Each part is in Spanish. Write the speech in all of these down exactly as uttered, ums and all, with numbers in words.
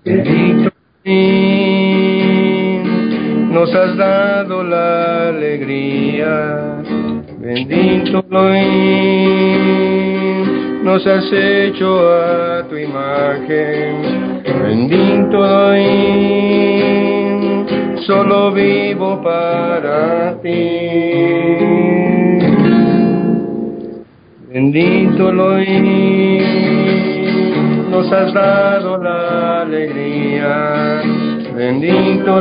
Bendito nos has dado la alegría. Bendito Elohim, nos has hecho a tu imagen. Bendito Elohim, solo vivo para ti. Bendito Elohim, nos has dado la alegría. Bendito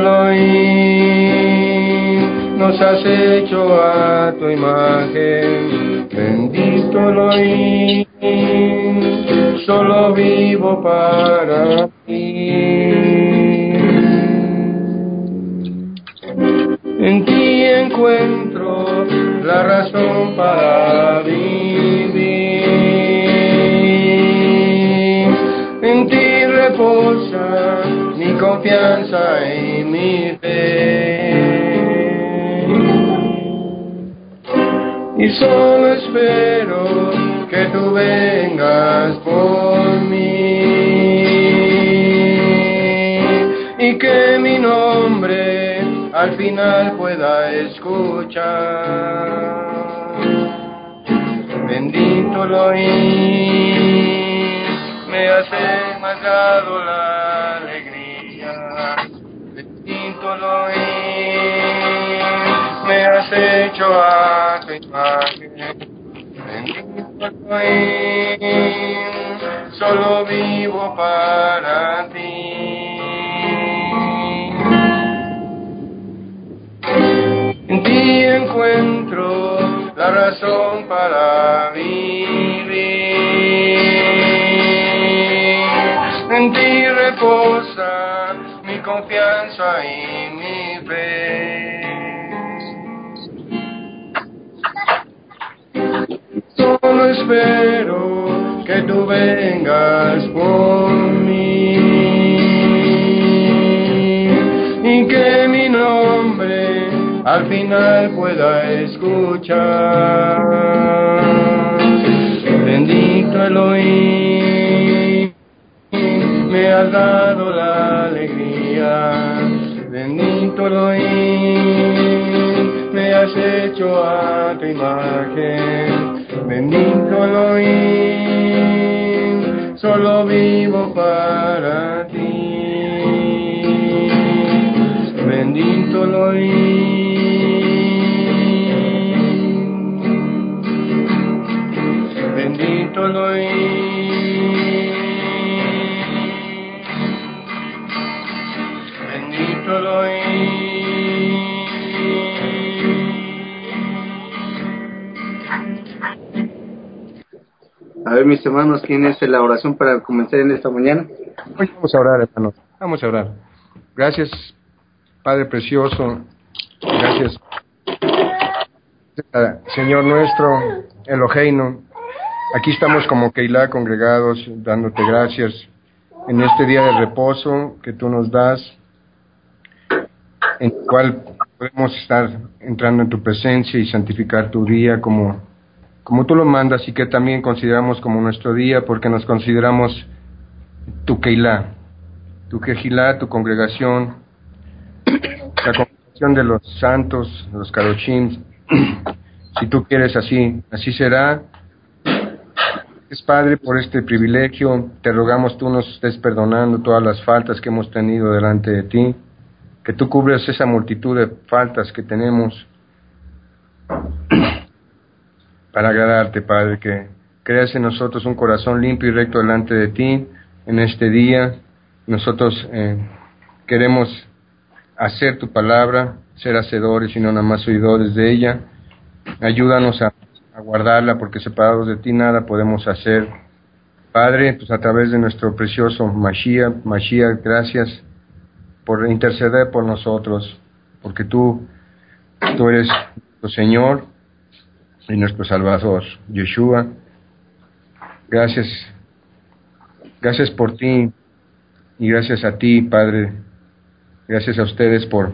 Elohim, nos has hecho a tu imagen. Bendito Elohim, solo vivo para ti. En ti encuentro la razón para vivir. En ti reposa mi confianza y mi fe. Y solo espero que tú vengas por mí y que mi nombre al final pueda escuchar. Bendito Elohim, me has dado la alegría. Bendito Elohim, me has hecho a tu imagen. Bendito Elohim, solo vivo para ti. En ti encuentro la razón para vivir. En ti reposa mi confianza y mi fe. Solo espero que tú vengas por mí y que mi nombre al final pueda escuchar. Bendito Elohim, me has dado la alegría. Bendito Elohim, me has hecho a tu imagen. Bendito Elohim, solo vivo para ti. Bendito Elohim, bendito Elohim, bendito Elohim. A ver, mis hermanos, ¿quién es la oración para comenzar en esta mañana? Hoy vamos a orar, hermanos. Vamos a orar. Gracias, Padre precioso. Gracias, Señor nuestro, Eloheinu. Aquí estamos como Keilah congregados, dándote gracias en este día de reposo que tú nos das, en el cual podemos estar entrando en tu presencia y santificar tu día como, como tú lo mandas, y que también consideramos como nuestro día, porque nos consideramos tu Keilah, tu Kehilá, tu congregación, la congregación de los santos, de los Kadoshim. Si tú quieres, así, así será. Es Padre, por este privilegio, te rogamos tú nos estés perdonando todas las faltas que hemos tenido delante de ti, que tú cubres esa multitud de faltas que tenemos para agradarte, Padre, que creas en nosotros un corazón limpio y recto delante de ti en este día. Nosotros eh, queremos hacer tu palabra, ser hacedores y no nada más oidores de ella. Ayúdanos a, a guardarla, porque separados de ti nada podemos hacer. Padre, pues a través de nuestro precioso Mashiach, Mashiach, gracias por interceder por nosotros, porque tú, tú eres nuestro Señor y nuestro Salvador, Yeshua. Gracias, gracias por ti y gracias a ti, Padre. Gracias a ustedes por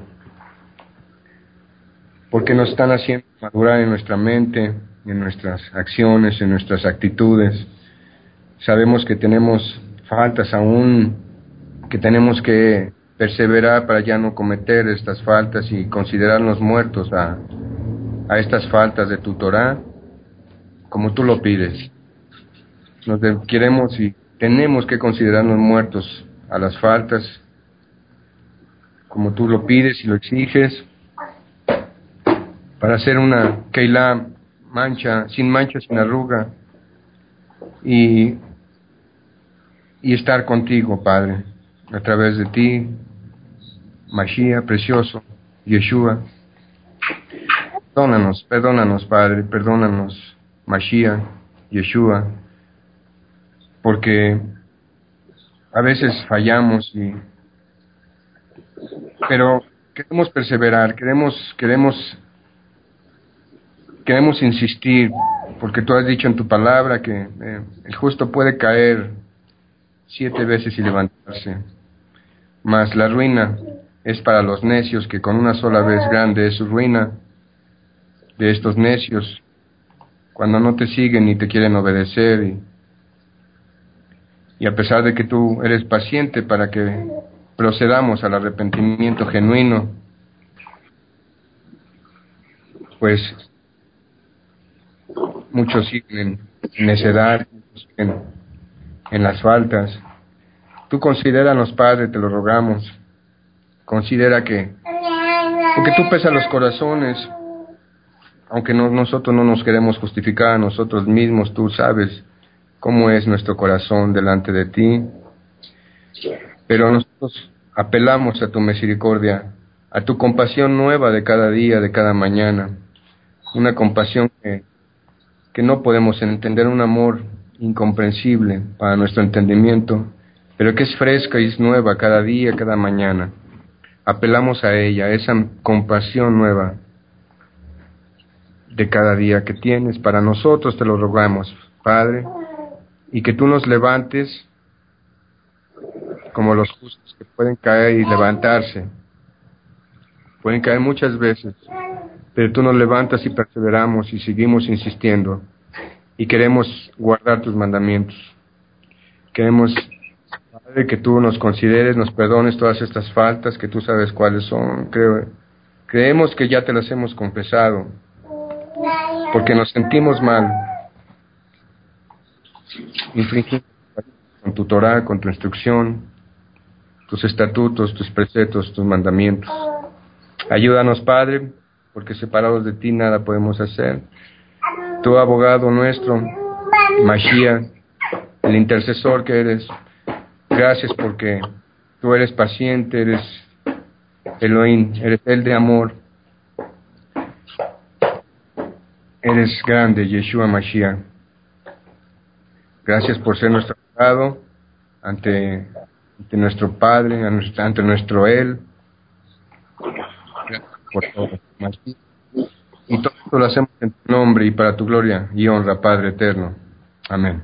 porque nos están haciendo madurar en nuestra mente, en nuestras acciones, en nuestras actitudes. Sabemos que tenemos faltas aún que tenemos que perseverar para ya no cometer estas faltas y considerarnos muertos a, a estas faltas de tu Torah, como tú lo pides. Nos de, queremos y tenemos que considerarnos muertos a las faltas, como tú lo pides y lo exiges, para hacer una Keilah mancha, sin mancha, sin arruga, y, y estar contigo, Padre, a través de ti, Mashiach, precioso, Yeshua. Perdónanos, perdónanos, Padre, perdónanos, Mashiach, Yeshua, porque a veces fallamos, y, pero queremos perseverar, queremos, queremos, queremos insistir, porque tú has dicho en tu palabra que eh, el justo puede caer siete veces y levantarse, mas la ruina es para los necios, que con una sola vez grande es su ruina de estos necios, cuando no te siguen ni te quieren obedecer, y, y a pesar de que tú eres paciente para que procedamos al arrepentimiento genuino, pues muchos siguen en necedad, muchos siguen en las faltas. Tú considéranos, Padre, te lo rogamos. Considera que, porque tú pesas los corazones, aunque no, nosotros no nos queremos justificar a nosotros mismos, tú sabes cómo es nuestro corazón delante de ti, pero nosotros apelamos a tu misericordia, a tu compasión nueva de cada día, de cada mañana, una compasión que, que no podemos entender, un amor incomprensible para nuestro entendimiento, pero que es fresca y es nueva cada día, cada mañana. Apelamos a ella, a esa compasión nueva de cada día que tienes para nosotros, te lo rogamos, Padre, y que tú nos levantes como los justos, que pueden caer y levantarse, pueden caer muchas veces, pero tú nos levantas y perseveramos y seguimos insistiendo, y queremos guardar tus mandamientos. Queremos, Padre, que tú nos consideres, nos perdones todas estas faltas, que tú sabes cuáles son. Creo, creemos que ya te las hemos confesado, porque nos sentimos mal, infringiendo con tu Torah, con tu instrucción, tus estatutos, tus preceptos, tus mandamientos. Ayúdanos, Padre, porque separados de ti nada podemos hacer. Tu abogado nuestro, Mashiach, el intercesor que eres, gracias porque tú eres paciente, eres Elohim, eres el de amor, eres grande, Yeshua Mashiach. Gracias por ser nuestro abogado ante, ante nuestro Padre, ante nuestro Él. Gracias por todo, Mashiach. Y todo esto lo hacemos en tu nombre y para tu gloria y honra, Padre eterno. Amén.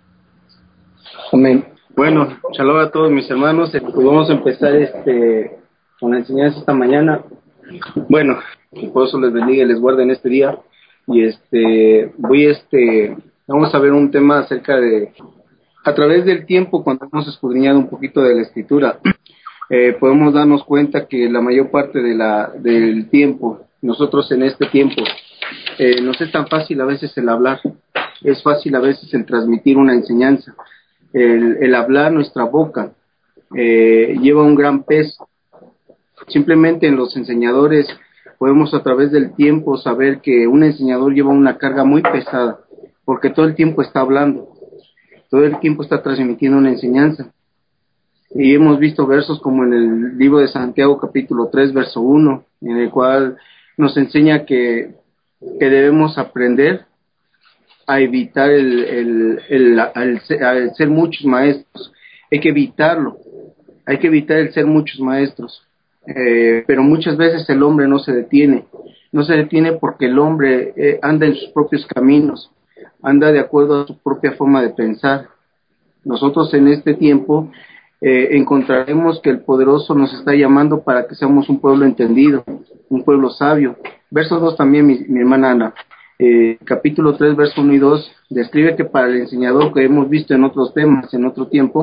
Amén. Bueno, shalom a todos mis hermanos. Pues vamos a empezar este con la enseñanza esta mañana. Bueno, que por eso les bendiga y les guarde en este día. Y este, voy este, vamos a ver un tema acerca de, a través del tiempo, cuando hemos escudriñado un poquito de la escritura, eh, podemos darnos cuenta que la mayor parte de la del tiempo, nosotros en este tiempo, eh, nos es tan fácil a veces el hablar, es fácil a veces el transmitir una enseñanza, el, el hablar, nuestra boca eh, lleva un gran peso. Simplemente en los enseñadores podemos a través del tiempo saber que un enseñador lleva una carga muy pesada, porque todo el tiempo está hablando, todo el tiempo está transmitiendo una enseñanza. Y hemos visto versos como en el libro de Santiago capítulo tres verso uno, en el cual nos enseña que, que debemos aprender a evitar el, el, el, el, el ser muchos maestros. Hay que evitarlo, hay que evitar el ser muchos maestros. Eh, pero muchas veces el hombre no se detiene, no se detiene porque el hombre eh, anda en sus propios caminos, anda de acuerdo a su propia forma de pensar. Nosotros en este tiempo eh, encontraremos que el poderoso nos está llamando para que seamos un pueblo entendido, un pueblo sabio. Verso dos también, mi, mi hermana Ana, eh, capítulo tres, verso uno y dos, describe que para el enseñador, que hemos visto en otros temas, en otro tiempo,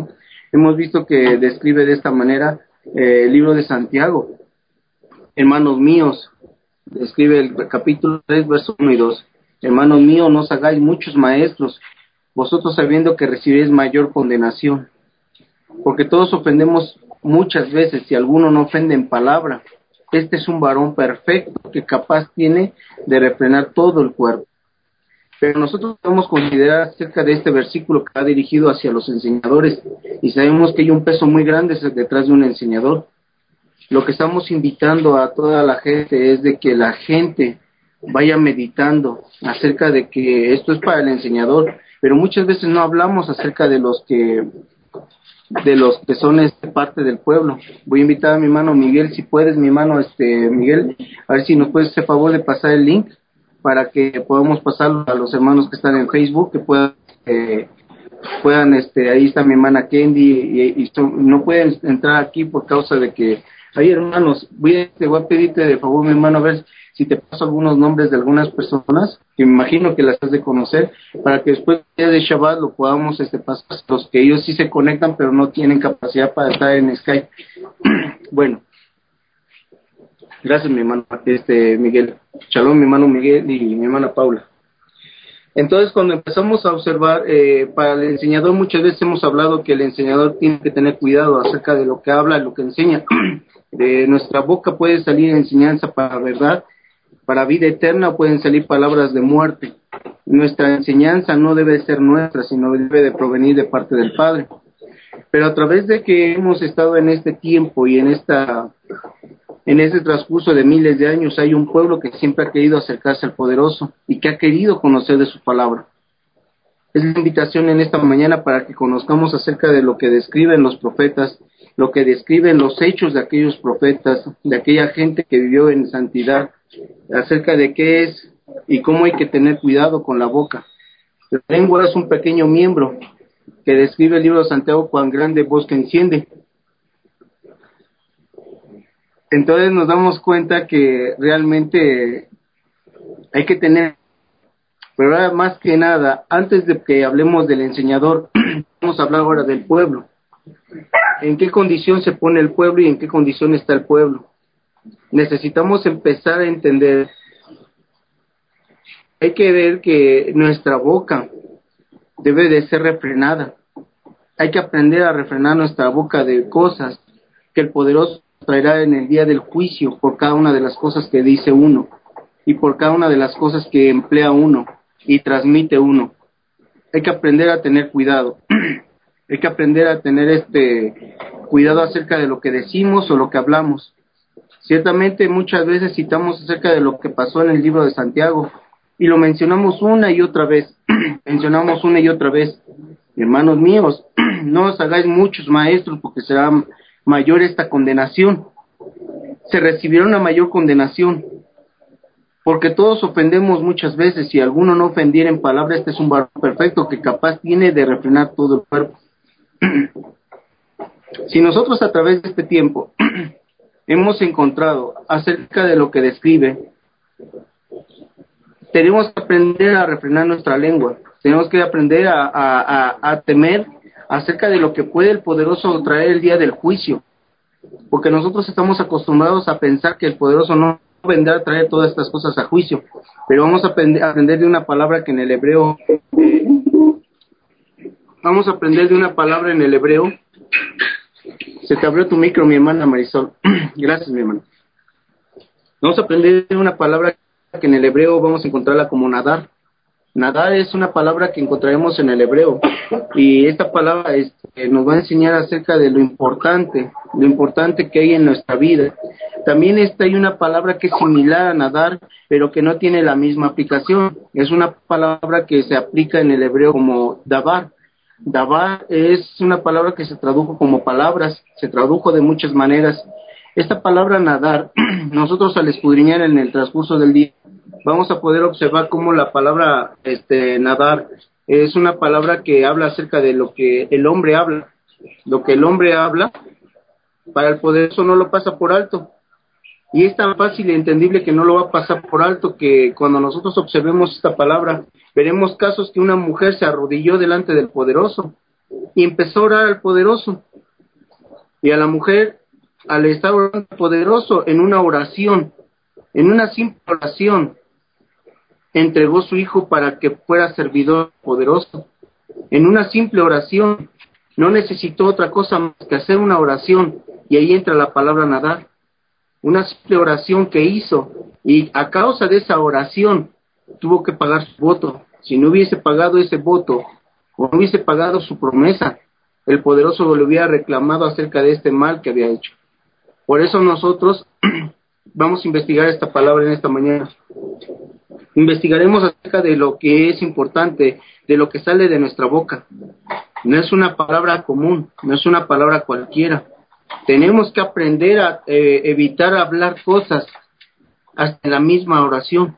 Hemos visto que describe de esta manera eh, el libro de Santiago. Hermanos míos, describe el capítulo tres, versos uno y dos. Hermanos míos, no os hagáis muchos maestros, vosotros sabiendo que recibiréis mayor condenación. Porque todos ofendemos muchas veces, si alguno no ofende en palabra. Este es un varón perfecto que capaz tiene de refrenar todo el cuerpo. Pero nosotros podemos considerar acerca de este versículo que va dirigido hacia los enseñadores, y sabemos que hay un peso muy grande detrás de un enseñador. Lo que estamos invitando a toda la gente es de que la gente vaya meditando acerca de que esto es para el enseñador, pero muchas veces no hablamos acerca de los que de los que son este, parte del pueblo. Voy a invitar a mi hermano Miguel, si puedes, mi hermano este Miguel, a ver si nos puedes hacer favor de pasar el link para que podamos pasarlo a los hermanos que están en Facebook, que puedan, eh, puedan este, ahí está mi hermana Kendi, y, y son, no pueden entrar aquí por causa de que, ahí hermanos, voy a, te voy a pedirte de favor, mi hermano, a ver si te paso algunos nombres de algunas personas, que me imagino que las has de conocer, para que después de Shabbat lo podamos este, pasar a los que ellos sí se conectan, pero no tienen capacidad para estar en Skype. Bueno, gracias mi hermano este Miguel. Shalom mi hermano Miguel y mi hermana Paula. Entonces cuando empezamos a observar, eh, para el enseñador muchas veces hemos hablado que el enseñador tiene que tener cuidado acerca de lo que habla, lo que enseña. De nuestra boca puede salir enseñanza para verdad, para vida eterna, o pueden salir palabras de muerte. Nuestra enseñanza no debe ser nuestra, sino debe de provenir de parte del Padre. Pero a través de que hemos estado en este tiempo y en esta en este transcurso de miles de años, hay un pueblo que siempre ha querido acercarse al Poderoso y que ha querido conocer de su palabra. Es la invitación en esta mañana para que conozcamos acerca de lo que describen los profetas, lo que describen los hechos de aquellos profetas, de aquella gente que vivió en santidad, acerca de qué es y cómo hay que tener cuidado con la boca. La lengua es un pequeño miembro que describe el libro de Santiago, cuán grande bosque enciende. Entonces nos damos cuenta que realmente hay que tener, pero ahora más que nada, antes de que hablemos del enseñador, vamos a hablar ahora del pueblo. ¿En qué condición se pone el pueblo y en qué condición está el pueblo? Necesitamos empezar a entender, hay que ver que nuestra boca debe de ser refrenada. Hay que aprender a refrenar nuestra boca de cosas que el Poderoso traerá en el día del juicio por cada una de las cosas que dice uno y por cada una de las cosas que emplea uno y transmite uno. Hay que aprender a tener cuidado. Hay que aprender a tener este cuidado acerca de lo que decimos o lo que hablamos. Ciertamente muchas veces citamos acerca de lo que pasó en el libro de Santiago y lo mencionamos una y otra vez. mencionamos una y otra vez. Hermanos míos, no os hagáis muchos maestros, porque será mayor esta condenación. Se recibirá una mayor condenación, porque todos ofendemos muchas veces. Si alguno no ofendiera en palabra, este es un varón perfecto que capaz tiene de refrenar todo el cuerpo. Si nosotros a través de este tiempo hemos encontrado acerca de lo que describe, tenemos que aprender a refrenar nuestra lengua. Tenemos que aprender a, a, a, a temer acerca de lo que puede el Poderoso traer el día del juicio. Porque nosotros estamos acostumbrados a pensar que el Poderoso no vendrá a traer todas estas cosas a juicio. Pero vamos a aprender, a aprender de una palabra que en el hebreo... Eh, vamos a aprender de una palabra en el hebreo. Se te abrió tu micro, mi hermana Marisol. Gracias, mi hermana. Vamos a aprender de una palabra que en el hebreo vamos a encontrarla como nadar. Nadar es una palabra que encontraremos en el hebreo, y esta palabra este, nos va a enseñar acerca de lo importante, lo importante que hay en nuestra vida. También esta hay una palabra que es similar a nadar, pero que no tiene la misma aplicación. Es una palabra que se aplica en el hebreo como davar. Davar es una palabra que se tradujo como palabras, se tradujo de muchas maneras. Esta palabra nadar, nosotros al escudriñar en el transcurso del día, vamos a poder observar cómo la palabra este, nadar es una palabra que habla acerca de lo que el hombre habla. Lo que el hombre habla, para el Poderoso no lo pasa por alto. Y es tan fácil y entendible que no lo va a pasar por alto, que cuando nosotros observemos esta palabra, veremos casos que una mujer se arrodilló delante del Poderoso y empezó a orar al poderoso. Y a la mujer, al estar orando al poderoso en una oración, en una simple oración, entregó su hijo para que fuera servidor poderoso. En una simple oración, no necesitó otra cosa más que hacer una oración, y ahí entra la palabra nadar. Una simple oración que hizo, y a causa de esa oración tuvo que pagar su voto. Si no hubiese pagado ese voto, o no hubiese pagado su promesa, el poderoso le hubiera reclamado acerca de este mal que había hecho. Por eso nosotros vamos a investigar esta palabra en esta mañana. Investigaremos acerca de lo que es importante, de lo que sale de nuestra boca. No es una palabra común, no es una palabra cualquiera. Tenemos que aprender a eh, evitar hablar cosas hasta en la misma oración.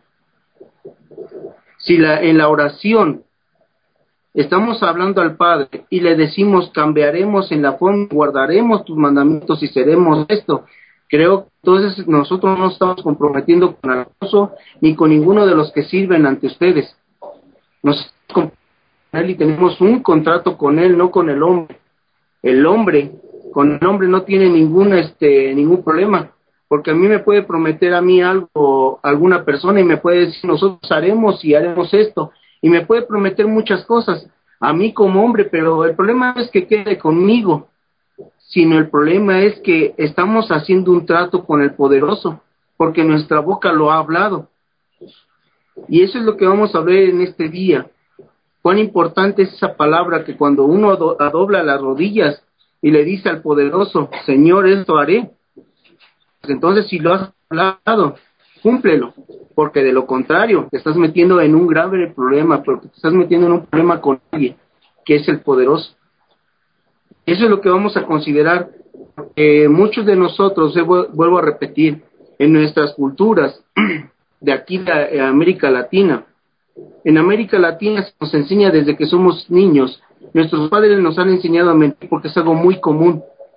Si la, en la oración estamos hablando al Padre y le decimos cambiaremos en la forma, guardaremos tus mandamientos y seremos esto, creo que entonces nosotros no estamos comprometiendo con Alfonso ni con ninguno de los que sirven ante ustedes. Nos con él y tenemos un contrato con él, no con el hombre. El hombre, con el hombre no tiene ningún este ningún problema, porque a mí me puede prometer a mí algo alguna persona y me puede decir nosotros haremos y haremos esto, y me puede prometer muchas cosas a mí como hombre, pero el problema no es que quede conmigo, sino el problema es que estamos haciendo un trato con el poderoso, porque nuestra boca lo ha hablado. Y eso es lo que vamos a ver en este día. Cuán importante es esa palabra que cuando uno do- dobla las rodillas y le dice al poderoso, Señor, esto haré. Entonces, si lo has hablado, cúmplelo, porque de lo contrario, te estás metiendo en un grave problema, porque te estás metiendo en un problema con alguien, que es el poderoso. Eso es lo que vamos a considerar. Eh, muchos de nosotros, eh, vuelvo a repetir, en nuestras culturas de aquí de América Latina, en América Latina se nos enseña desde que somos niños. Nuestros padres nos han enseñado a mentir porque es algo muy común.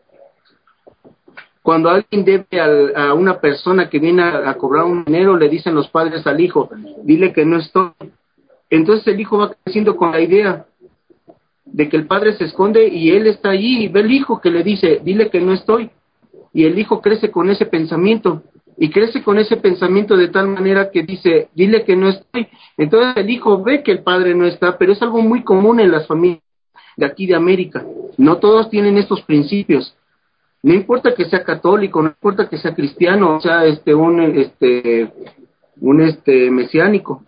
Cuando alguien debe al, a una persona que viene a, a cobrar un dinero, le dicen los padres al hijo, dile que no estoy. Entonces el hijo va creciendo con la idea de que el padre se esconde y él está allí y ve el hijo que le dice, dile que no estoy. Y el hijo crece con ese pensamiento. Y crece con ese pensamiento de tal manera que dice, dile que no estoy. Entonces el hijo ve que el padre no está, pero es algo muy común en las familias de aquí de América. No todos tienen estos principios. No importa que sea católico, no importa que sea cristiano, o sea este un este un este mesiánico.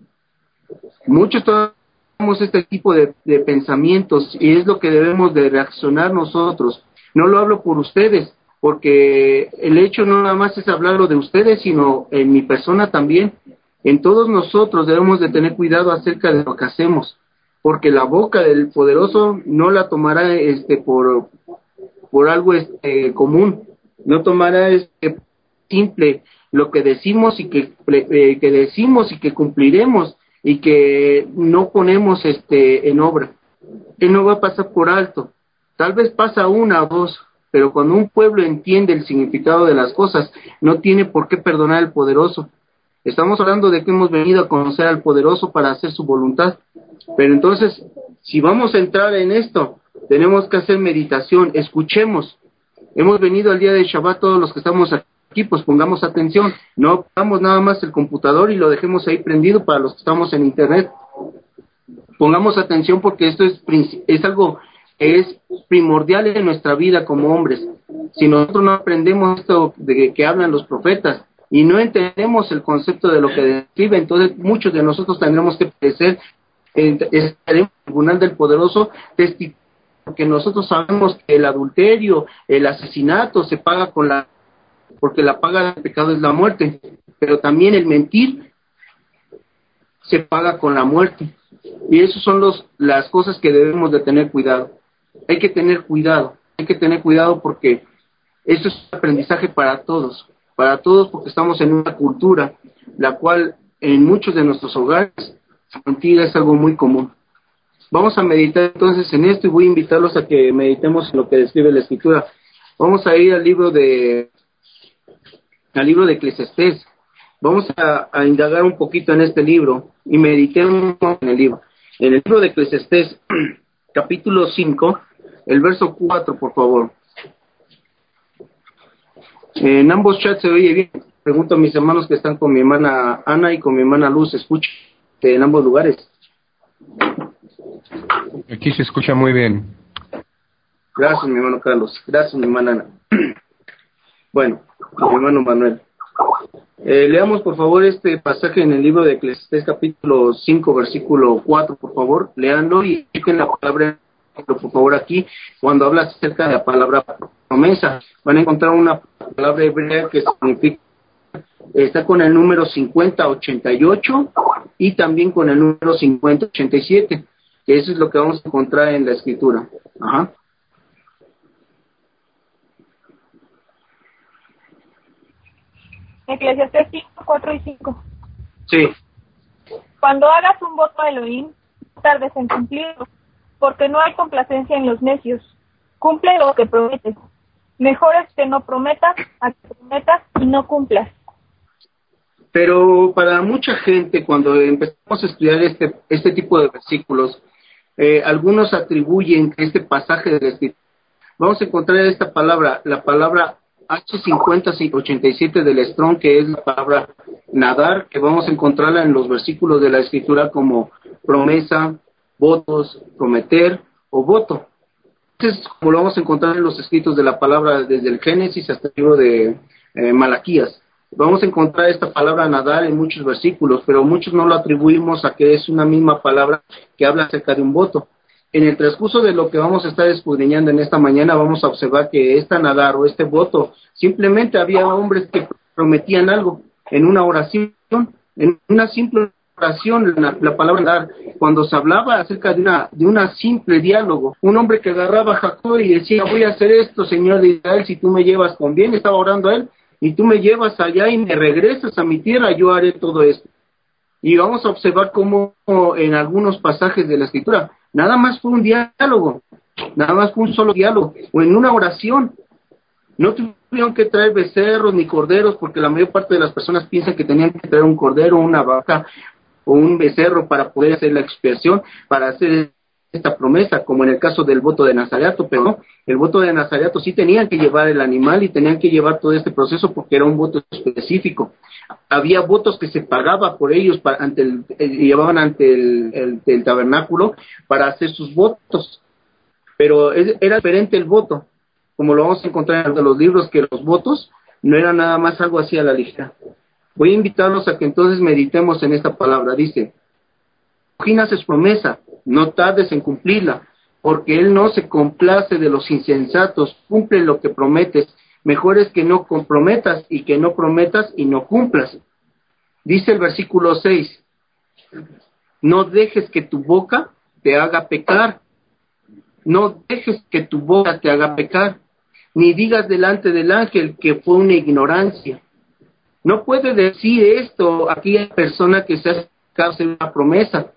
Muchos tenemos este tipo de, de pensamientos y es lo que debemos de reaccionar nosotros. No lo hablo por ustedes, porque el hecho no nada más es hablarlo de ustedes, sino en mi persona también. En todos nosotros debemos de tener cuidado acerca de lo que hacemos, porque la boca del poderoso no la tomará este por por algo este común, no tomará este simple lo que decimos y que eh, que decimos y que cumpliremos y que no ponemos este en obra. Él no va a pasar por alto. Tal vez pasa una o dos, pero cuando un pueblo entiende el significado de las cosas, no tiene por qué perdonar al poderoso. Estamos hablando de que hemos venido a conocer al poderoso para hacer su voluntad. Pero entonces, si vamos a entrar en esto, tenemos que hacer meditación, escuchemos. Hemos venido al día de Shabbat, todos los que estamos aquí, pues pongamos atención. No pongamos nada más el computador y lo dejemos ahí prendido para los que estamos en internet. Pongamos atención porque esto es, es algo que es primordial en nuestra vida como hombres. Si nosotros no aprendemos esto de que hablan los profetas y no entendemos el concepto de lo que describe, entonces muchos de nosotros tendremos que perecer, estaremos en el tribunal del poderoso, porque nosotros sabemos que el adulterio, el asesinato se paga con la, porque la paga del pecado es la muerte, pero también el mentir se paga con la muerte. Y esas son los, las cosas que debemos de tener cuidado. Hay que tener cuidado, hay que tener cuidado porque esto es un aprendizaje para todos, para todos porque estamos en una cultura la cual en muchos de nuestros hogares la mentira es algo muy común. Vamos a meditar entonces en esto y voy a invitarlos a que meditemos en lo que describe la Escritura. Vamos a ir al libro de al libro de Eclesiastés. Vamos a, a indagar un poquito en este libro y meditemos en el libro. En el libro de Eclesiastés, capítulo cinco, el verso cuatro, por favor. En ambos chats se oye bien. Pregunto a mis hermanos que están con mi hermana Ana y con mi hermana Luz, ¿escuchan en ambos lugares? Aquí se escucha muy bien. Gracias, mi hermano Carlos. Gracias, mi hermana Ana. Bueno, mi hermano Manuel. Eh, leamos, por favor, este pasaje en el libro de Eclesiastés, capítulo cinco, versículo cuatro, por favor. Leanlo y chequen la palabra, por favor, aquí, cuando habla acerca de la palabra promesa. Van a encontrar una palabra hebrea que significa, está con el número cincuenta ochenta y ocho y también con el número cincuenta ochenta y siete, que eso es lo que vamos a encontrar en la escritura. Ajá. Eclesiastés cinco, cuatro y cinco. Sí. Cuando hagas un voto a Elohim, no tardes en cumplirlo, porque no hay complacencia en los necios. Cumple lo que prometes. Mejor es que no prometas a que prometas y no cumplas. Pero para mucha gente, cuando empezamos a estudiar este, este tipo de versículos, eh, algunos atribuyen que este pasaje de la escritura, vamos a encontrar esta palabra, la palabra H cincuenta ochenta y siete del Strong, que es la palabra nadar, que vamos a encontrarla en los versículos de la escritura como promesa, votos, prometer o voto. Entonces, como lo vamos a encontrar en los escritos de la palabra desde el Génesis hasta el libro de eh, Malaquías. Vamos a encontrar esta palabra nadar en muchos versículos, pero muchos no lo atribuimos a que es una misma palabra que habla acerca de un voto. En el transcurso de lo que vamos a estar escudriñando en esta mañana, vamos a observar que esta nadar o este voto, simplemente había hombres que prometían algo en una oración, en una simple oración, la, la palabra nadar, cuando se hablaba acerca de una de una simple diálogo, un hombre que agarraba a Jacob y decía, voy a hacer esto, Señor de Israel, si tú me llevas con bien, estaba orando a él, y tú me llevas allá y me regresas a mi tierra, yo haré todo esto. Y vamos a observar cómo en algunos pasajes de la escritura, nada más fue un diálogo, nada más fue un solo diálogo, o en una oración. No tuvieron que traer becerros ni corderos, porque la mayor parte de las personas piensan que tenían que traer un cordero, una vaca o un becerro para poder hacer la expiación, para hacer esta promesa, como en el caso del voto de Nazareato, pero no, el voto de Nazareato sí tenían que llevar el animal y tenían que llevar todo este proceso porque era un voto específico. Había votos que se pagaba por ellos para, ante el, el, llevaban ante el, el, el tabernáculo para hacer sus votos, pero es, era diferente el voto, como lo vamos a encontrar en los libros, que los votos no eran nada más algo así a la ligera. Voy a invitarlos a que entonces meditemos en esta palabra. Dice, Elohim haces promesa, no tardes en cumplirla, porque Él no se complace de los insensatos, cumple lo que prometes. Mejor es que no comprometas y que no prometas y no cumplas. Dice el versículo seis, no dejes que tu boca te haga pecar, no dejes que tu boca te haga pecar, ni digas delante del ángel que fue una ignorancia. No puede decir esto aquella persona que se hace una promesa.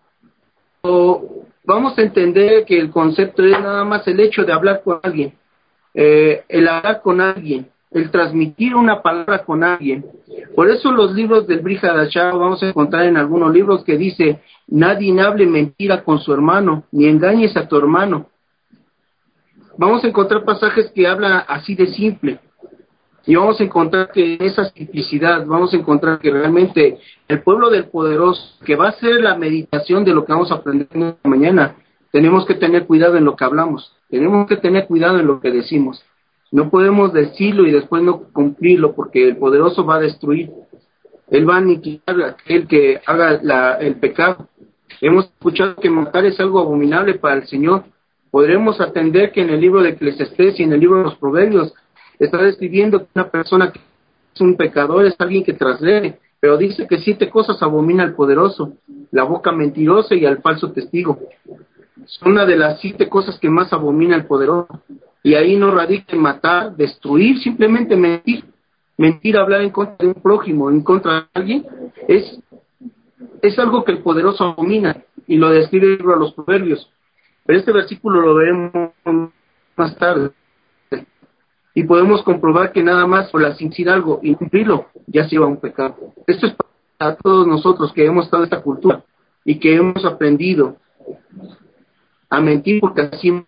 O vamos a entender que el concepto es nada más el hecho de hablar con alguien, eh, el hablar con alguien, el transmitir una palabra con alguien. Por eso los libros del Brit Hadashah vamos a encontrar en algunos libros que dice, nadie hable mentira con su hermano, ni engañes a tu hermano. Vamos a encontrar pasajes que hablan así de simple. Y vamos a encontrar que en esa simplicidad, vamos a encontrar que realmente el pueblo del poderoso, que va a ser la meditación de lo que vamos a aprender esta mañana, tenemos que tener cuidado en lo que hablamos, tenemos que tener cuidado en lo que decimos. No podemos decirlo y después no cumplirlo, porque el poderoso va a destruir. Él va a aniquilar a aquel que haga la, el pecado. Hemos escuchado que matar es algo abominable para el Señor. Podremos atender que en el libro de Eclesiastés y en el libro de los Proverbios está describiendo que una persona que es un pecador es alguien que trasgrede, pero dice que siete cosas abomina al poderoso, la boca mentirosa y al falso testigo. Son una de las siete cosas que más abomina al poderoso. Y ahí no radica en matar, destruir, simplemente mentir. Mentir, hablar en contra de un prójimo, en contra de alguien, es, es algo que el poderoso abomina, y lo describe el libro de los Proverbios. Pero este versículo lo veremos más tarde. Y podemos comprobar que nada más por decir algo y cumplirlo ya se lleva un pecado. Esto es para todos nosotros que hemos estado en esta cultura y que hemos aprendido a mentir porque así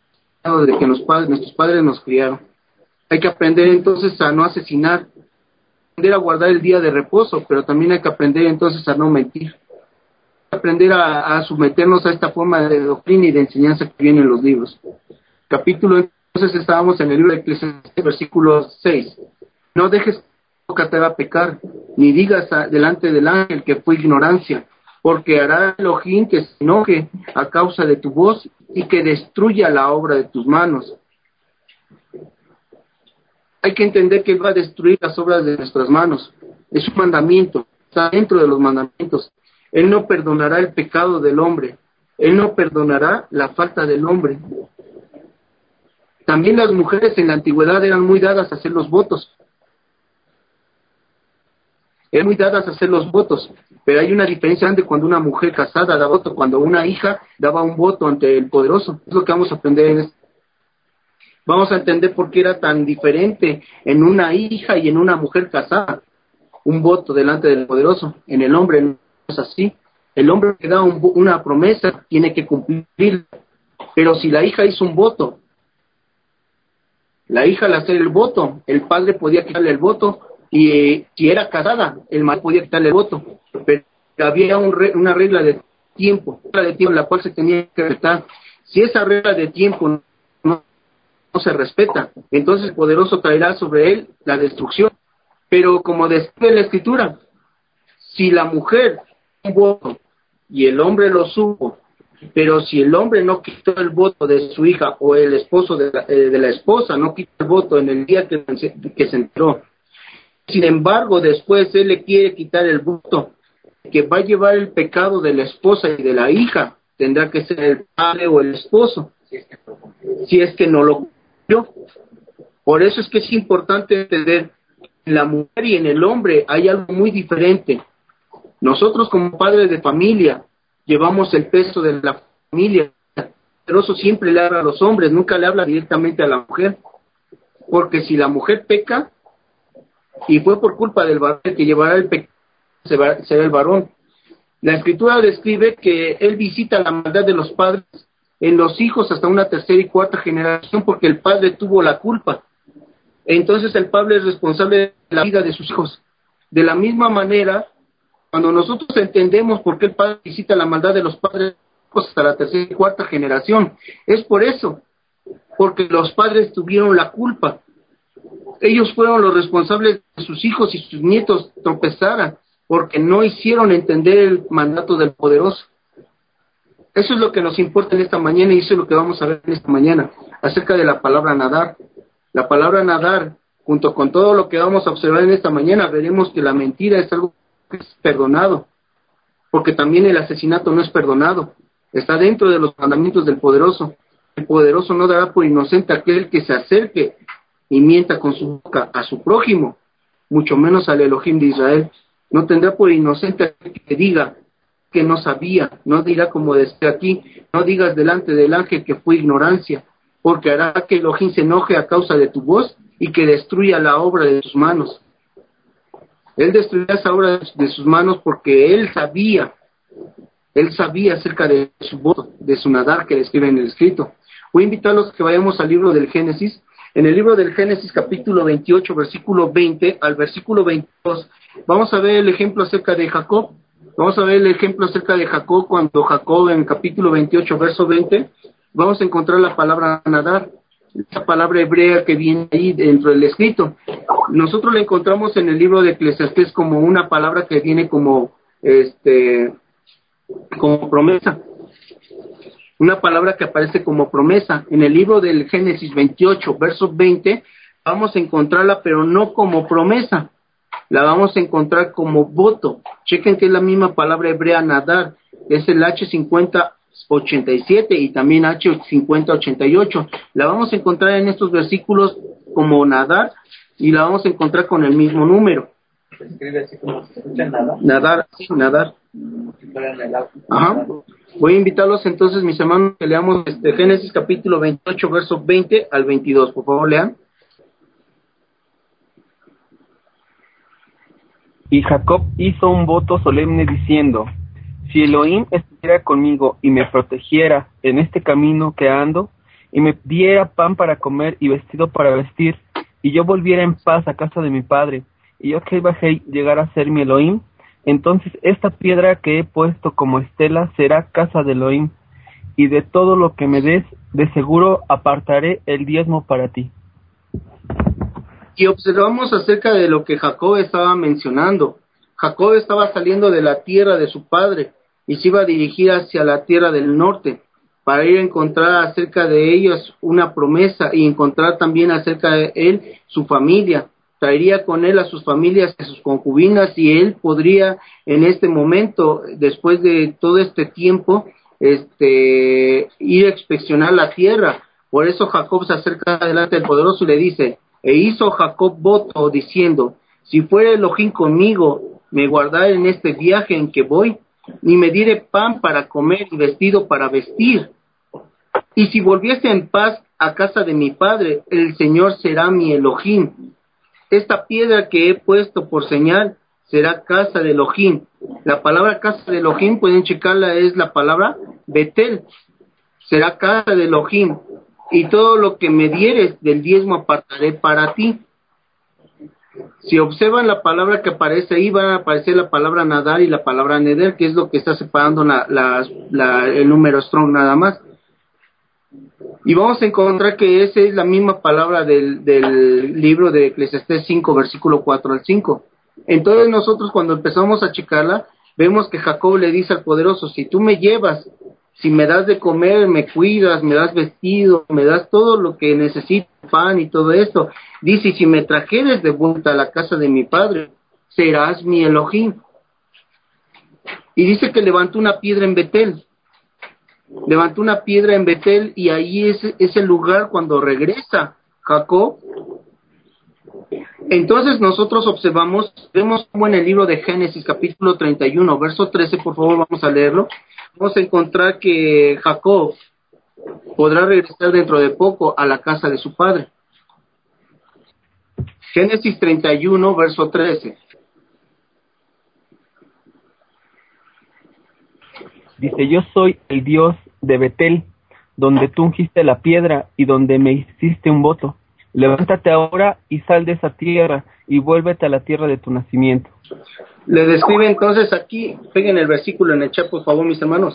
de que los padres, nuestros padres nos criaron. Hay que aprender entonces a no asesinar, aprender a guardar el día de reposo, pero también hay que aprender entonces a no mentir, aprender a, a someternos a esta forma de doctrina y de enseñanza que viene en los libros. Capítulo, entonces estábamos en el libro de Eclesiastés, versículo seis. No dejes que tu boca te haga pecar, ni digas a, delante del ángel que fue ignorancia, porque hará Elohim que se enoje a causa de tu voz y que destruya la obra de tus manos. Hay que entender que Él va a destruir las obras de nuestras manos. Es un mandamiento, está dentro de los mandamientos. Él no perdonará el pecado del hombre. Él no perdonará la falta del hombre. También las mujeres en la antigüedad eran muy dadas a hacer los votos. Eran muy dadas a hacer los votos. Pero hay una diferencia grande cuando una mujer casada da voto, cuando una hija daba un voto ante el Poderoso. Es lo que vamos a aprender en esto. Vamos a entender por qué era tan diferente en una hija y en una mujer casada. Un voto delante del Poderoso. En el hombre no es así. El hombre que da un, una promesa tiene que cumplirla. Pero si la hija hizo un voto, la hija al hacer el voto, el padre podía quitarle el voto, y eh, si era casada, el marido podía quitarle el voto. Pero había un re, una regla de tiempo, una regla de tiempo en la cual se tenía que respetar. Si esa regla de tiempo no no se respeta, entonces el Poderoso traerá sobre él la destrucción. Pero como describe la Escritura, si la mujer un voto y el hombre lo supo, pero si el hombre no quitó el voto de su hija o el esposo de la, eh, de la esposa no quitó el voto en el día que, que se enteró, sin embargo después él le quiere quitar el voto que va a llevar el pecado de la esposa y de la hija, tendrá que ser el padre o el esposo, si es que no lo cumplió. Por eso es que es importante entender en la mujer y en el hombre hay algo muy diferente. Nosotros como padres de familia llevamos el peso de la familia. El Poderoso siempre le habla a los hombres, nunca le habla directamente a la mujer, porque si la mujer peca y fue por culpa del varón que llevará el pecado, será el varón. La Escritura describe que él visita la maldad de los padres en los hijos hasta una tercera y cuarta generación porque el padre tuvo la culpa. Entonces el padre es responsable de la vida de sus hijos. De la misma manera, cuando nosotros entendemos por qué el padre visita la maldad de los padres hasta la tercera y cuarta generación, es por eso, porque los padres tuvieron la culpa. Ellos fueron los responsables de sus hijos y sus nietos tropezaran, porque no hicieron entender el mandato del Poderoso. Eso es lo que nos importa en esta mañana y eso es lo que vamos a ver en esta mañana, acerca de la palabra nadar. La palabra nadar, junto con todo lo que vamos a observar en esta mañana, veremos que la mentira es algo que es perdonado, porque también el asesinato no es perdonado, está dentro de los mandamientos del Poderoso. El Poderoso no dará por inocente a aquel que se acerque y mienta con su boca a su prójimo, mucho menos al Elohim de Israel. No tendrá por inocente a aquel que diga que no sabía, no dirá como decía aquí, no digas delante del ángel que fue ignorancia, porque hará que Elohim se enoje a causa de tu voz y que destruya la obra de tus manos. Él destruirá esa obra de sus manos porque él sabía, él sabía acerca de su voto, de su nadar que describe en el escrito. Voy a invitarlos a que vayamos al libro del Génesis. En el libro del Génesis capítulo veintiocho, versículo veinte al versículo veintidós, vamos a ver el ejemplo acerca de Jacob. Vamos a ver el ejemplo acerca de Jacob cuando Jacob en el capítulo veintiocho, verso veinte, vamos a encontrar la palabra nadar, esa palabra hebrea que viene ahí dentro del escrito. Nosotros la encontramos en el libro de Eclesiastés como una palabra que viene como, este, como promesa. Una palabra que aparece como promesa. En el libro del Génesis veintiocho, verso veinte, vamos a encontrarla, pero no como promesa. La vamos a encontrar como voto. Chequen que es la misma palabra hebrea nadar. Es el H cincuenta ochenta y siete y también H cincuenta ochenta y ocho. La vamos a encontrar en estos versículos como nadar y la vamos a encontrar con el mismo número. Se escribe así como se escucha nadar. Nadar, sí, nadar. Ajá. Voy a invitarlos entonces, mis hermanos, que leamos este Génesis capítulo veintiocho, verso veinte al veintidós. Por favor, lean. Y Jacob hizo un voto solemne diciendo: si Elohim estuviera conmigo y me protegiera en este camino que ando, y me diera pan para comer y vestido para vestir, y yo volviera en paz a casa de mi padre, y yo que bajé llegara a ser mi Elohim, entonces esta piedra que he puesto como estela será casa de Elohim, y de todo lo que me des, de seguro apartaré el diezmo para ti. Y observamos acerca de lo que Jacob estaba mencionando. Jacob estaba saliendo de la tierra de su padre y se iba a dirigir hacia la tierra del norte para ir a encontrar acerca de ellos una promesa y encontrar también acerca de él su familia. Traería con él a sus familias, a sus concubinas, y él podría en este momento, después de todo este tiempo, este, ir a inspeccionar la tierra. Por eso Jacob se acerca delante del poderoso y le dice: e hizo Jacob voto diciendo: si fuera Elohim conmigo, me guardaré en este viaje en que voy, ni me diere pan para comer y vestido para vestir. Y si volviese en paz a casa de mi padre, el Señor será mi Elohim. Esta piedra que he puesto por señal será casa de Elohim. La palabra casa de Elohim, pueden checarla, es la palabra Betel. Será casa de Elohim. Y todo lo que me dieres del diezmo apartaré para ti. Si observan la palabra que aparece ahí, va a aparecer la palabra nadar y la palabra neder, que es lo que está separando la, la, la, el número strong nada más. Y vamos a encontrar que esa es la misma palabra del, del libro de Eclesiastés cinco, versículo cuatro al cinco. Entonces nosotros cuando empezamos a checarla, vemos que Jacob le dice al poderoso: si tú me llevas, si me das de comer, me cuidas, me das vestido, me das todo lo que necesito, pan y todo esto, dice: y si me trajeres de vuelta a la casa de mi padre, serás mi Elohim. Y dice que levantó una piedra en Betel. Levantó una piedra en Betel, y ahí es, es el lugar cuando regresa Jacob. Entonces nosotros observamos, vemos como en el libro de Génesis capítulo treinta y uno, verso trece, por favor vamos a leerlo. Vamos a encontrar que Jacob podrá regresar dentro de poco a la casa de su padre. Génesis treinta y uno, verso trece. Dice: yo soy el Dios de Betel, donde tú ungiste la piedra y donde me hiciste un voto. Levántate ahora y sal de esa tierra y vuélvete a la tierra de tu nacimiento. Le describe entonces aquí, peguen el versículo en el chat por favor, mis hermanos.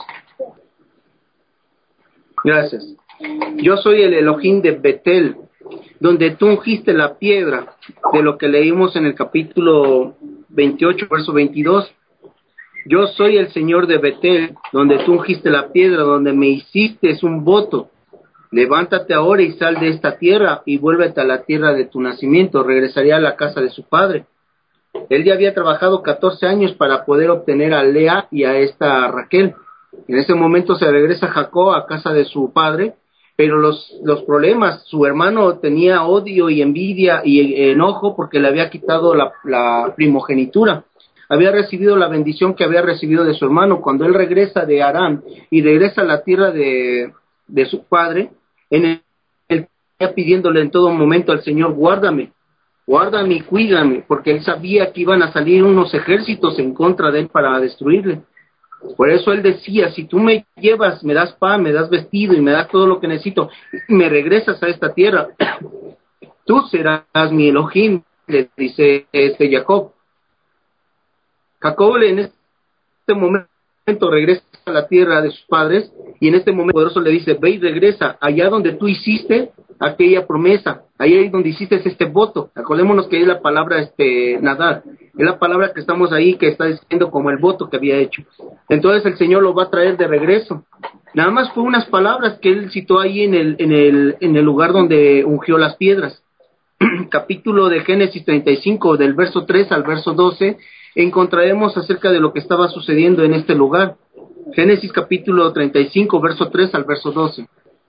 Gracias. Yo soy el Elohim de Betel, donde tú ungiste la piedra, de lo que leímos en el capítulo veintiocho, verso veintidós. Yo soy el Señor de Betel, donde tú ungiste la piedra, donde me hiciste un voto. Levántate ahora y sal de esta tierra y vuélvete a la tierra de tu nacimiento. Regresaría a la casa de su padre. Él ya había trabajado catorce años para poder obtener a Lea y a esta Raquel. En ese momento se regresa Jacob a casa de su padre, pero los, los problemas, su hermano tenía odio y envidia y enojo porque le había quitado la, la primogenitura. Había recibido la bendición que había recibido de su hermano. Cuando él regresa de Aram y regresa a la tierra de, de su padre, en el, él estaba pidiéndole en todo momento al Señor: guárdame, guárdame y cuídame, porque él sabía que iban a salir unos ejércitos en contra de él para destruirle. Por eso él decía: si tú me llevas, me das pan, me das vestido y me das todo lo que necesito, y me regresas a esta tierra, tú serás mi Elohim, le dice este Jacob. Jacob en este momento regresa a la tierra de sus padres, y en este momento el poderoso le dice: ve y regresa allá donde tú hiciste aquella promesa, ahí es donde hiciste este voto. Acordémonos que es la palabra este nadar, es la palabra que estamos ahí, que está diciendo como el voto que había hecho. Entonces el Señor lo va a traer de regreso. Nada más fue unas palabras que él citó ahí en el, en el, en el lugar donde ungió las piedras. Capítulo de Génesis treinta y cinco, del verso tres al verso doce, encontraremos acerca de lo que estaba sucediendo en este lugar. Génesis capítulo treinta y cinco, verso tres al verso doce.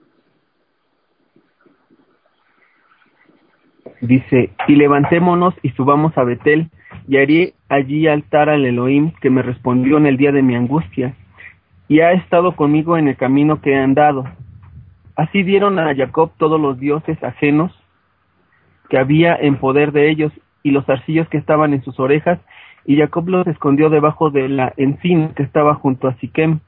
Dice: y levantémonos y subamos a Betel, y haré allí altar al Elohim que me respondió en el día de mi angustia, y ha estado conmigo en el camino que he andado. Así dieron a Jacob todos los dioses ajenos que había en poder de ellos, y los zarcillos que estaban en sus orejas, y Jacob los escondió debajo de la encina que estaba junto a Siquem,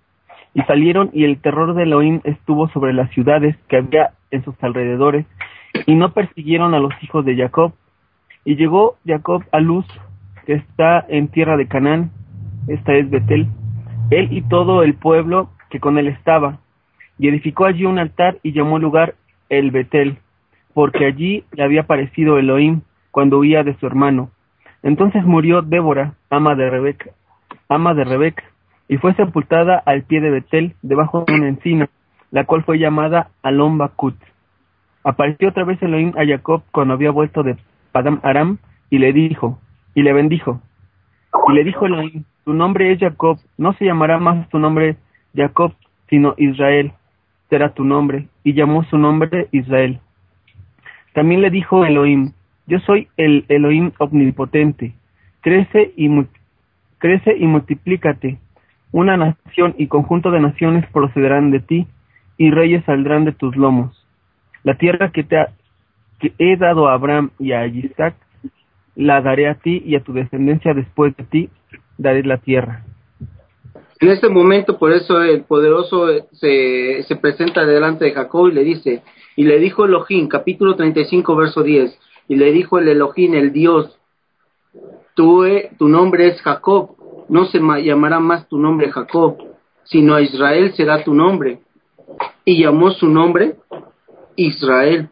Y salieron, y el terror de Elohim estuvo sobre las ciudades que había en sus alrededores, y no persiguieron a los hijos de Jacob. Y llegó Jacob a Luz, que está en tierra de Canaán, esta es Betel, él y todo el pueblo que con él estaba, y edificó allí un altar y llamó el lugar el Betel, porque allí le había aparecido Elohim cuando huía de su hermano. Entonces murió Débora, ama de Rebeca, ama de Rebeca, y fue sepultada al pie de Betel, debajo de una encina, la cual fue llamada Alon Bakut. Apareció otra vez Elohim a Jacob cuando había vuelto de Padam Aram, y le dijo, y le bendijo. Y le dijo Elohim, tu nombre es Jacob, no se llamará más tu nombre Jacob, sino Israel, será tu nombre, y llamó su nombre Israel. También le dijo Elohim, yo soy el Elohim omnipotente, crece y, mu- crece y multiplícate, una nación y conjunto de naciones procederán de ti, y reyes saldrán de tus lomos. La tierra que te ha, que he dado a Abraham y a Isaac, la daré a ti y a tu descendencia después de ti, daré la tierra. En este momento, por eso el poderoso se, se presenta delante de Jacob y le dice, y le dijo Elohim, capítulo treinta y cinco, verso diez, y le dijo el Elohim, el Dios, tú, tu nombre es Jacob, no se llamará más tu nombre Jacob, sino Israel será tu nombre. Y llamó su nombre Israel.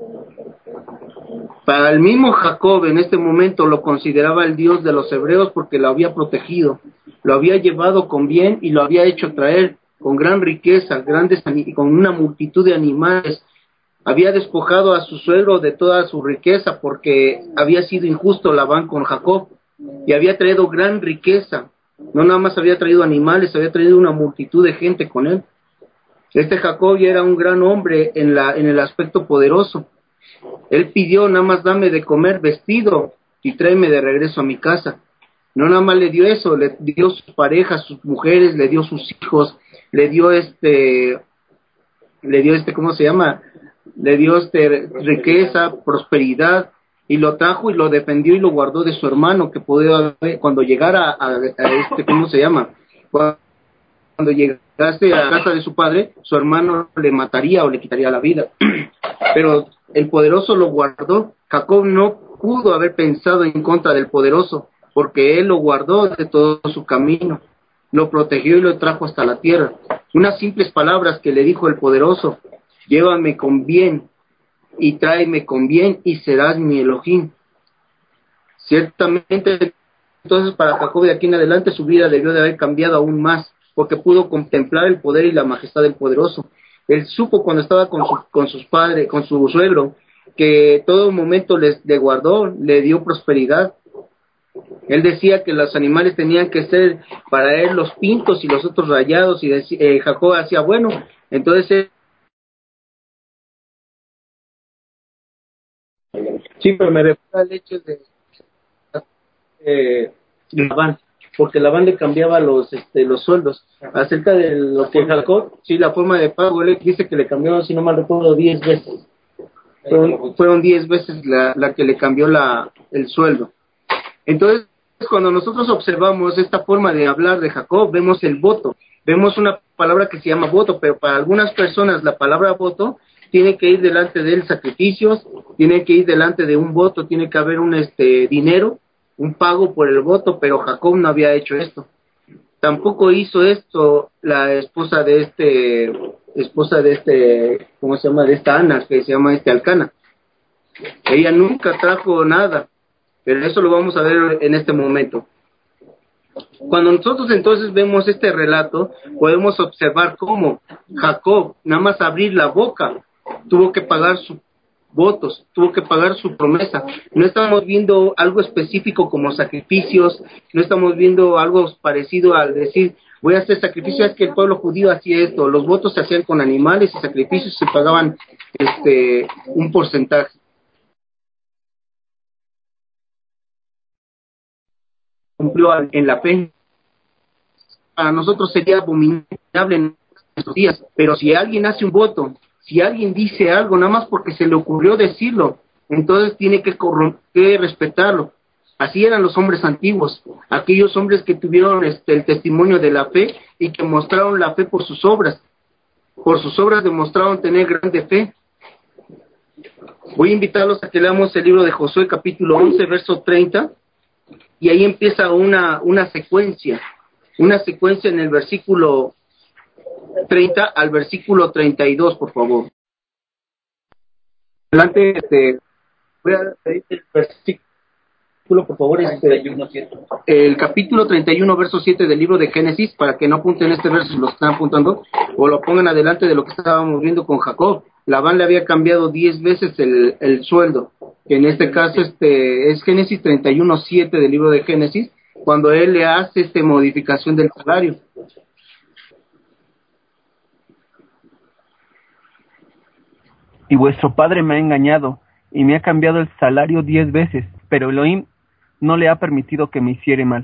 Para el mismo Jacob en este momento lo consideraba el Dios de los hebreos porque lo había protegido, lo había llevado con bien y lo había hecho traer con gran riqueza, grandes, con una multitud de animales. Había despojado a su suegro de toda su riqueza porque había sido injusto Labán con Jacob y había traído gran riqueza. No nada más había traído animales, había traído una multitud de gente con él. Este Jacob ya era un gran hombre en, la, en el aspecto poderoso. Él pidió, nada más dame de comer, vestido y tráeme de regreso a mi casa. No nada más le dio eso, le dio sus parejas, sus mujeres, le dio sus hijos, le dio este, le dio este, ¿cómo se llama? Le dio este riqueza, prosperidad, y lo trajo y lo defendió y lo guardó de su hermano, que podía, cuando llegara a, a este, ¿cómo se llama? Cuando llegase a la casa de su padre, su hermano le mataría o le quitaría la vida. Pero el poderoso lo guardó. Jacob no pudo haber pensado en contra del poderoso, porque él lo guardó de todo su camino, lo protegió y lo trajo hasta la tierra. Unas simples palabras que le dijo el poderoso, llévame con bien y tráeme con bien y serás mi Elohim. Ciertamente, entonces para Jacob de aquí en adelante su vida debió de haber cambiado aún más, porque pudo contemplar el poder y la majestad del poderoso. Él supo cuando estaba con, su, con sus padres, con su suegro, que todo momento les, le guardó, le dio prosperidad. Él decía que los animales tenían que ser para él los pintos y los otros rayados, y decía, eh, Jacob hacía bueno, entonces él, sí, pero me refiero al hecho de eh, Labán, porque Labán le cambiaba los este, los sueldos. Acerca de lo que Jacob, sí, la forma de pago, él dice que le cambió, si no mal recuerdo, diez veces. Fueron, fueron diez veces la, la que le cambió la, el sueldo. Entonces, cuando nosotros observamos esta forma de hablar de Jacob, vemos el voto, vemos una palabra que se llama voto, pero para algunas personas la palabra voto tiene que ir delante de él sacrificios, tiene que ir delante de un voto, tiene que haber un este dinero, un pago por el voto, pero Jacob no había hecho esto. Tampoco hizo esto la esposa de este, esposa de este, ¿cómo se llama? De esta Ana, que se llama este Alcana. Ella nunca trajo nada, pero eso lo vamos a ver en este momento. Cuando nosotros entonces vemos este relato, podemos observar cómo Jacob, nada más abrir la boca, tuvo que pagar sus votos, tuvo que pagar su promesa. No estamos viendo algo específico como sacrificios, no estamos viendo algo parecido al decir, voy a hacer sacrificios, es que el pueblo judío hacía esto, los votos se hacían con animales y sacrificios se pagaban este un porcentaje. Cumplió en la fe. Para nosotros sería abominable en estos días, pero si alguien hace un voto, si alguien dice algo nada más porque se le ocurrió decirlo, entonces tiene que, corrom- que respetarlo. Así eran los hombres antiguos, aquellos hombres que tuvieron este, el testimonio de la fe y que mostraron la fe por sus obras. Por sus obras demostraron tener grande fe. Voy a invitarlos a que leamos el libro de Josué, capítulo once, verso treinta, y ahí empieza una, una secuencia, una secuencia en el versículo treinta al versículo treinta y dos, por favor. Adelante, este, voy a pedir el versículo, por favor, este, el capítulo treinta y uno, verso siete del libro de Génesis, para que no apunten este verso si lo están apuntando, o lo pongan adelante de lo que estábamos viendo con Jacob. Labán le había cambiado diez veces el, el sueldo, que en este caso este es Génesis treinta y uno, siete del libro de Génesis, cuando él le hace esta modificación del salario. Y vuestro padre me ha engañado, y me ha cambiado el salario diez veces, pero Elohim no le ha permitido que me hiciere mal.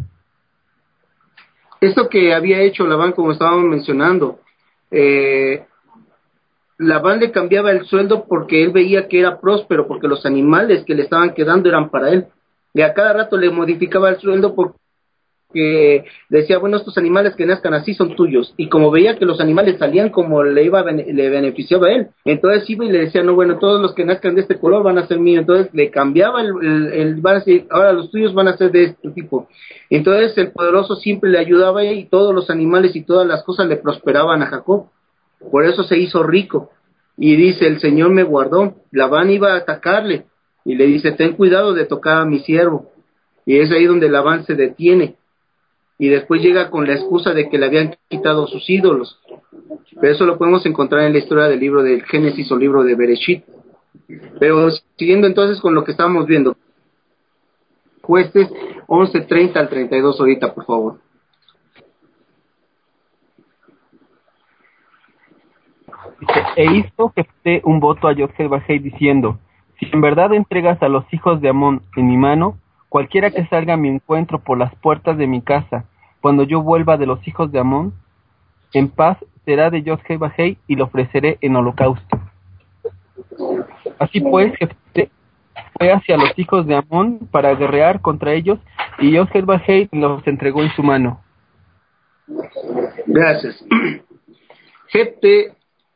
Esto que había hecho Labán, como estábamos mencionando, eh, Labán le cambiaba el sueldo porque él veía que era próspero, porque los animales que le estaban quedando eran para él. Y a cada rato le modificaba el sueldo porque decía, bueno, estos animales que nazcan así son tuyos. Y como veía que los animales salían como le iba le beneficiaba a él, entonces iba y le decía, no, bueno, todos los que nazcan de este color van a ser míos. Entonces le cambiaba el, el, el van a ser, ahora los tuyos van a ser de este tipo. Entonces el poderoso siempre le ayudaba y todos los animales y todas las cosas le prosperaban a Jacob. Por eso se hizo rico. Y dice, el Señor me guardó. Labán iba a atacarle y le dice, ten cuidado de tocar a mi siervo. Y es ahí donde Labán se detiene. Y después llega con la excusa de que le habían quitado sus ídolos. Pero eso lo podemos encontrar en la historia del libro del Génesis o libro de Bereshit. Pero siguiendo entonces con lo que estábamos viendo. Jueces once, treinta al treinta y dos ahorita, por favor. E hizo Jefté un voto a Yod-Heh Vahei diciendo, si en verdad entregas a los hijos de Amón en mi mano, cualquiera que salga a mi encuentro por las puertas de mi casa, cuando yo vuelva de los hijos de Amón, en paz será de Yod-Heh Vahei y lo ofreceré en holocausto. Así pues, Jefté fue hacia los hijos de Amón para guerrear contra ellos, y Yod-Heh Vahei los entregó en su mano. Gracias. Jefté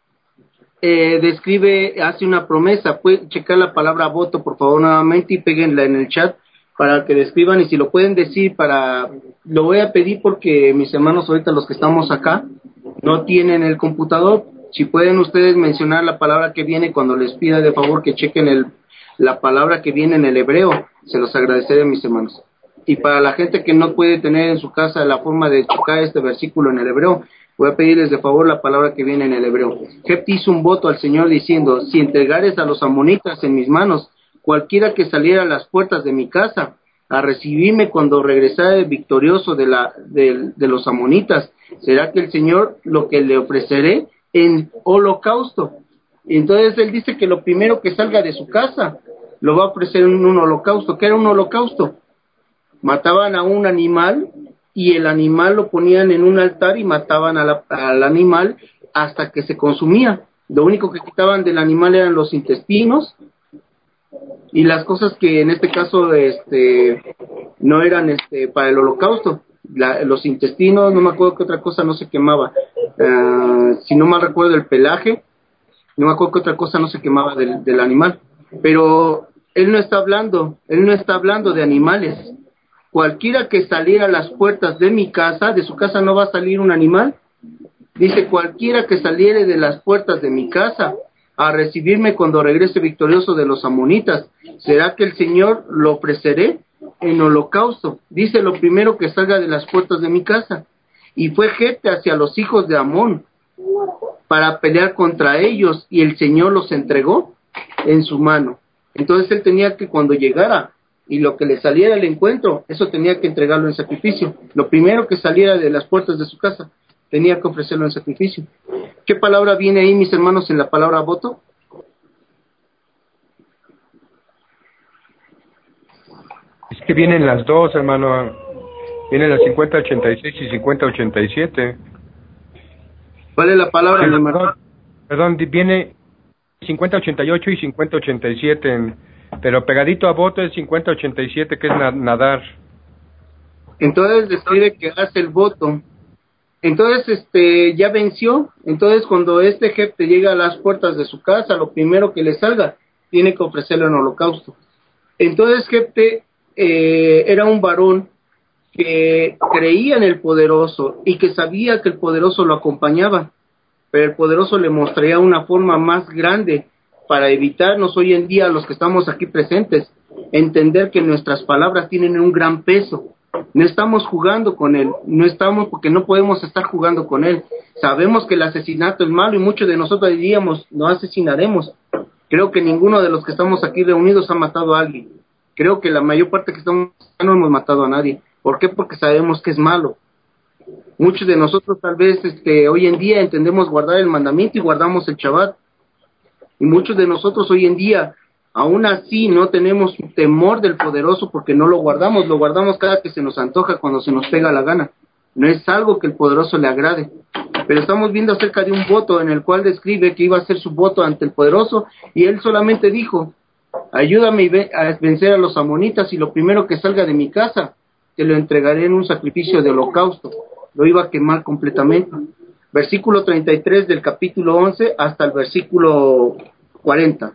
Eh, describe, hace una promesa. Pueden checar la palabra voto, por favor, nuevamente, y péguenla en el chat para que describan, y si lo pueden decir para, lo voy a pedir porque mis hermanos ahorita los que estamos acá no tienen el computador. Si pueden ustedes mencionar la palabra que viene cuando les pida de favor que chequen el, la palabra que viene en el hebreo, se los agradeceré, mis hermanos. Y para la gente que no puede tener en su casa la forma de checar este versículo en el hebreo, voy a pedirles de favor la palabra que viene en el hebreo. Jefté hizo un voto al Señor diciendo, si entregares a los amonitas en mis manos, cualquiera que saliera a las puertas de mi casa a recibirme cuando regresare victorioso de, la, de, de los amonitas, será que el Señor lo que le ofreceré en holocausto. Entonces él dice que lo primero que salga de su casa lo va a ofrecer en un holocausto. ¿Qué era un holocausto? Mataban a un animal y el animal lo ponían en un altar y mataban a la, al animal hasta que se consumía. Lo único que quitaban del animal eran los intestinos y las cosas que en este caso este no eran este para el holocausto. La, los intestinos, no me acuerdo qué otra cosa no se quemaba. Uh, si no mal recuerdo el pelaje, no me acuerdo qué otra cosa no se quemaba del, del animal. Pero él no está hablando, él no está hablando de animales. Cualquiera que saliera a las puertas de mi casa, de su casa no va a salir un animal. Dice, cualquiera que saliere de las puertas de mi casa a recibirme cuando regrese victorioso de los amonitas, ¿será que el Señor lo ofreceré en holocausto? Dice, lo primero que salga de las puertas de mi casa. Y fue Jefté hacia los hijos de Amón para pelear contra ellos, y el Señor los entregó en su mano. Entonces él tenía que, cuando llegara y lo que le saliera al encuentro, eso tenía que entregarlo en sacrificio. Lo primero que saliera de las puertas de su casa, tenía que ofrecerlo en sacrificio. ¿Qué palabra viene ahí, mis hermanos, en la palabra voto? Es que vienen las dos, hermano. Vienen las cincuenta ochenta y seis y cincuenta ochenta y siete. ¿Cuál es la palabra, Perdón, hermano? perdón, viene cincuenta ochenta y ocho y cincuenta ochenta y siete en, Pero pegadito a voto es cincuenta ochenta y siete, que es nadar. Entonces describe que hace el voto. Entonces este ya venció. Entonces cuando este Jefte llega a las puertas de su casa, lo primero que le salga, tiene que ofrecerle un holocausto. Entonces Jefte eh, era un varón que creía en el poderoso y que sabía que el poderoso lo acompañaba, pero el poderoso le mostraría una forma más grande para evitarnos hoy en día, los que estamos aquí presentes, entender que nuestras palabras tienen un gran peso. No estamos jugando con él, no estamos porque no podemos estar jugando con él. Sabemos que el asesinato es malo y muchos de nosotros diríamos, no asesinaremos. Creo que ninguno de los que estamos aquí reunidos ha matado a alguien. Creo que la mayor parte que estamos no hemos matado a nadie. ¿Por qué? Porque sabemos que es malo. Muchos de nosotros tal vez este, hoy en día entendemos guardar el mandamiento y guardamos el Shabbat. Y muchos de nosotros hoy en día, aún así, no tenemos temor del poderoso porque no lo guardamos. Lo guardamos cada que se nos antoja, cuando se nos pega la gana. No es algo que el poderoso le agrade. Pero estamos viendo acerca de un voto en el cual describe que iba a hacer su voto ante el poderoso y él solamente dijo, ayúdame a vencer a los amonitas y lo primero que salga de mi casa te lo entregaré en un sacrificio de holocausto. Lo iba a quemar completamente. Versículo treinta y tres del capítulo once hasta el versículo cuarenta.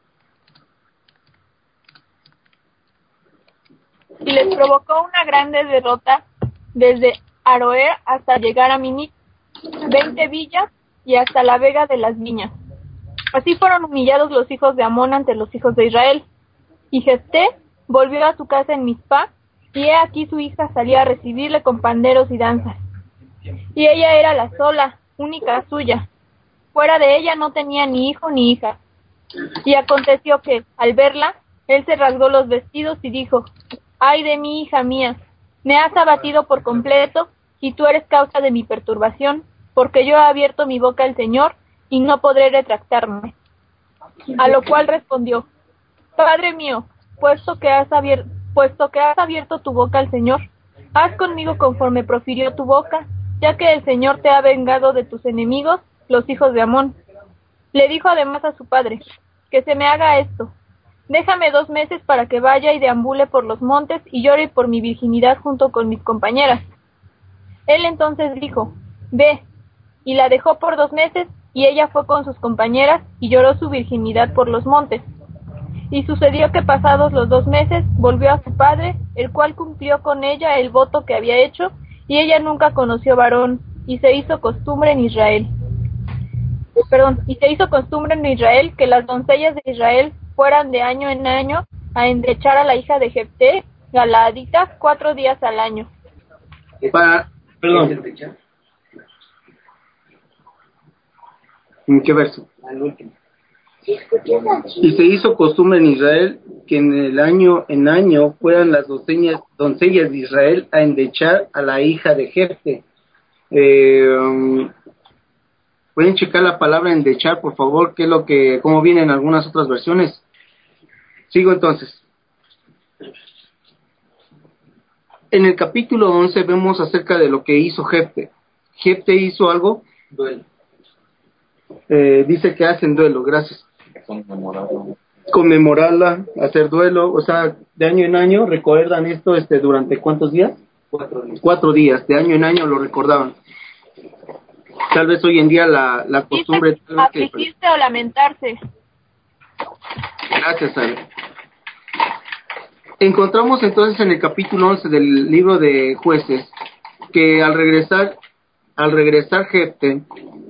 Y les provocó una grande derrota desde Aroer hasta llegar a Minit, veinte villas y hasta la vega de las viñas. Así fueron humillados los hijos de Amón ante los hijos de Israel. Y Jefté volvió a su casa en Mizpá, y he aquí su hija salía a recibirle con panderos y danzas. Y ella era la sola, única suya. Fuera de ella no tenía ni hijo ni hija. Y aconteció que, al verla, él se rasgó los vestidos y dijo, ay de mí, hija mía, me has abatido por completo, y tú eres causa de mi perturbación, porque yo he abierto mi boca al Señor, y no podré retractarme. A lo cual respondió, Padre mío, puesto que has abierto, puesto que has abierto tu boca al Señor, haz conmigo conforme profirió tu boca, ya que el Señor te ha vengado de tus enemigos, los hijos de Amón. Le dijo además a su padre, que se me haga esto, déjame dos meses para que vaya y deambule por los montes y llore por mi virginidad junto con mis compañeras. Él entonces dijo, ve, y la dejó por dos meses, y ella fue con sus compañeras y lloró su virginidad por los montes. Y sucedió que pasados los dos meses volvió a su padre, el cual cumplió con ella el voto que había hecho, y ella nunca conoció varón, y se hizo costumbre en Israel. Perdón, y se hizo costumbre en Israel que las doncellas de Israel fueran de año en año a endechar a la hija de Jefté, Galaadita, cuatro días al año. Para, perdón. ¿En qué verso? Al último. Y se hizo costumbre en Israel que en el año en año fueran las doncellas, doncellas de Israel a endechar a la hija de Jefté. Eh, um, Pueden checar la palabra endechar, por favor, que es lo que, cómo viene en algunas otras versiones. Sigo entonces. En el capítulo once vemos acerca de lo que hizo Jefté. Jefté hizo algo. Duelo. Eh, dice que hacen duelo, gracias. Conmemorarla. Conmemorarla, hacer duelo, o sea, de año en año, ¿recuerdan esto este durante cuántos días? Cuatro días. Cuatro días, de año en año lo recordaban. Tal vez hoy en día la, la costumbre... Dice afligirse o lamentarse. Gracias, Ale. Encontramos entonces en el capítulo once del libro de Jueces que al regresar, al regresar Jefté,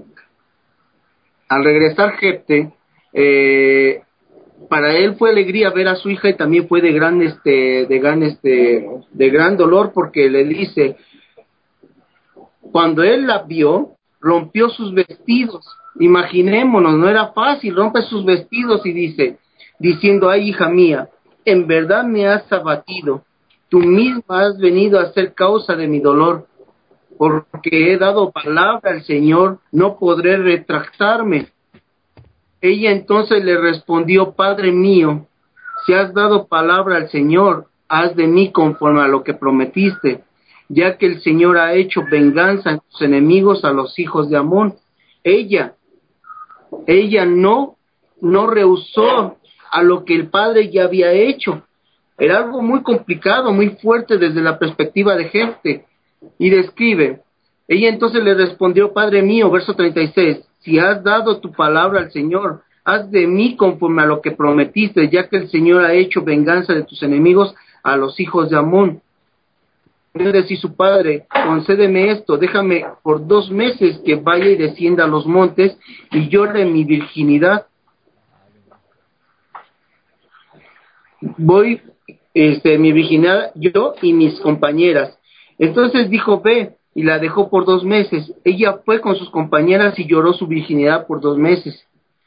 al regresar Jefté, eh, para él fue alegría ver a su hija y también fue de gran este, de gran este, de gran dolor porque le dice, cuando él la vio, rompió sus vestidos. Imaginémonos, no era fácil, rompe sus vestidos y dice, diciendo, ay hija mía, en verdad me has abatido, tú misma has venido a ser causa de mi dolor, porque he dado palabra al Señor, no podré retractarme. Ella entonces le respondió, Padre mío, si has dado palabra al Señor, haz de mí conforme a lo que prometiste, ya que el Señor ha hecho venganza en tus enemigos a los hijos de Amón. Ella, ella no, no rehusó a lo que el padre ya había hecho. Era algo muy complicado, muy fuerte desde la perspectiva de Jefte. Y describe, ella entonces le respondió: Padre mío, verso treinta y seis, si has dado tu palabra al Señor, haz de mí conforme a lo que prometiste, ya que el Señor ha hecho venganza de tus enemigos a los hijos de Amón. Decía su padre: concédeme esto, déjame por dos meses que vaya y descienda a los montes y llore mi virginidad. Voy, este, mi virginidad, yo y mis compañeras. Entonces dijo: ve, y la dejó por dos meses. Ella fue con sus compañeras y lloró su virginidad por dos meses.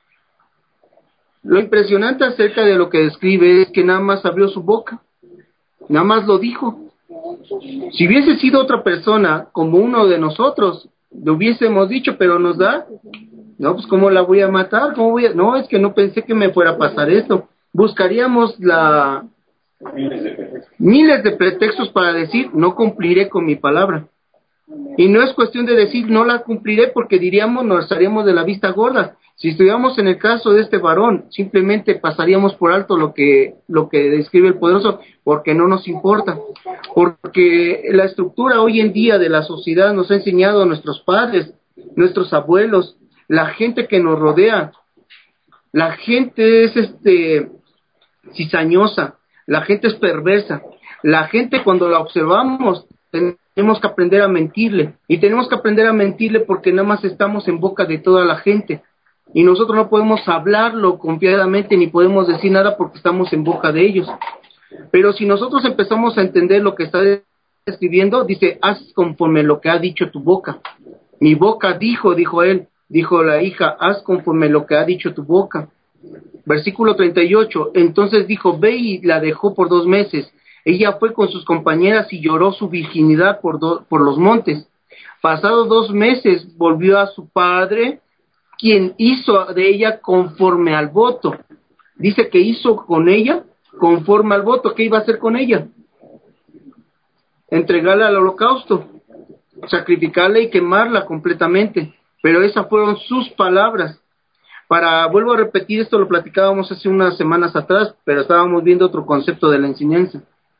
Lo impresionante acerca de lo que describe es que nada más abrió su boca, nada más lo dijo. Si hubiese sido otra persona, como uno de nosotros, lo hubiésemos dicho, pero nos da, no, pues ¿cómo la voy a matar? ¿Cómo voy a...? No, es que no pensé que me fuera a pasar esto. Buscaríamos la miles de pretextos para decir: no cumpliré con mi palabra. Y no es cuestión de decir no la cumpliré, porque diríamos, nos estaríamos de la vista gorda. Si estuviéramos en el caso de este varón, simplemente pasaríamos por alto lo que lo que describe el poderoso, porque no nos importa. Porque la estructura hoy en día de la sociedad nos ha enseñado a nuestros padres, nuestros abuelos, la gente que nos rodea. La gente es este cizañosa, la gente es perversa. La gente, cuando la observamos, tenemos que aprender a mentirle, y tenemos que aprender a mentirle porque nada más estamos en boca de toda la gente, y nosotros no podemos hablarlo confiadamente ni podemos decir nada porque estamos en boca de ellos. Pero si nosotros empezamos a entender lo que está escribiendo, dice: haz conforme lo que ha dicho tu boca. Mi boca dijo, dijo él, dijo la hija, haz conforme lo que ha dicho tu boca. Versículo treinta y ocho, entonces dijo: ve, y la dejó por dos meses. Ella fue con sus compañeras y lloró su virginidad por, do, por los montes. Pasados dos meses volvió a su padre, quien hizo de ella conforme al voto. Dice que hizo con ella conforme al voto. ¿Qué iba a hacer con ella? Entregarla al holocausto, sacrificarla y quemarla completamente. Pero esas fueron sus palabras. Para, vuelvo a repetir, esto lo platicábamos hace unas semanas atrás, pero estábamos viendo otro concepto de la enseñanza.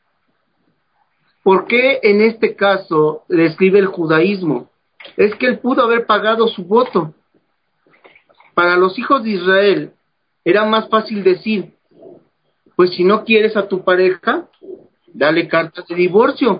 ¿Por qué en este caso describe el judaísmo? Es que él pudo haber pagado su voto. Para los hijos de Israel era más fácil decir: pues si no quieres a tu pareja, dale cartas de divorcio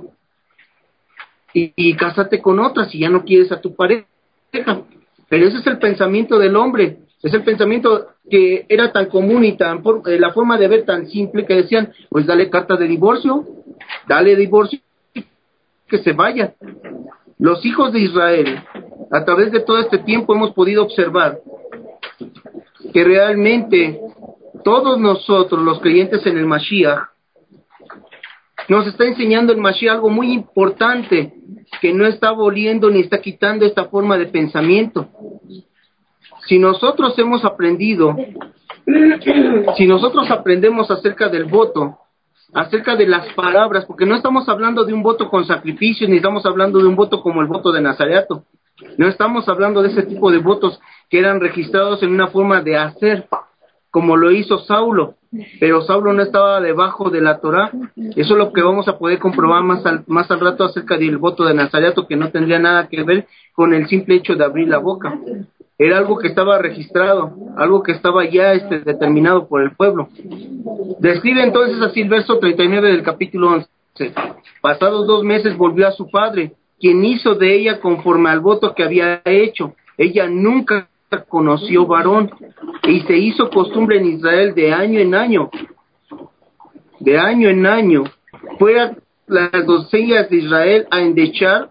y, y cásate con otra si ya no quieres a tu pareja. Pero ese es el pensamiento del hombre, es el pensamiento que era tan común y tan eh, la forma de ver tan simple, que decían: pues dale carta de divorcio, dale divorcio, que se vaya. Los hijos de Israel, a través de todo este tiempo, hemos podido observar que realmente todos nosotros, los creyentes en el Mashiach, nos está enseñando el Mashiach algo muy importante, que no está aboliendo ni está quitando esta forma de pensamiento. Si nosotros hemos aprendido, si nosotros aprendemos acerca del voto, acerca de las palabras, porque no estamos hablando de un voto con sacrificio, ni estamos hablando de un voto como el voto de Nazareato, no estamos hablando de ese tipo de votos que eran registrados en una forma de hacer, como lo hizo Saulo, pero Saulo no estaba debajo de la Torá. Eso es lo que vamos a poder comprobar más al, más al rato acerca del voto de Nazareato, que no tendría nada que ver con el simple hecho de abrir la boca. Era algo que estaba registrado, algo que estaba ya este, determinado por el pueblo. Describe entonces así el verso treinta y nueve del capítulo once. Pasados dos meses volvió a su padre, quien hizo de ella conforme al voto que había hecho. Ella nunca conoció varón, y se hizo costumbre en Israel de año en año, de año en año, fue a las doncellas de Israel a endechar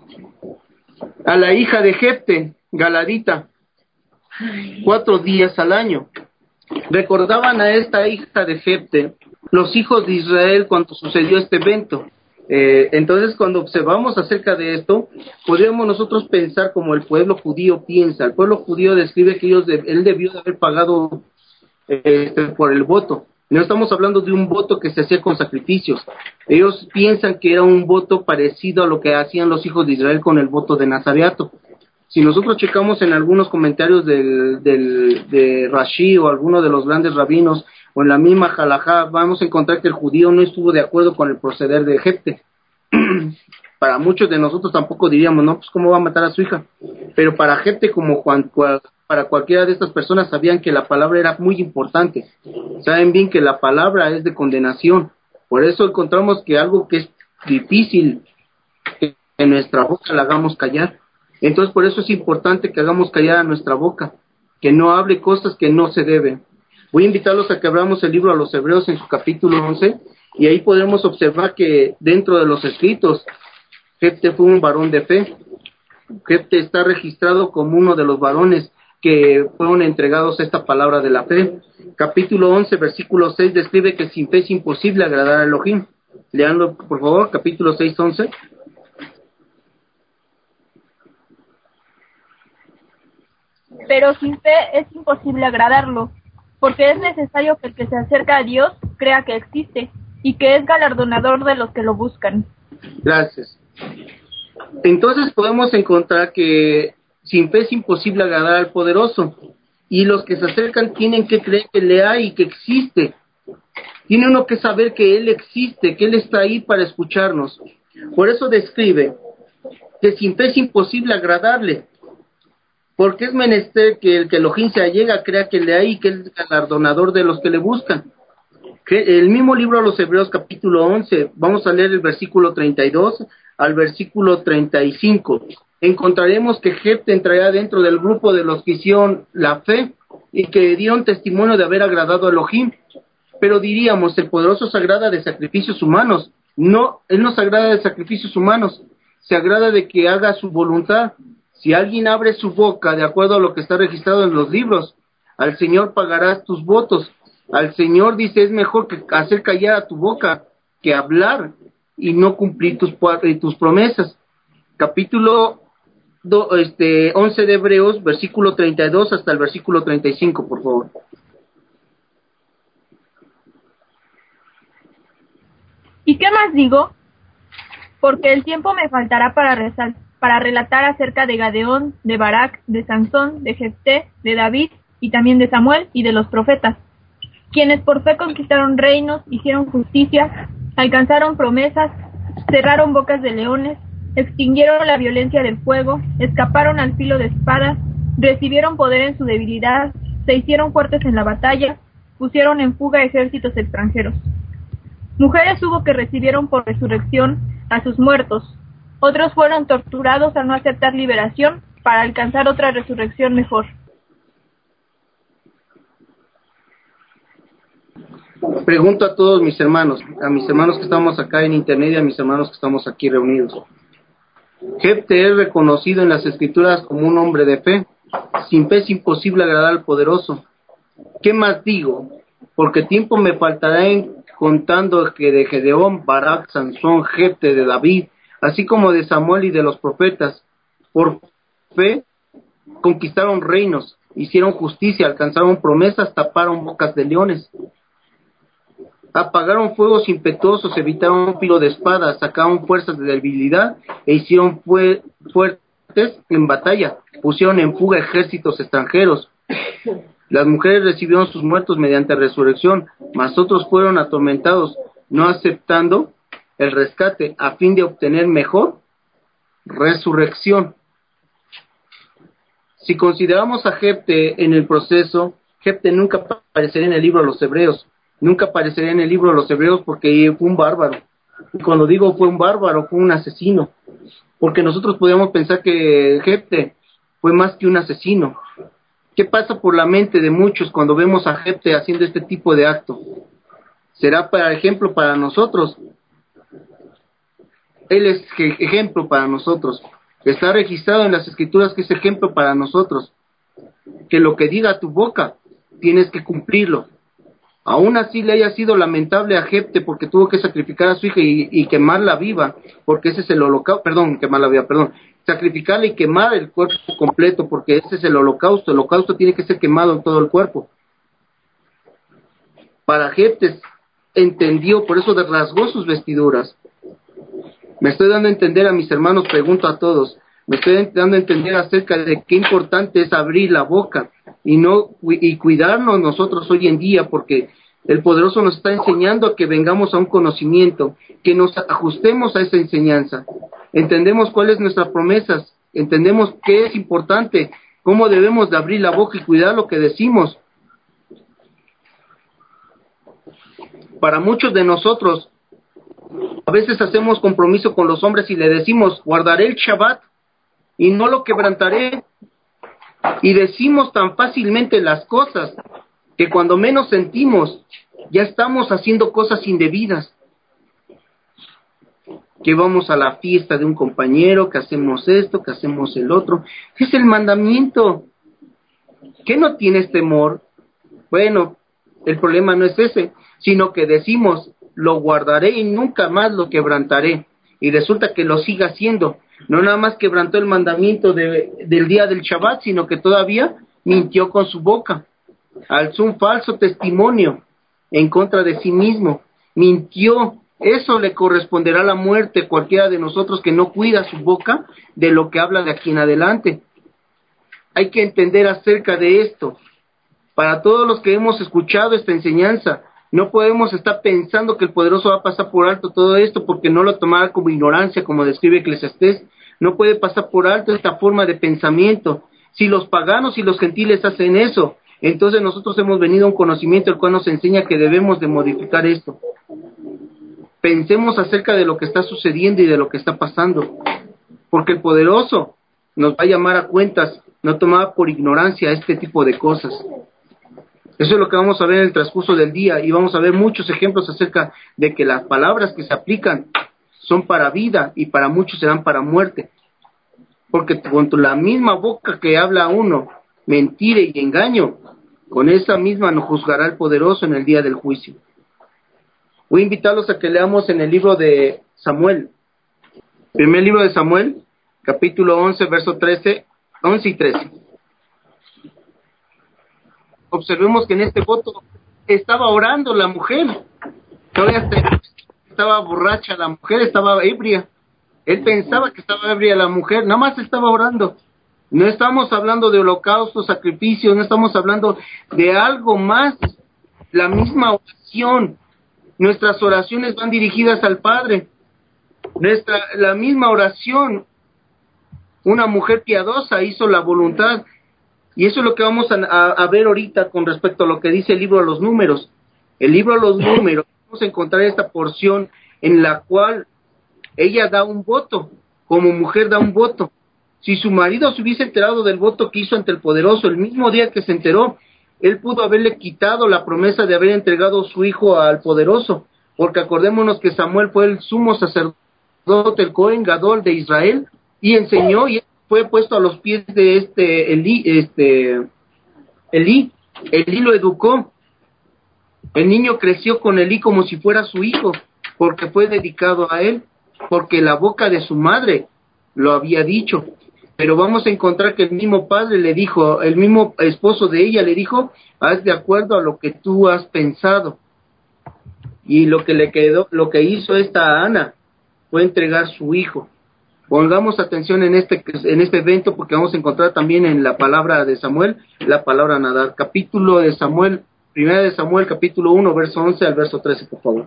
a la hija de Jefte, Galadita, cuatro días al año. Recordaban a esta hija de Jefte los hijos de Israel cuando sucedió este evento. Eh, entonces, cuando observamos acerca de esto, podríamos nosotros pensar como el pueblo judío piensa. El pueblo judío describe que ellos de, él debió de haber pagado eh, por el voto. No estamos hablando de un voto que se hacía con sacrificios. Ellos piensan que era un voto parecido a lo que hacían los hijos de Israel con el voto de Nazareato. Si nosotros checamos en algunos comentarios del, del, de Rashi o alguno de los grandes rabinos o en la misma Jalajá, vamos a encontrar que el judío no estuvo de acuerdo con el proceder de Jefte. Para muchos de nosotros tampoco diríamos, no, pues cómo va a matar a su hija, pero para Jefte, como Juan, cual, para cualquiera de estas personas, sabían que la palabra era muy importante, saben bien que la palabra es de condenación, por eso encontramos que algo que es difícil que en nuestra boca la hagamos callar. Entonces por eso es importante que hagamos callar a nuestra boca, que no hable cosas que no se deben. Voy a invitarlos a que abramos el libro a los Hebreos en su capítulo once, y ahí podemos observar que dentro de los escritos, Jefte fue un varón de fe. Jefte está registrado como uno de los varones que fueron entregados a esta palabra de la fe. Capítulo once, versículo seis, describe que sin fe es imposible agradar a Elohim. Leanlo, por favor, capítulo seis, once. Pero sin fe es imposible agradarlo, porque es necesario que el que se acerca a Dios crea que existe y que es galardonador de los que lo buscan. Gracias. Entonces podemos encontrar que sin fe es imposible agradar al poderoso, y los que se acercan tienen que creer que le hay y que existe. Tiene uno que saber que Él existe, que Él está ahí para escucharnos. Por eso describe que sin fe es imposible agradarle, porque es menester que el que Elohim se allega crea que le hay y que es galardonador de los que le buscan. El mismo libro a los Hebreos capítulo once, vamos a leer el versículo treinta y dos al versículo treinta y cinco. Encontraremos que Jefte entrará dentro del grupo de los que hicieron la fe y que dieron testimonio de haber agradado a Elohim. Pero diríamos, el poderoso se agrada de sacrificios humanos. No, Él no se agrada de sacrificios humanos, se agrada de que haga su voluntad. Si alguien abre su boca de acuerdo a lo que está registrado en los libros, al Señor pagarás tus votos. Al Señor dice, es mejor que hacer callar a tu boca que hablar y no cumplir tus, tus promesas. Capítulo do, este, once de Hebreos, versículo treinta y dos hasta el versículo treinta y cinco, por favor. ¿Y qué más digo? Porque el tiempo me faltará para, resal- para relatar acerca de Gadeón, de Barak, de Sansón, de Jefté, de David y también de Samuel y de los profetas, quienes por fe conquistaron reinos, hicieron justicia, alcanzaron promesas, cerraron bocas de leones, extinguieron la violencia del fuego, escaparon al filo de espada, recibieron poder en su debilidad, se hicieron fuertes en la batalla, pusieron en fuga ejércitos extranjeros. Mujeres hubo que recibieron por resurrección a sus muertos, otros fueron torturados al no aceptar liberación para alcanzar otra resurrección mejor. Pregunto a todos mis hermanos, a mis hermanos que estamos acá en internet y a mis hermanos que estamos aquí reunidos. Jefte es reconocido en las escrituras como un hombre de fe. Sin fe es imposible agradar al poderoso. ¿Qué más digo? Porque tiempo me faltará en contando que de Gedeón, Barak, Sansón, Jefte, de David, así como de Samuel y de los profetas, por fe conquistaron reinos, hicieron justicia, alcanzaron promesas, taparon bocas de leones. Apagaron fuegos impetuosos, evitaron filo de espada, sacaron fuerzas de debilidad e hicieron fu- fuertes en batalla, pusieron en fuga ejércitos extranjeros. Las mujeres recibieron sus muertos mediante resurrección, mas otros fueron atormentados, no aceptando el rescate a fin de obtener mejor resurrección. Si consideramos a Jefte en el proceso, Jefte nunca aparecería en el libro de los Hebreos. Nunca aparecería en el libro de los Hebreos porque fue un bárbaro. Y cuando digo fue un bárbaro, fue un asesino. Porque nosotros podríamos pensar que Jefte fue más que un asesino. ¿Qué pasa por la mente de muchos cuando vemos a Jefte haciendo este tipo de acto? ¿Será para ejemplo para nosotros? Él es ejemplo para nosotros. Está registrado en las escrituras que es ejemplo para nosotros. Que lo que diga tu boca, tienes que cumplirlo. Aún así le haya sido lamentable a Jefte porque tuvo que sacrificar a su hija y, y quemarla viva, porque ese es el holocausto, perdón, quemarla viva, perdón, sacrificarla y quemar el cuerpo completo, porque ese es el holocausto, el holocausto tiene que ser quemado en todo el cuerpo. Para Jefte entendió, por eso rasgó sus vestiduras. Me estoy dando a entender a mis hermanos, pregunto a todos, me estoy dando a entender acerca de qué importante es abrir la boca y no y cuidarnos nosotros hoy en día, porque El poderoso nos está enseñando a que vengamos a un conocimiento, que nos ajustemos a esa enseñanza. Entendemos cuáles son nuestras promesas, entendemos qué es importante, cómo debemos de abrir la boca y cuidar lo que decimos. Para muchos de nosotros, a veces hacemos compromiso con los hombres y le decimos, guardaré el Shabbat y no lo quebrantaré. Y decimos tan fácilmente las cosas que cuando menos sentimos, ya estamos haciendo cosas indebidas. Que vamos a la fiesta de un compañero, que hacemos esto, que hacemos el otro. Es el mandamiento. ¿Qué no tienes temor? Bueno, el problema no es ese, sino que decimos, lo guardaré y nunca más lo quebrantaré. Y resulta que lo sigue haciendo. No nada más quebrantó el mandamiento de, del día del Shabbat, sino que todavía mintió con su boca. Alzó un falso testimonio en contra de sí mismo. Mintió. Eso le corresponderá a la muerte, cualquiera de nosotros que no cuida su boca de lo que habla de aquí en adelante. Hay que entender acerca de esto. Para todos los que hemos escuchado esta enseñanza, no podemos estar pensando que el poderoso va a pasar por alto todo esto porque no lo tomará como ignorancia, como describe Eclesiastés. No puede pasar por alto esta forma de pensamiento. Si los paganos y los gentiles hacen eso, entonces nosotros hemos venido a un conocimiento el cual nos enseña que debemos de modificar esto. Pensemos acerca de lo que está sucediendo y de lo que está pasando, porque el poderoso nos va a llamar a cuentas, no tomar por ignorancia este tipo de cosas. Eso es lo que vamos a ver en el transcurso del día, y vamos a ver muchos ejemplos acerca de que las palabras que se aplican son para vida y para muchos serán para muerte, porque con la misma boca que habla uno mentira y engaño, con esa misma nos juzgará el poderoso en el día del juicio. Voy a invitarlos a que leamos en el libro de Samuel, primer libro de Samuel, capítulo once, verso trece, once y trece. Observemos que en este voto estaba orando la mujer, todavía estaba borracha la mujer, estaba ebria. Él pensaba que estaba ebria la mujer, nada más estaba orando. No estamos hablando de holocaustos, sacrificios, no estamos hablando de algo más, la misma oración. Nuestras oraciones van dirigidas al Padre. Nuestra, la misma oración, una mujer piadosa hizo la voluntad. Y eso es lo que vamos a, a, a ver ahorita con respecto a lo que dice el libro de los números. El libro de los números, vamos a encontrar esta porción en la cual ella da un voto, como mujer da un voto. Si su marido se hubiese enterado del voto que hizo ante el poderoso, el mismo día que se enteró, él pudo haberle quitado la promesa de haber entregado su hijo al poderoso, porque acordémonos que Samuel fue el sumo sacerdote, el Cohen Gadol de Israel, y enseñó y fue puesto a los pies de este Elí, este Elí, Elí lo educó. El niño creció con Elí como si fuera su hijo, porque fue dedicado a él, porque la boca de su madre lo había dicho. Pero vamos a encontrar que el mismo padre le dijo, el mismo esposo de ella le dijo, haz de acuerdo a lo que tú has pensado. Y lo que le quedó, lo que hizo esta Ana fue entregar su hijo. Pongamos atención en este en este evento porque vamos a encontrar también en la palabra de Samuel, la palabra nadar. Capítulo de Samuel, primera de Samuel, capítulo uno, verso once al verso trece, por favor.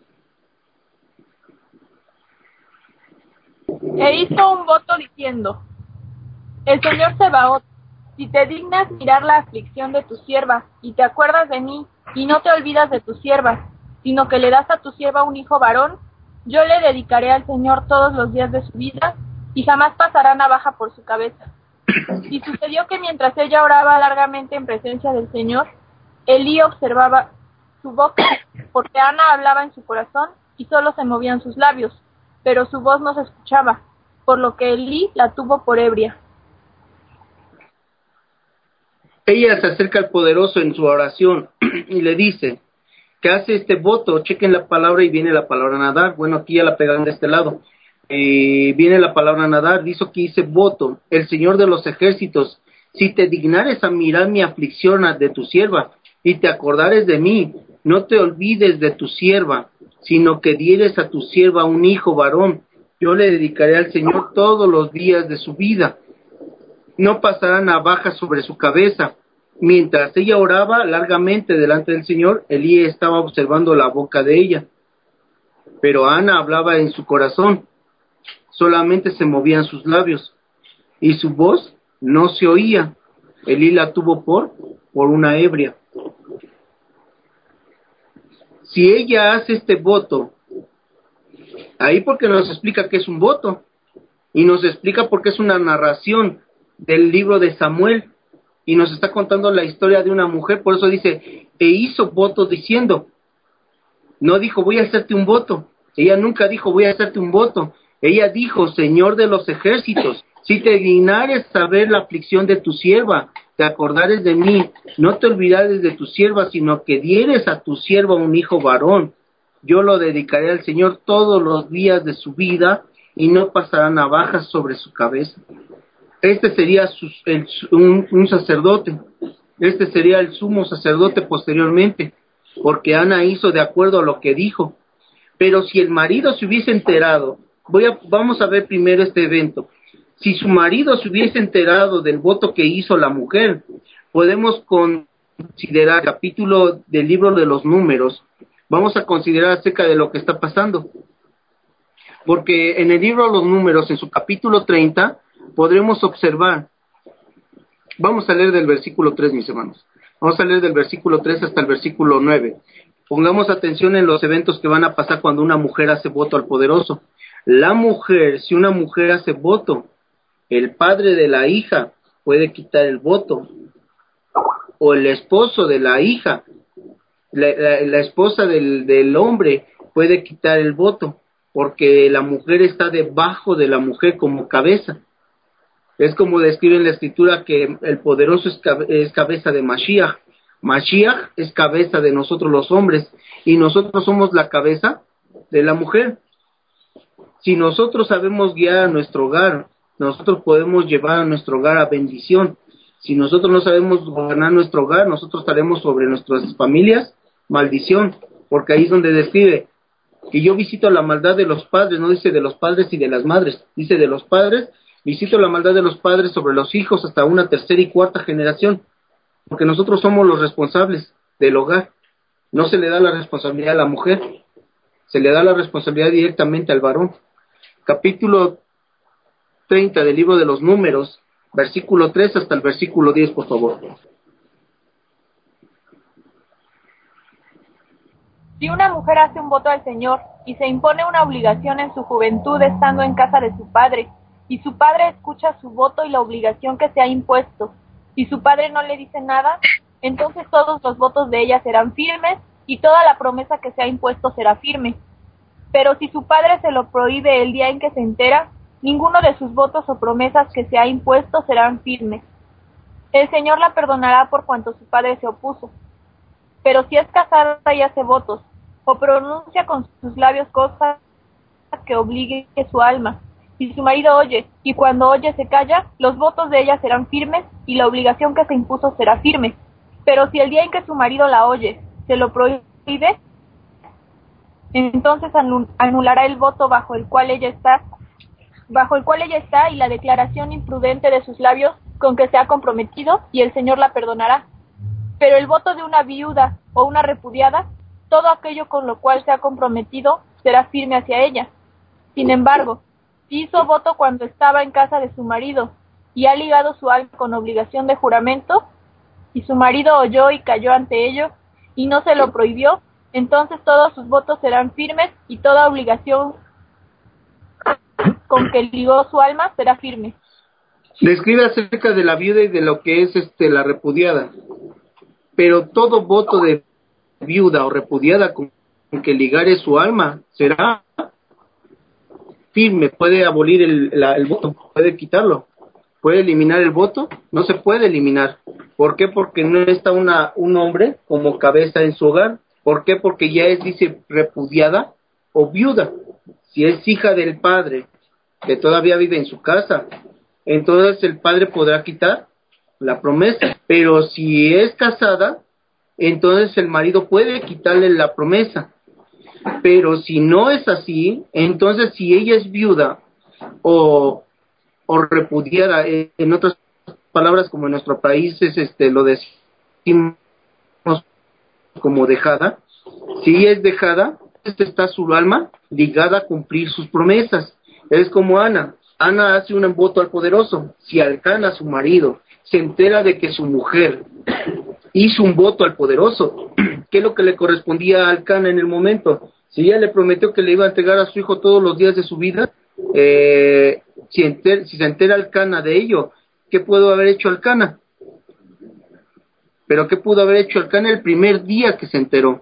E hizo un voto diciendo: El Señor Sebaot, si te dignas mirar la aflicción de tu sierva, y te acuerdas de mí, y no te olvidas de tu sierva, sino que le das a tu sierva un hijo varón, yo le dedicaré al Señor todos los días de su vida, y jamás pasará navaja por su cabeza. Y sucedió que mientras ella oraba largamente en presencia del Señor, Elí observaba su boca, porque Ana hablaba en su corazón, y solo se movían sus labios, pero su voz no se escuchaba, por lo que Elí la tuvo por ebria. Ella se acerca al poderoso en su oración y le dice que hace este voto. Chequen la palabra y viene la palabra nadar. Bueno, aquí ya la pegan de este lado. Eh, viene la palabra nadar, dice que hice voto, el Señor de los ejércitos, si te dignares a mirar mi aflicción de tu sierva, y te acordares de mí, no te olvides de tu sierva, sino que dieres a tu sierva un hijo varón, yo le dedicaré al Señor todos los días de su vida, no pasará navaja sobre su cabeza, Mientras ella oraba largamente delante del Señor, Elí estaba observando la boca de ella. Pero Ana hablaba en su corazón, solamente se movían sus labios, y su voz no se oía. Elí la tuvo por, por una ebria. Si ella hace este voto, ahí porque nos explica que es un voto, y nos explica porque es una narración del libro de Samuel, y nos está contando la historia de una mujer, por eso dice, e hizo voto diciendo, no dijo voy a hacerte un voto, ella nunca dijo voy a hacerte un voto, ella dijo, Señor de los ejércitos, si te dignares saber la aflicción de tu sierva, te acordares de mí, no te olvidares de tu sierva, sino que dieres a tu sierva un hijo varón, yo lo dedicaré al Señor todos los días de su vida, y no pasará navajas sobre su cabeza. Este sería su, el, un, un sacerdote, este sería el sumo sacerdote posteriormente, porque Ana hizo de acuerdo a lo que dijo. Pero si el marido se hubiese enterado, voy a, vamos a ver primero este evento. Si su marido se hubiese enterado del voto que hizo la mujer, podemos considerar el capítulo del libro de los Números, vamos a considerar acerca de lo que está pasando. Porque en el libro de los Números, en su capítulo treinta, podremos observar, vamos a leer del versículo tres, mis hermanos, vamos a leer del versículo tres hasta el versículo nueve. Pongamos atención en los eventos que van a pasar cuando una mujer hace voto al poderoso. La mujer, si una mujer hace voto, el padre de la hija puede quitar el voto, o el esposo de la hija, la, la, la esposa del, del hombre puede quitar el voto, porque la mujer está debajo de la mujer como cabeza. Es como describe en la escritura que el poderoso es, cabe, es cabeza de Mashiach. Mashiach es cabeza de nosotros los hombres, y nosotros somos la cabeza de la mujer. Si nosotros sabemos guiar a nuestro hogar, nosotros podemos llevar a nuestro hogar a bendición. Si nosotros no sabemos gobernar nuestro hogar, nosotros estaremos sobre nuestras familias maldición, porque ahí es donde describe que yo visito la maldad de los padres, no dice de los padres y de las madres, dice de los padres, visito la maldad de los padres sobre los hijos hasta una tercera y cuarta generación, porque nosotros somos los responsables del hogar. No se le da la responsabilidad a la mujer, se le da la responsabilidad directamente al varón. Capítulo treinta del libro de los Números, versículo tres hasta el versículo diez, por favor. Si una mujer hace un voto al Señor y se impone una obligación en su juventud estando en casa de su padre, y su padre escucha su voto y la obligación que se ha impuesto, y su padre no le dice nada, entonces todos los votos de ella serán firmes y toda la promesa que se ha impuesto será firme. Pero si su padre se lo prohíbe el día en que se entera, ninguno de sus votos o promesas que se ha impuesto serán firmes. El Señor la perdonará por cuanto su padre se opuso. Pero si es casada y hace votos, o pronuncia con sus labios cosas que obliguen su alma, y su marido oye, y cuando oye se calla, los votos de ella serán firmes, y la obligación que se impuso será firme. Pero si el día en que su marido la oye, se lo prohíbe, entonces anulará el voto bajo el cual ella está, bajo el cual ella está, y la declaración imprudente de sus labios con que se ha comprometido, y el Señor la perdonará. Pero el voto de una viuda o una repudiada, todo aquello con lo cual se ha comprometido, será firme hacia ella. Sin embargo, si hizo voto cuando estaba en casa de su marido, y ha ligado su alma con obligación de juramento, y su marido oyó y cayó ante ello, y no se lo prohibió, entonces todos sus votos serán firmes, y toda obligación con que ligó su alma será firme. Describe acerca de la viuda y de lo que es este la repudiada. Pero todo voto de viuda o repudiada con que ligare su alma será firme. Puede abolir el, la, el voto, puede quitarlo, puede eliminar el voto, no se puede eliminar. ¿Por qué? Porque no está una, un hombre como cabeza en su hogar. ¿Por qué? Porque ya es, dice, repudiada o viuda. Si es hija del padre que todavía vive en su casa, entonces el padre podrá quitar la promesa. Pero si es casada, entonces el marido puede quitarle la promesa. Pero si no es así, entonces si ella es viuda o, o repudiada, en otras palabras como en nuestro país es este lo como dejada, si es dejada, está su alma ligada a cumplir sus promesas. Es como Ana. Ana hace un voto al poderoso. Si Alcana, su marido, se entera de que su mujer hizo un voto al poderoso, ¿qué es lo que le correspondía a Alcana en el momento? Si ella le prometió que le iba a entregar a su hijo todos los días de su vida, eh, si, enter, si se entera Alcana de ello, ¿qué pudo haber hecho Alcana? Pero ¿qué pudo haber hecho Alcana el primer día que se enteró?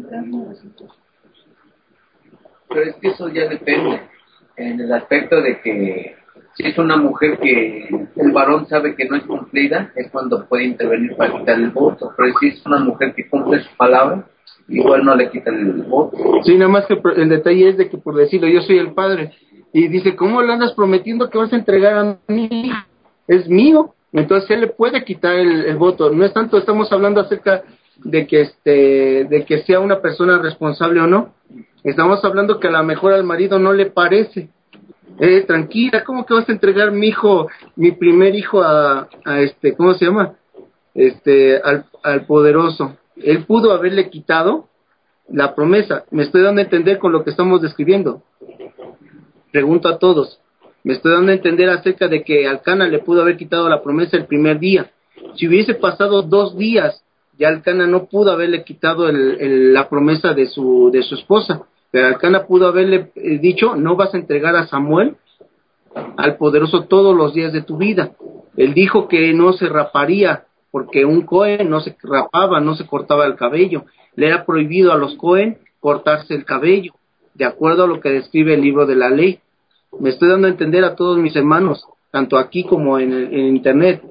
Pero es que eso ya depende, en el aspecto de que si es una mujer que el varón sabe que no es cumplida, es cuando puede intervenir para quitar el voto. Pero si es una mujer que cumple su palabra, igual no le quita el voto. Sí, nada más que el detalle es de que, por decirlo, yo soy el padre, y dice, ¿cómo le andas prometiendo que vas a entregar a mi hijo? Es mío. Entonces él le puede quitar el, el voto. No es tanto, estamos hablando acerca de que este de que sea una persona responsable o no. Estamos hablando que a lo mejor al marido no le parece. Eh, tranquila, ¿cómo que vas a entregar mi hijo, mi primer hijo a, a este, ¿cómo se llama? Este, al, al poderoso. Él pudo haberle quitado la promesa. Me estoy dando a entender con lo que estamos describiendo. Pregunto a todos. Me estoy dando a entender acerca de que Alcana le pudo haber quitado la promesa el primer día. Si hubiese pasado dos días, ya Alcana no pudo haberle quitado el, el, la promesa de su de su esposa. Pero Alcana pudo haberle dicho, no vas a entregar a Samuel al poderoso todos los días de tu vida. Él dijo que no se raparía, porque un Cohen no se rapaba, no se cortaba el cabello. Le era prohibido a los Cohen cortarse el cabello, de acuerdo a lo que describe el libro de la ley. Me estoy dando a entender a todos mis hermanos, tanto aquí como en, en internet.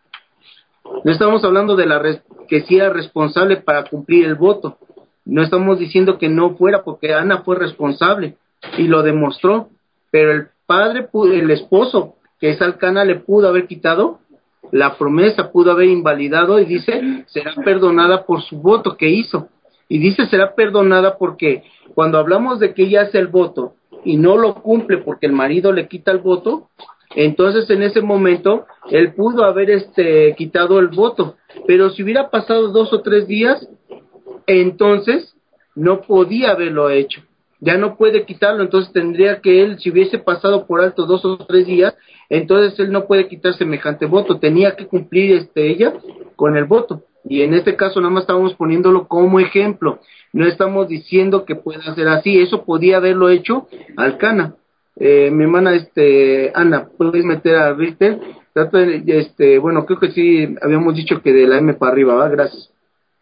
No estamos hablando de la res, que si era responsable para cumplir el voto. No estamos diciendo que no fuera, porque Ana fue responsable y lo demostró. Pero el padre, el esposo, que es Alcana, le pudo haber quitado la promesa, pudo haber invalidado, y dice, será perdonada por su voto que hizo. Y dice, será perdonada porque cuando hablamos de que ella hace el voto y no lo cumple porque el marido le quita el voto, entonces en ese momento él pudo haber este quitado el voto. Pero si hubiera pasado dos o tres días, entonces no podía haberlo hecho. Ya no puede quitarlo, entonces tendría que él, si hubiese pasado por alto dos o tres días, entonces él no puede quitar semejante voto, tenía que cumplir este ella con el voto. Y en este caso nada más estamos poniéndolo como ejemplo, no estamos diciendo que pueda ser así. Eso podía haberlo hecho Alcana. Eh, mi hermana este Ana, ¿puedes meter a Richter? Trata de, este, bueno, creo que sí habíamos dicho que de la M para arriba, ¿va? Gracias.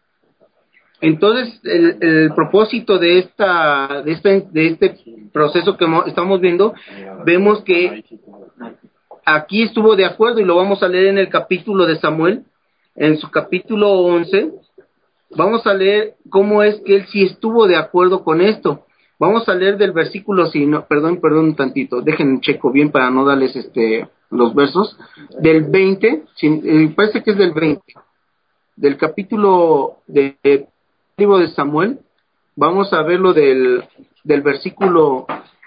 Entonces, el, el propósito de esta, de este, de este proceso que estamos viendo, vemos que aquí estuvo de acuerdo, y lo vamos a leer en el capítulo de Samuel, en su capítulo once, vamos a leer cómo es que él sí estuvo de acuerdo con esto. Vamos a leer del versículo, si no, perdón, perdón un tantito, déjenme checo bien para no darles este los versos, del veinte, si, eh, parece que es del veinte, del capítulo de, de libro de Samuel. Vamos a verlo del, del versículo.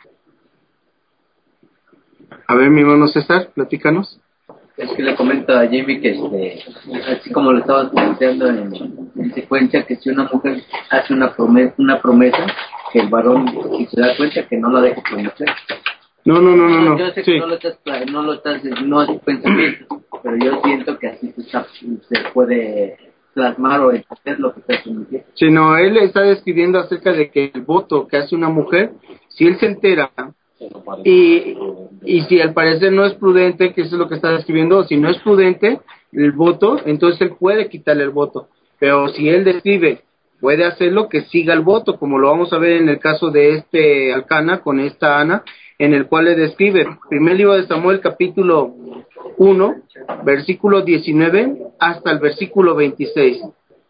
A ver, mi hermano César, platícanos. Es que le comento a Jimmy que este, así como lo estabas planteando en, en secuencia, que si una mujer hace una promesa, una promesa, que el varón, si se da cuenta, que no la deje prometer. No, no, no, no, no. Yo sé sí. que no lo estás, no lo estás, no es tu pensamiento, pero yo siento que así se, está, se puede plasmar o entender lo que está diciendo. Sí, no, él está describiendo acerca de que el voto que hace una mujer, si él se entera, y, y si al parecer no es prudente, que eso es lo que está describiendo, si no es prudente el voto, entonces él puede quitarle el voto. Pero si él describe, puede hacerlo, que siga el voto, como lo vamos a ver en el caso de este Alcana con esta Ana, en el cual le describe, primer libro de Samuel, capítulo uno, versículo diecinueve hasta el versículo veintiséis.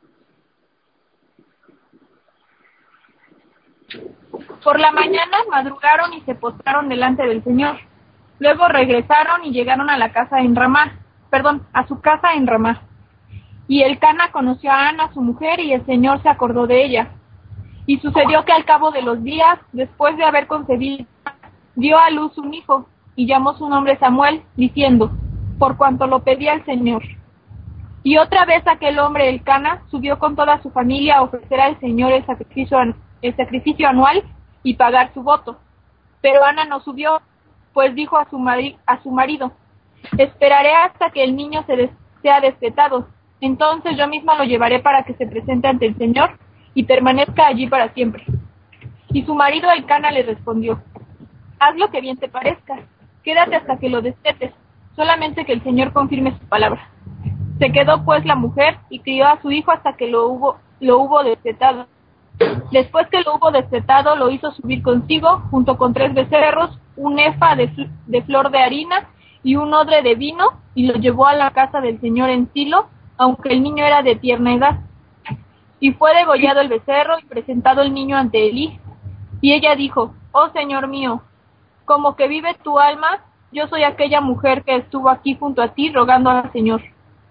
Por la mañana madrugaron y se postraron delante del Señor. Luego regresaron y llegaron a la casa en Ramá, perdón, a su casa en Ramá. Y Elcana conoció a Ana, su mujer, y el Señor se acordó de ella. Y sucedió que al cabo de los días, después de haber concebido, dio a luz un hijo, y llamó su nombre Samuel, diciendo, por cuanto lo pedía el Señor. Y otra vez aquel hombre Elcana subió con toda su familia a ofrecer al Señor el sacrificio, el sacrificio anual y pagar su voto. Pero Ana no subió, pues dijo a su, mari- a su marido: esperaré hasta que el niño se des- sea destetado, entonces yo misma lo llevaré para que se presente ante el Señor y permanezca allí para siempre. Y su marido Elcana le respondió: haz lo que bien te parezca, quédate hasta que lo destetes, solamente que el Señor confirme su palabra. Se quedó pues la mujer y crió a su hijo hasta que lo hubo, lo hubo destetado. Después que lo hubo destetado, lo hizo subir consigo, junto con tres becerros, un efa de, fl- de flor de harina y un odre de vino, y lo llevó a la casa del Señor en Silo, aunque el niño era de tierna edad. Y fue degollado el becerro y presentado el niño ante Elí. Y ella dijo: oh Señor mío, como que vive tu alma, yo soy aquella mujer que estuvo aquí junto a ti rogando al Señor.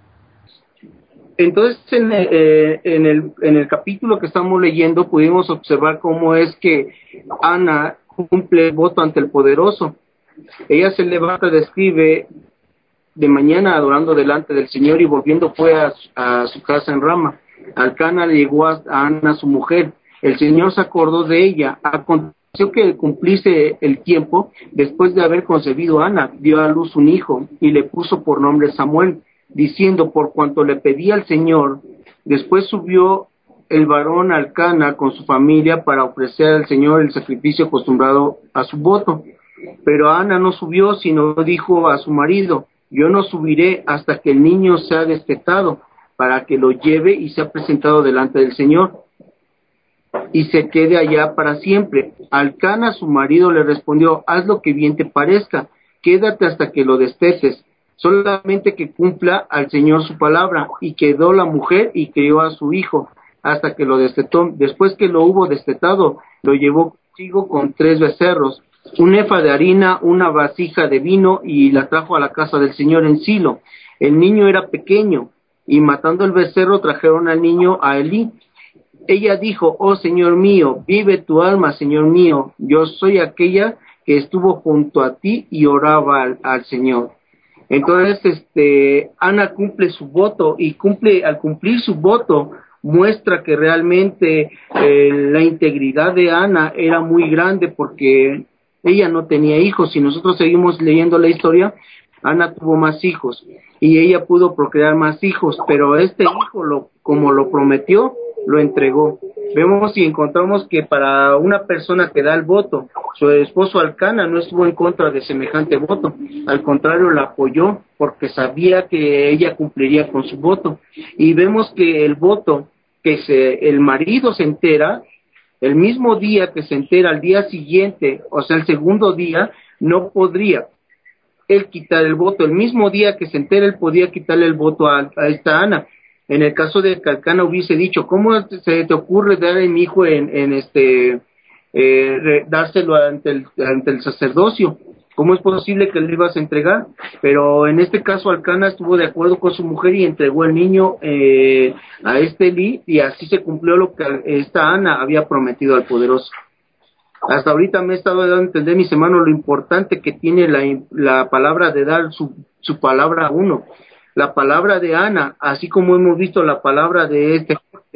Entonces, en, eh, en, el, en el capítulo que estamos leyendo, pudimos observar cómo es que Ana cumple el voto ante el Poderoso. Ella se levanta, describe de mañana adorando delante del Señor y volviendo fue a, a su casa en Rama. Elcana le llegó a, a Ana, su mujer. El Señor se acordó de ella. Aconteció que cumplise el tiempo, después de haber concebido Ana, dio a luz un hijo y le puso por nombre Samuel, diciendo: por cuanto le pedí al Señor. Después subió el varón Elcana con su familia para ofrecer al Señor el sacrificio acostumbrado a su voto. Pero Ana no subió, sino dijo a su marido: yo no subiré hasta que el niño sea destetado, para que lo lleve y sea presentado delante del Señor, y se quede allá para siempre. Elcana, su marido, le respondió: haz lo que bien te parezca, quédate hasta que lo destetes, solamente que cumpla al Señor su palabra. Y quedó la mujer y crió a su hijo hasta que lo destetó. Después que lo hubo destetado, lo llevó consigo con tres becerros, un efa de harina, una vasija de vino, y la trajo a la casa del Señor en Silo. El niño era pequeño, y matando el becerro trajeron al niño a Elí. Ella dijo: oh Señor mío, vive tu alma, Señor mío, yo soy aquella que estuvo junto a ti y oraba al, al Señor. Entonces, este, Ana cumple su voto, y cumple, al cumplir su voto, muestra que realmente eh, la integridad de Ana era muy grande, porque ella no tenía hijos. Si nosotros seguimos leyendo la historia, Ana tuvo más hijos y ella pudo procrear más hijos, pero este hijo, lo, como lo prometió, lo entregó. Vemos y encontramos que para una persona que da el voto, su esposo Elcana no estuvo en contra de semejante voto, al contrario, la apoyó porque sabía que ella cumpliría con su voto. Y vemos que el voto, que se, el marido se entera, el mismo día que se entera, al día siguiente, o sea, el segundo día, no podría él quitar el voto. El mismo día que se entera, él podía quitarle el voto a, a esta Ana. En el caso de que Elcana hubiese dicho: ¿cómo se te ocurre dar a mi hijo en, en este, eh, dárselo ante el, ante el sacerdocio? ¿Cómo es posible que le ibas a entregar? Pero en este caso Elcana estuvo de acuerdo con su mujer y entregó el niño eh, a este Elí, y así se cumplió lo que esta Ana había prometido al Poderoso. Hasta ahorita me he estado dando a entender, mis hermanos, lo importante que tiene la, la palabra de dar su, su palabra a uno. La palabra de Ana, así como hemos visto la palabra de este,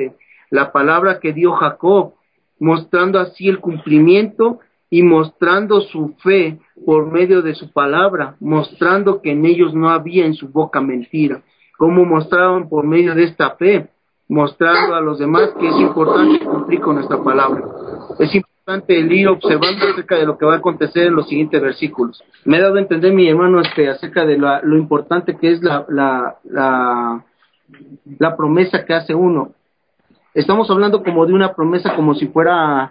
la palabra que dio Jacob, mostrando así el cumplimiento y mostrando su fe por medio de su palabra, mostrando que en ellos no había en su boca mentira. ¿Cómo mostraban por medio de esta fe? Mostrando a los demás que es importante cumplir con nuestra palabra. Es importante el ir observando acerca de lo que va a acontecer en los siguientes versículos. Me he dado a entender, mi hermano, este, acerca de la, lo importante que es la, la, la, la promesa que hace uno. Estamos hablando como de una promesa, como si fuera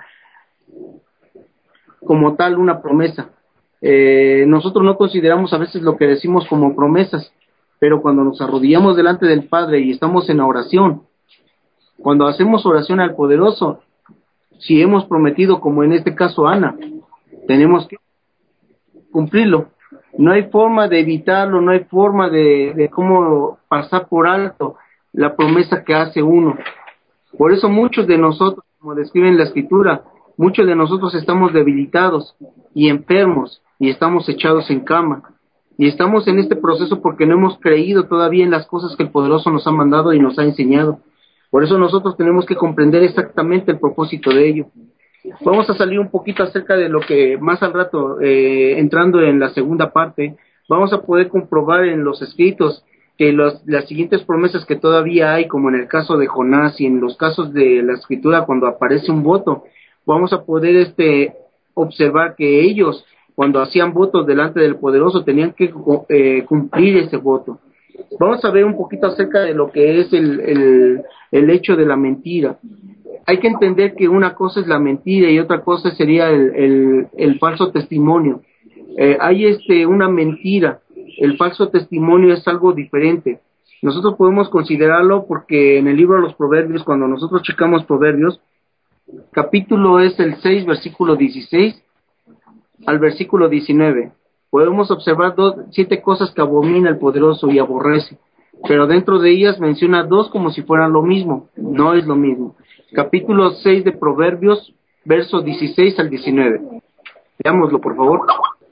como tal una promesa. Eh, nosotros no consideramos a veces lo que decimos como promesas, pero cuando nos arrodillamos delante del Padre y estamos en la oración, cuando hacemos oración al Poderoso, si hemos prometido, como en este caso Ana, tenemos que cumplirlo. No hay forma de evitarlo, no hay forma de, de cómo pasar por alto la promesa que hace uno. Por eso muchos de nosotros, como describe en la Escritura, muchos de nosotros estamos debilitados y enfermos y estamos echados en cama. Y estamos en este proceso porque no hemos creído todavía en las cosas que el Poderoso nos ha mandado y nos ha enseñado. Por eso nosotros tenemos que comprender exactamente el propósito de ello. Vamos a salir un poquito acerca de lo que más al rato, eh, entrando en la segunda parte, vamos a poder comprobar en los escritos que los, las siguientes promesas que todavía hay, como en el caso de Jonás y en los casos de la escritura cuando aparece un voto, vamos a poder este observar que ellos, cuando hacían votos delante del Poderoso, tenían que eh, cumplir ese voto. Vamos a ver un poquito acerca de lo que es el, el, el hecho de la mentira. Hay que entender que una cosa es la mentira y otra cosa sería el, el, el falso testimonio. Eh, hay este una mentira, el falso testimonio es algo diferente. Nosotros podemos considerarlo porque en el libro de los Proverbios, cuando nosotros checamos Proverbios, capítulo es el seis, versículo dieciséis al versículo diecinueve. Podemos observar dos, siete cosas que abomina el Poderoso y aborrece, pero dentro de ellas menciona dos como si fueran lo mismo. No es lo mismo. Capítulo seis de Proverbios, versos dieciséis al diecinueve. Veámoslo, por favor.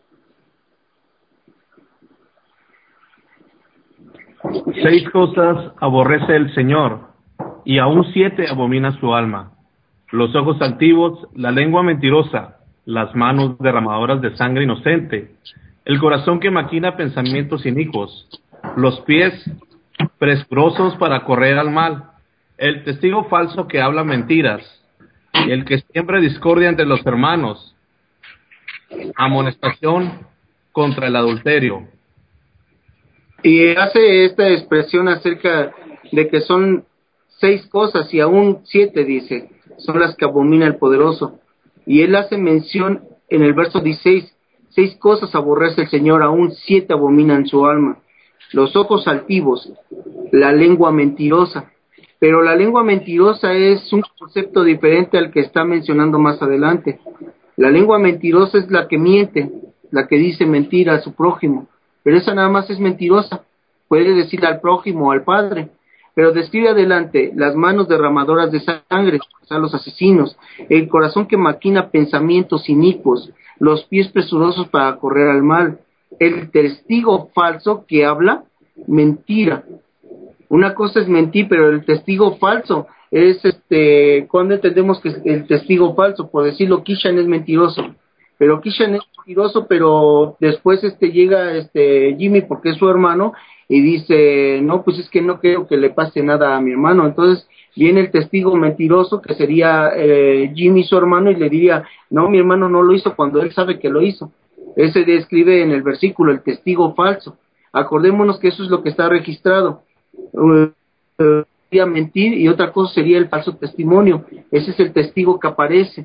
Seis cosas aborrece el Señor, y aún siete abomina su alma: los ojos altivos, la lengua mentirosa, las manos derramadoras de sangre inocente, el corazón que maquina pensamientos inicuos, los pies presurosos para correr al mal, el testigo falso que habla mentiras, y el que siembra discordia entre los hermanos, amonestación contra el adulterio. Y hace esta expresión acerca de que son seis cosas y aún siete, dice, son las que abomina el Poderoso. Y él hace mención en el verso dieciséis, seis cosas aborrece el Señor, aún siete abominan su alma: los ojos altivos, la lengua mentirosa. Pero la lengua mentirosa es un concepto diferente al que está mencionando más adelante. La lengua mentirosa es la que miente, la que dice mentira a su prójimo, pero esa nada más es mentirosa. Puede decir al prójimo o al padre, pero describe adelante las manos derramadoras de sangre, o sea, los asesinos, el corazón que maquina pensamientos inicuos, los pies presurosos para correr al mal, el testigo falso que habla mentira. Una cosa es mentir, pero el testigo falso es, este, cuando entendemos que el testigo falso, por decirlo, Kishan es mentiroso, pero Kishan es mentiroso, pero después este llega este Jimmy, porque es su hermano, y dice, no, pues es que no quiero que le pase nada a mi hermano. Entonces viene el testigo mentiroso, que sería eh, Jimmy, su hermano, y le diría, no, mi hermano no lo hizo, cuando él sabe que lo hizo. Ese describe en el versículo el testigo falso. Acordémonos que eso es lo que está registrado. Uh, uh, sería mentir, y otra cosa sería el falso testimonio. Ese es el testigo que aparece.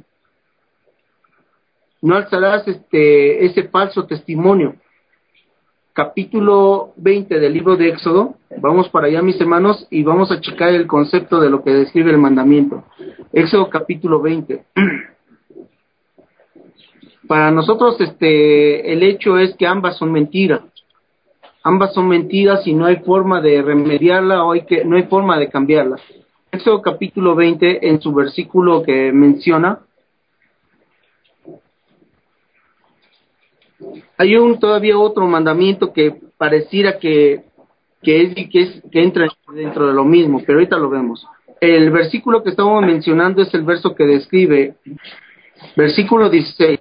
No alzarás este ese falso testimonio. Capítulo veinte del libro de Éxodo. Vamos para allá, mis hermanos, y vamos a checar el concepto de lo que describe el mandamiento. Éxodo capítulo veinte. Para nosotros este el hecho es que ambas son mentiras. Ambas son mentiras y no hay forma de remediarla, o hay que, no hay forma de cambiarla. Éxodo capítulo veinte, en su versículo que menciona, hay un todavía otro mandamiento que pareciera que, que, es, que, es, que entra dentro de lo mismo, pero ahorita lo vemos. El versículo que estamos mencionando es el verso que describe, versículo dieciséis.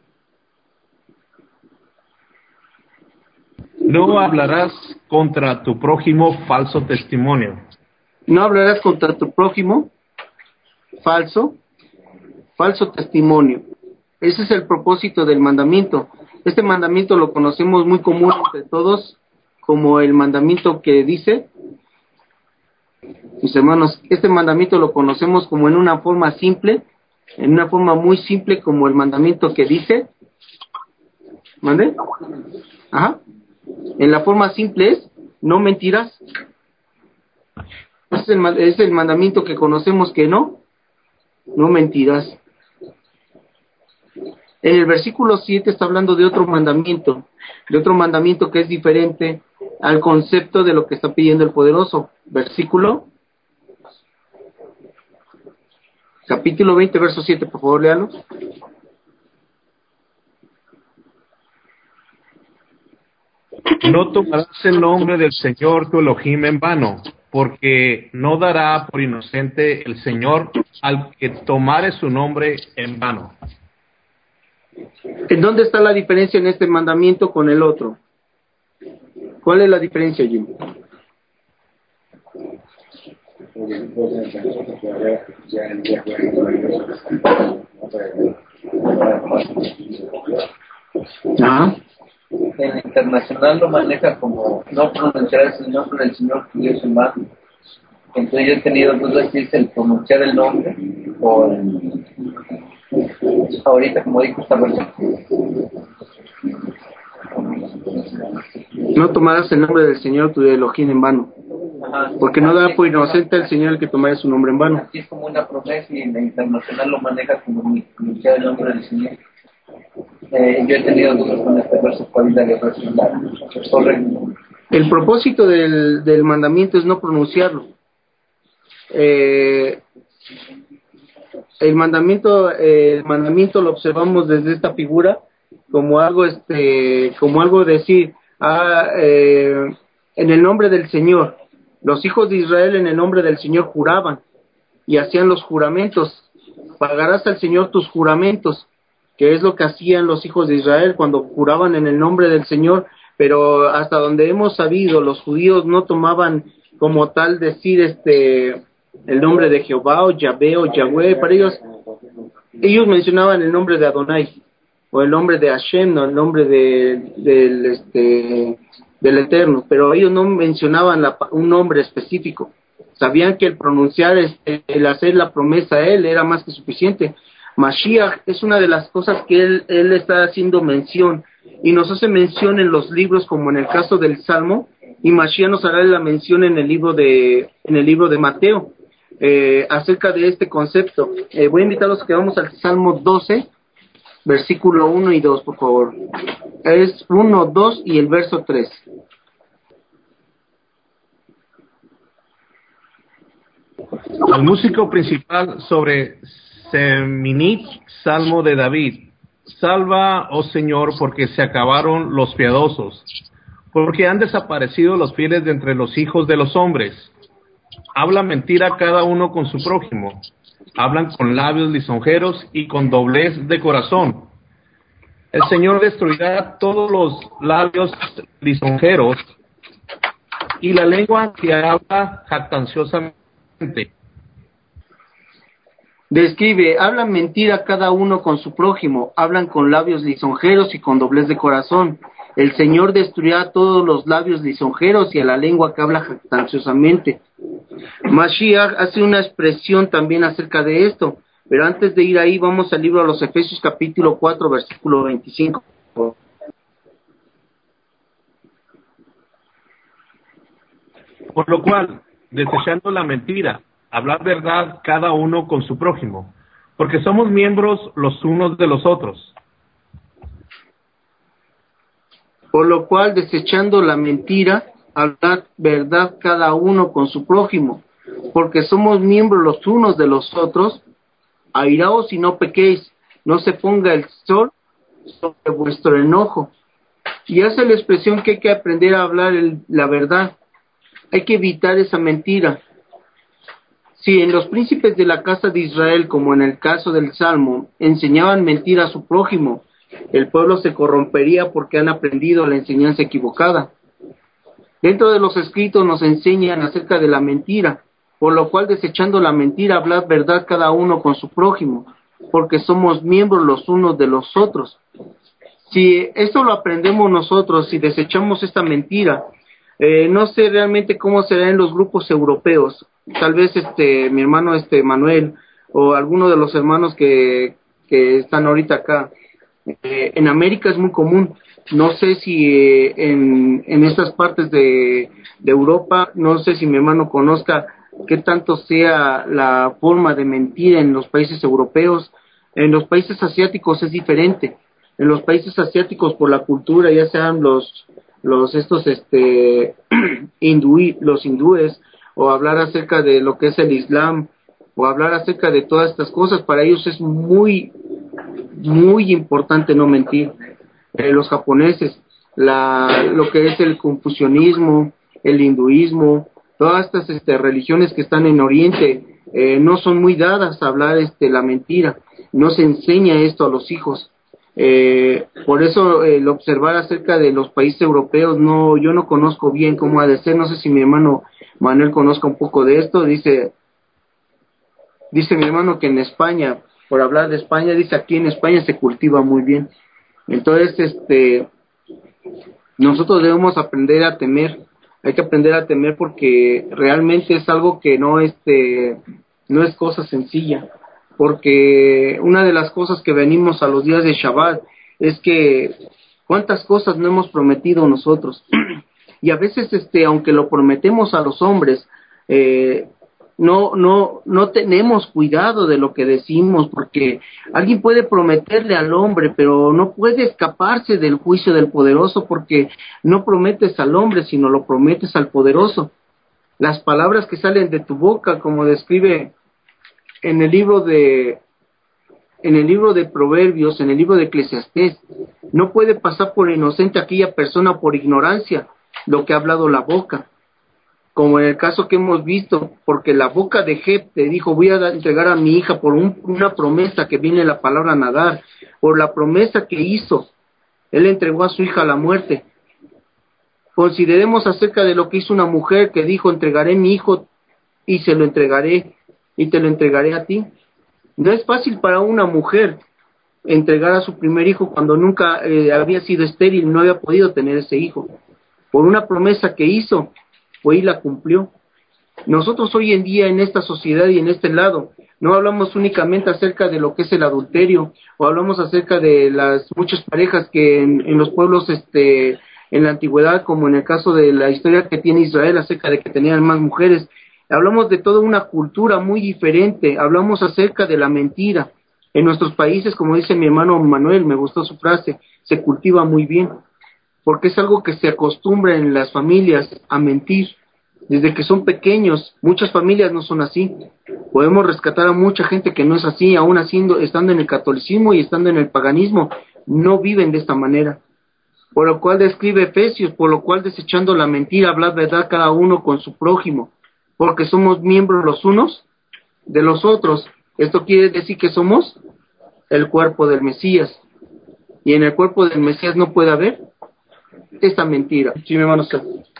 No hablarás contra tu prójimo falso testimonio. No hablarás contra tu prójimo falso, falso testimonio. Ese es el propósito del mandamiento. Este mandamiento lo conocemos muy común entre todos como el mandamiento que dice, mis hermanos, este mandamiento lo conocemos como en una forma simple, en una forma muy simple como el mandamiento que dice, ¿mande? Ajá. En la forma simple es, no mentirás. Es el, es el mandamiento que conocemos que no, no mentirás. En el versículo siete está hablando de otro mandamiento, de otro mandamiento que es diferente al concepto de lo que está pidiendo el Poderoso. Versículo, capítulo veinte, verso siete, por favor, léalo. No tomarás el nombre del Señor tu Elohim en vano, porque no dará por inocente el Señor al que tomare su nombre en vano. ¿En dónde está la diferencia en este mandamiento con el otro? ¿Cuál es la diferencia, Jim? Ajá. En el internacional lo maneja como no pronunciarás el nombre del Señor tu Dios en vano. Entonces yo he tenido dudas si es el pronunciar el nombre o el, ahorita como dijo esta versión. No tomarás el nombre del Señor tu Elohim en vano. Ajá. Porque no da por inocente el Señor el que tomare su nombre en vano. Así es como una promesa y en el internacional lo maneja como pronunciar el nombre del Señor. Eh, yo he tenido dudas con este verso, cuál es la versión correcto. El propósito del, del mandamiento es no pronunciarlo. Eh, el mandamiento, eh, el mandamiento lo observamos desde esta figura como algo, este, como algo de decir, ah, eh, en el nombre del Señor. Los hijos de Israel en el nombre del Señor juraban y hacían los juramentos. Pagarás al Señor tus juramentos, que es lo que hacían los hijos de Israel cuando juraban en el nombre del Señor, pero hasta donde hemos sabido, los judíos no tomaban como tal decir este el nombre de Jehová o Yahvé o Yahweh. Para ellos, ellos mencionaban el nombre de Adonai o el nombre de Hashem, no el nombre de, del este del Eterno, pero ellos no mencionaban la, un nombre específico. Sabían que el pronunciar, este, el hacer la promesa a él era más que suficiente. Mashiach es una de las cosas que él, él está haciendo mención, y nos hace mención en los libros, como en el caso del Salmo, y Mashiach nos hará la mención en el libro de, en el libro de Mateo, eh, acerca de este concepto. Eh, voy a invitarlos a que vamos al Salmo doce, versículo uno y dos, por favor. Es uno, dos y el verso tres. El músico principal sobre Seminit, Salmo de David. Salva, oh Señor, porque se acabaron los piadosos, porque han desaparecido los fieles de entre los hijos de los hombres. Habla mentira cada uno con su prójimo. Hablan con labios lisonjeros y con doblez de corazón. El Señor destruirá todos los labios lisonjeros y la lengua que habla jactanciosamente. Describe, hablan mentira cada uno con su prójimo, hablan con labios lisonjeros y con doblez de corazón. El Señor destruirá todos los labios lisonjeros y a la lengua que habla jactanciosamente. Mashiach hace una expresión también acerca de esto, pero antes de ir ahí vamos al libro de los Efesios capítulo cuatro, versículo veinticinco. Por lo cual, desechando la mentira, hablar verdad cada uno con su prójimo, porque somos miembros los unos de los otros. Por lo cual, desechando la mentira, hablar verdad cada uno con su prójimo, porque somos miembros los unos de los otros. Airaos y no pequéis, no se ponga el sol sobre vuestro enojo. Y hace la expresión que hay que aprender a hablar el, la verdad. Hay que evitar esa mentira. Si en los príncipes de la casa de Israel, como en el caso del Salmo, enseñaban mentira a su prójimo, el pueblo se corrompería porque han aprendido la enseñanza equivocada. Dentro de los escritos nos enseñan acerca de la mentira, por lo cual, desechando la mentira, hablad verdad cada uno con su prójimo, porque somos miembros los unos de los otros. Si esto lo aprendemos nosotros, si desechamos esta mentira, eh, no sé realmente cómo será en los grupos europeos. Tal vez este mi hermano este Manuel o alguno de los hermanos que, que están ahorita acá. Eh, en América es muy común. No sé si eh, en, en estas partes de, de Europa, no sé si mi hermano conozca qué tanto sea la forma de mentir en los países europeos. En los países asiáticos es diferente. En los países asiáticos, por la cultura, ya sean los los estos este hindúi, los hindúes, o hablar acerca de lo que es el Islam, o hablar acerca de todas estas cosas, para ellos es muy muy importante no mentir. Eh, los japoneses, la, lo que es el confucianismo, el hinduismo, todas estas este, religiones que están en Oriente, eh, no son muy dadas a hablar este, la mentira, no se enseña esto a los hijos. Eh, por eso el observar acerca de los países europeos, no, yo no conozco bien cómo ha de ser, no sé si mi hermano Manuel conozca un poco de esto. Dice, dice mi hermano que en España, por hablar de España, dice aquí en España se cultiva muy bien. Entonces, este, nosotros debemos aprender a temer, hay que aprender a temer porque realmente es algo que no, este, no es cosa sencilla. Porque una de las cosas que venimos a los días de Shabbat es que cuántas cosas no hemos prometido nosotros. Y a veces, este, aunque lo prometemos a los hombres, eh, no, no, no tenemos cuidado de lo que decimos, porque alguien puede prometerle al hombre, pero no puede escaparse del juicio del poderoso, porque no prometes al hombre, sino lo prometes al poderoso. Las palabras que salen de tu boca, como describe en el libro de en el libro de Proverbios, en el libro de Eclesiastés, no puede pasar por inocente aquella persona por ignorancia lo que ha hablado la boca, como en el caso que hemos visto, porque la boca de Jefte dijo, voy a entregar a mi hija por un, una promesa que viene la palabra nadar, por la promesa que hizo, él entregó a su hija a la muerte. Consideremos acerca de lo que hizo una mujer que dijo, entregaré mi hijo y se lo entregaré, y te lo entregaré a ti. No es fácil para una mujer entregar a su primer hijo cuando nunca eh, había sido estéril, no había podido tener ese hijo. Por una promesa que hizo, fue y la cumplió. Nosotros hoy en día en esta sociedad y en este lado, no hablamos únicamente acerca de lo que es el adulterio, o hablamos acerca de las muchas parejas que en, en los pueblos este en la antigüedad, como en el caso de la historia que tiene Israel acerca de que tenían más mujeres. Hablamos de toda una cultura muy diferente, hablamos acerca de la mentira. En nuestros países, como dice mi hermano Manuel, me gustó su frase, se cultiva muy bien, porque es algo que se acostumbra en las familias a mentir. Desde que son pequeños, muchas familias no son así. Podemos rescatar a mucha gente que no es así, aún haciendo, estando en el catolicismo y estando en el paganismo, no viven de esta manera. Por lo cual describe Efesios, por lo cual desechando la mentira, hablad verdad cada uno con su prójimo, porque somos miembros los unos de los otros. Esto quiere decir que somos el cuerpo del Mesías, y en el cuerpo del Mesías no puede haber esta mentira. Sí, mi hermano.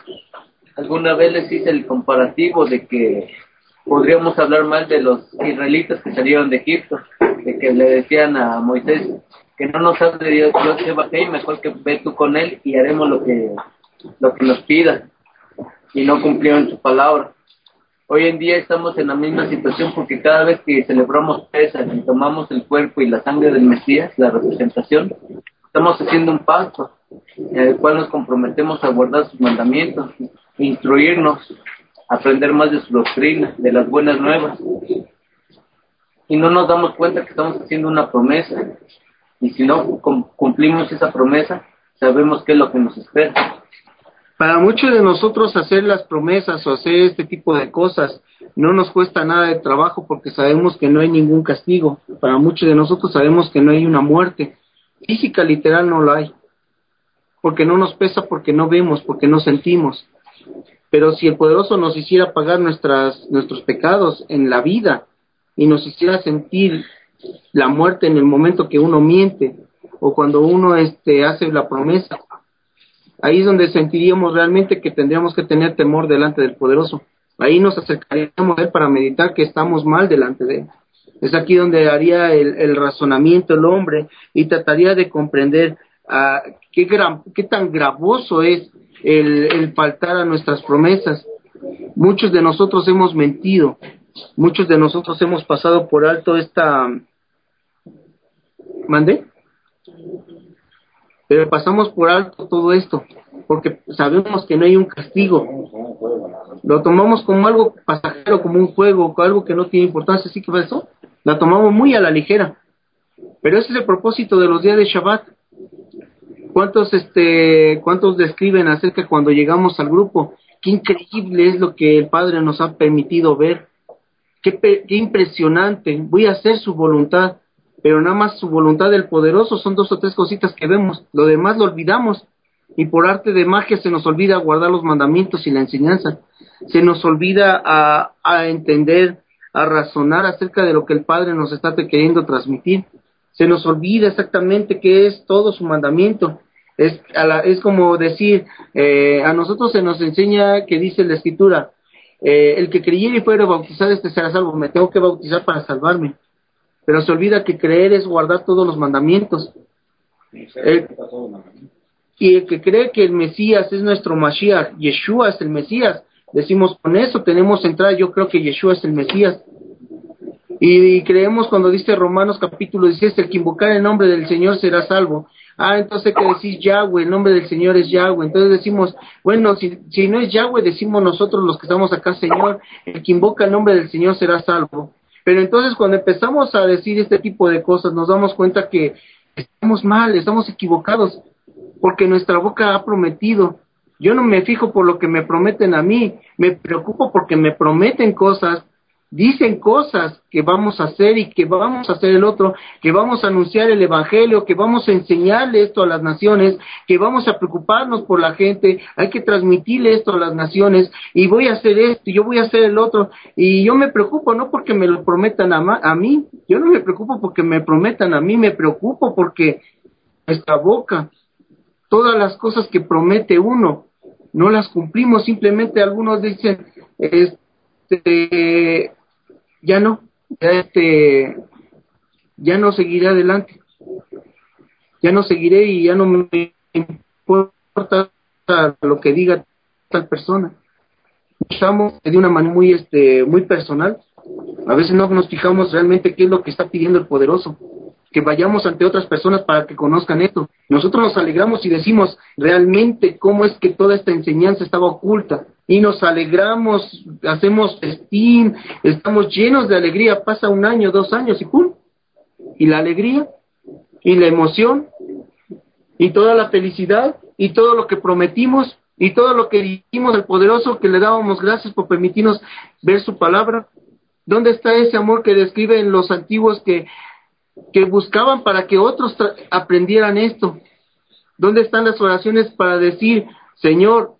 Alguna vez les hice el comparativo de que podríamos hablar mal de los israelitas que salieron de Egipto, de que le decían a Moisés que no nos hable de Dios, Dios se bajé, mejor que ve tú con él y haremos lo que lo que nos pida, y no cumplieron su palabra. Hoy en día estamos en la misma situación porque cada vez que celebramos Pesaj y tomamos el cuerpo y la sangre del Mesías, la representación, estamos haciendo un pacto en el cual nos comprometemos a guardar sus mandamientos, instruirnos, aprender más de su doctrina, de las buenas nuevas. Y no nos damos cuenta que estamos haciendo una promesa. Y si no cumplimos esa promesa, sabemos qué es lo que nos espera. Para muchos de nosotros hacer las promesas o hacer este tipo de cosas no nos cuesta nada de trabajo porque sabemos que no hay ningún castigo. Para muchos de nosotros sabemos que no hay una muerte. Física, literal, no la hay. Porque no nos pesa, porque no vemos, porque no sentimos. Pero si el poderoso nos hiciera pagar nuestras, nuestros pecados en la vida y nos hiciera sentir la muerte en el momento que uno miente o cuando uno este, hace la promesa, ahí es donde sentiríamos realmente que tendríamos que tener temor delante del poderoso. Ahí nos acercaríamos a él para meditar que estamos mal delante de él. Es aquí donde haría el, el razonamiento el hombre y trataría de comprender uh, qué, gran, qué tan gravoso es el, el faltar a nuestras promesas. Muchos de nosotros hemos mentido, muchos de nosotros hemos pasado por alto esta... ¿Mandé? Pero pasamos por alto todo esto, porque sabemos que no hay un castigo. Lo tomamos como algo pasajero, como un juego, como algo que no tiene importancia, así que eso la tomamos muy a la ligera. Pero ese es el propósito de los días de Shabbat. ¿Cuántos, este, cuántos describen acerca cuando llegamos al grupo? Qué increíble es lo que el Padre nos ha permitido ver. Qué, qué impresionante. Voy a hacer su voluntad. Pero nada más su voluntad del poderoso son dos o tres cositas que vemos, lo demás lo olvidamos. y por arte de magia se nos olvida guardar los mandamientos y la enseñanza. Se nos olvida a, a entender, a razonar acerca de lo que el Padre nos está queriendo transmitir. Se nos olvida exactamente qué es todo su mandamiento. Es, a la, es como decir, eh, a nosotros se nos enseña que dice la Escritura, eh, el que creyere y fuere bautizado, este será salvo. Me tengo que bautizar para salvarme. Pero se olvida que creer es guardar todos los mandamientos. El, y el que cree que el Mesías es nuestro Mashiach, Yeshua es el Mesías, decimos, con eso tenemos entrada, yo creo que Yeshua es el Mesías. Y, y creemos cuando dice Romanos capítulo dieciséis, el que invocar el nombre del Señor será salvo. Ah, entonces hay que decir Yahweh, el nombre del Señor es Yahweh. Entonces decimos, bueno, si, si no es Yahweh, decimos nosotros los que estamos acá, Señor, el que invoca el nombre del Señor será salvo. Pero entonces cuando empezamos a decir este tipo de cosas, nos damos cuenta que estamos mal, estamos equivocados, porque nuestra boca ha prometido. Yo no me fijo por lo que me prometen a mí, me preocupo porque me prometen cosas, dicen cosas que vamos a hacer y que vamos a hacer el otro, que vamos a anunciar el evangelio, que vamos a enseñarle esto a las naciones, que vamos a preocuparnos por la gente, hay que transmitirle esto a las naciones, y voy a hacer esto, y yo voy a hacer el otro, y yo me preocupo no porque me lo prometan a, ma- a mí, yo no me preocupo porque me prometan a mí, me preocupo porque nuestra boca, todas las cosas que promete uno, no las cumplimos, simplemente algunos dicen, este, ya no, ya este, ya no seguiré adelante, ya no seguiré y ya no me importa lo que diga tal persona. Estamos de una manera muy, este, muy personal. A veces no nos fijamos realmente qué es lo que está pidiendo el poderoso. Que vayamos ante otras personas para que conozcan esto. Nosotros nos alegramos y decimos realmente cómo es que toda esta enseñanza estaba oculta. Y nos alegramos, hacemos festín, estamos llenos de alegría. Pasa un año, dos años y ¡pum! Y la alegría, y la emoción, y toda la felicidad, y todo lo que prometimos, y todo lo que dijimos al poderoso, que le dábamos gracias por permitirnos ver su palabra. ¿Dónde está ese amor que describen los antiguos que que buscaban para que otros tra- aprendieran esto? ¿Dónde están las oraciones para decir, Señor,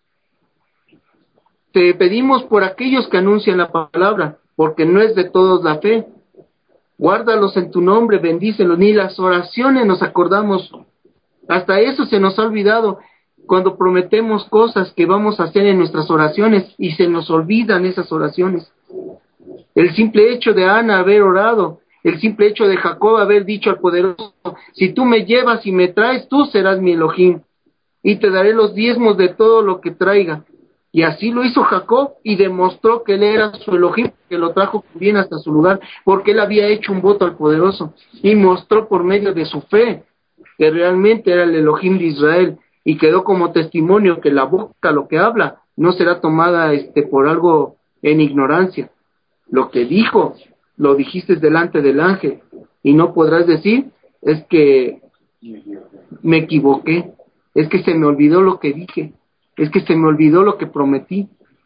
te pedimos por aquellos que anuncian la palabra, porque no es de todos la fe? Guárdalos en tu nombre, bendícelos. Ni las oraciones nos acordamos. Hasta eso se nos ha olvidado cuando prometemos cosas que vamos a hacer en nuestras oraciones y se nos olvidan esas oraciones. El simple hecho de Ana haber orado, el simple hecho de Jacob haber dicho al poderoso, si tú me llevas y me traes, tú serás mi Elohim, y te daré los diezmos de todo lo que traiga. Y así lo hizo Jacob, y demostró que él era su Elohim, que lo trajo bien hasta su lugar, porque él había hecho un voto al poderoso, y mostró por medio de su fe, que realmente era el Elohim de Israel, y quedó como testimonio que la boca, lo que habla, no será tomada este por algo en ignorancia. Lo que dijo, lo dijiste delante del ángel, y no podrás decir, es que me equivoqué, es que se me olvidó lo que dije, es que se me olvidó lo que prometí.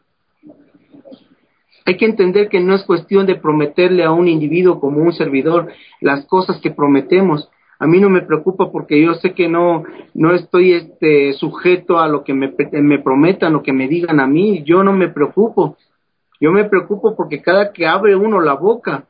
Hay que entender que no es cuestión de prometerle a un individuo como un servidor las cosas que prometemos. A mí no me preocupa porque yo sé que no no estoy este sujeto a lo que me, me prometan, lo que me digan a mí. Yo no me preocupo. Yo me preocupo porque cada que abre uno la boca,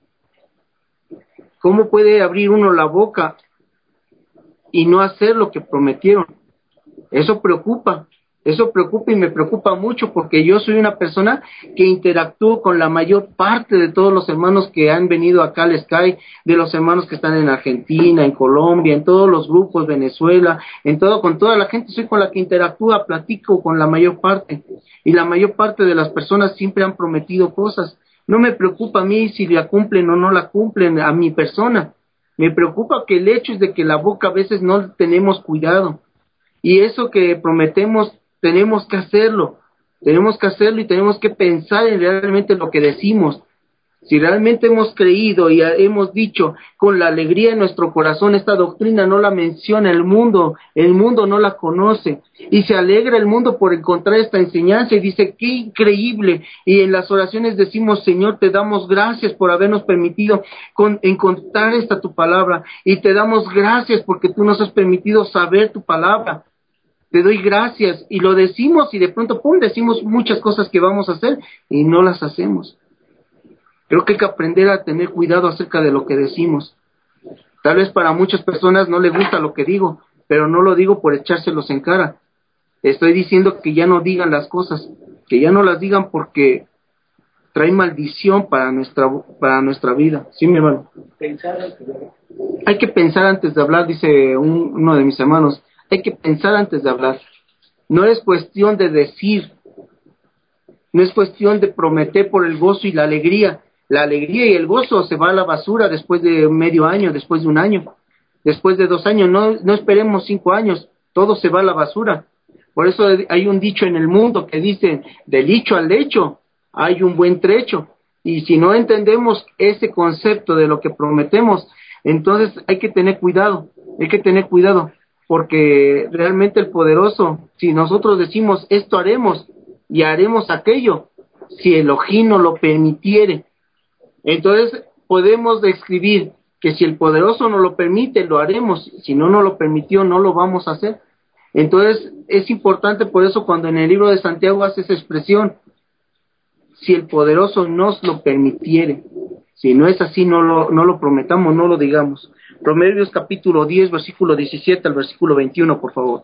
¿cómo puede abrir uno la boca y no hacer lo que prometieron? Eso preocupa, eso preocupa y me preocupa mucho porque yo soy una persona que interactúo con la mayor parte de todos los hermanos que han venido acá al Sky, de los hermanos que están en Argentina, en Colombia, en todos los grupos, Venezuela, en todo, con toda la gente soy con la que interactúa, platico con la mayor parte, y la mayor parte de las personas siempre han prometido cosas. No me preocupa a mí si la cumplen o no la cumplen a mi persona, me preocupa que el hecho es de que la boca a veces no tenemos cuidado. Y eso que prometemos, tenemos que hacerlo, tenemos que hacerlo y tenemos que pensar en realmente lo que decimos. Si realmente hemos creído y hemos dicho con la alegría en nuestro corazón, esta doctrina no la menciona el mundo, el mundo no la conoce, y se alegra el mundo por encontrar esta enseñanza y dice, qué increíble, y en las oraciones decimos, Señor, te damos gracias por habernos permitido con, encontrar esta tu palabra, y te damos gracias porque tú nos has permitido saber tu palabra. te doy gracias, y lo decimos, y de pronto, pum, decimos muchas cosas que vamos a hacer, y no las hacemos. Creo que hay que aprender a tener cuidado acerca de lo que decimos. Tal vez para muchas personas no les gusta lo que digo, pero no lo digo por echárselos en cara. Estoy diciendo que ya no digan las cosas, que ya no las digan porque trae maldición para nuestra para nuestra vida. Sí, mi hermano. Hay que pensar antes de hablar, dice un, uno de mis hermanos. Hay que pensar antes de hablar. No es cuestión de decir, no es cuestión de prometer por el gozo y la alegría. La alegría y el gozo se va a la basura después de medio año, después de un año, después de dos años. No, no esperemos cinco años, todo se va a la basura. Por eso hay un dicho en el mundo que dice, del dicho al hecho hay un buen trecho. Y si no entendemos ese concepto de lo que prometemos, entonces hay que tener cuidado, hay que tener cuidado, porque realmente el poderoso, si nosotros decimos esto haremos y haremos aquello, si Elohim nos lo permitiere, entonces podemos describir que si el poderoso nos lo permite, lo haremos, si no nos lo permitió, no lo vamos a hacer. Entonces es importante, por eso cuando en el libro de Santiago hace esa expresión, si el poderoso nos lo permitiere, si no es así, no lo, no lo prometamos, no lo digamos. Proverbios capítulo diez, versículo diecisiete al versículo veintiuno, por favor.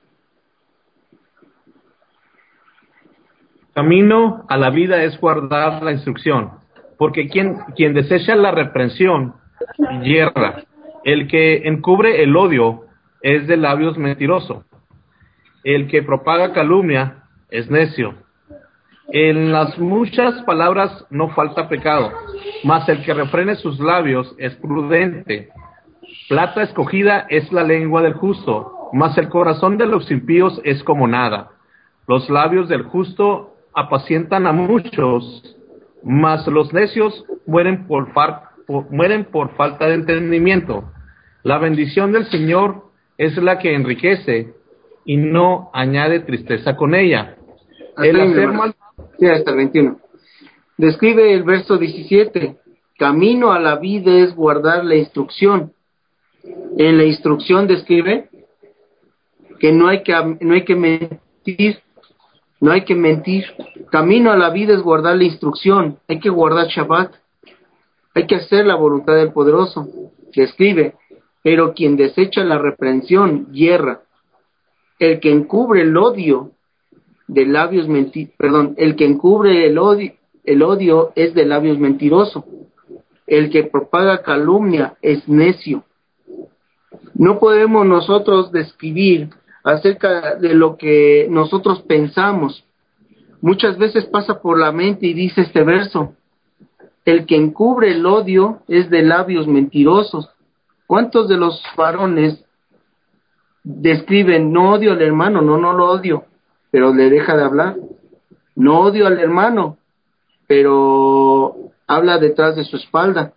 Camino a la vida es guardar la instrucción, porque quien, quien desecha la reprensión, yerra. El que encubre el odio es de labios mentiroso. El que propaga calumnia es necio. En las muchas palabras no falta pecado, mas el que refrene sus labios es prudente. Plata escogida es la lengua del justo, mas el corazón de los impíos es como nada. Los labios del justo apacientan a muchos, mas los necios mueren por, far, por, mueren por falta de entendimiento. La bendición del Señor es la que enriquece y no añade tristeza con ella. El hacer mal... Sí, hasta el veintiuno. Describe el verso diecisiete. Camino a la vida es guardar la instrucción. En la instrucción describe que no hay que no hay que mentir, no hay que mentir. Camino a la vida es guardar la instrucción. Hay que guardar Shabbat. Hay que hacer la voluntad del poderoso. Describe, pero quien desecha la reprensión yerra. El que encubre el odio de labios menti perdón, el que encubre el odio, el odio es de labios mentiroso. El que propaga calumnia es necio. No podemos nosotros describir acerca de lo que nosotros pensamos. Muchas veces pasa por la mente y dice este verso, el que encubre el odio es de labios mentirosos. ¿Cuántos de los varones describen, no odio al hermano, no, no lo odio, pero le deja de hablar? No odio al hermano, pero habla detrás de su espalda.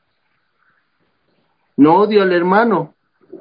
No odio al hermano,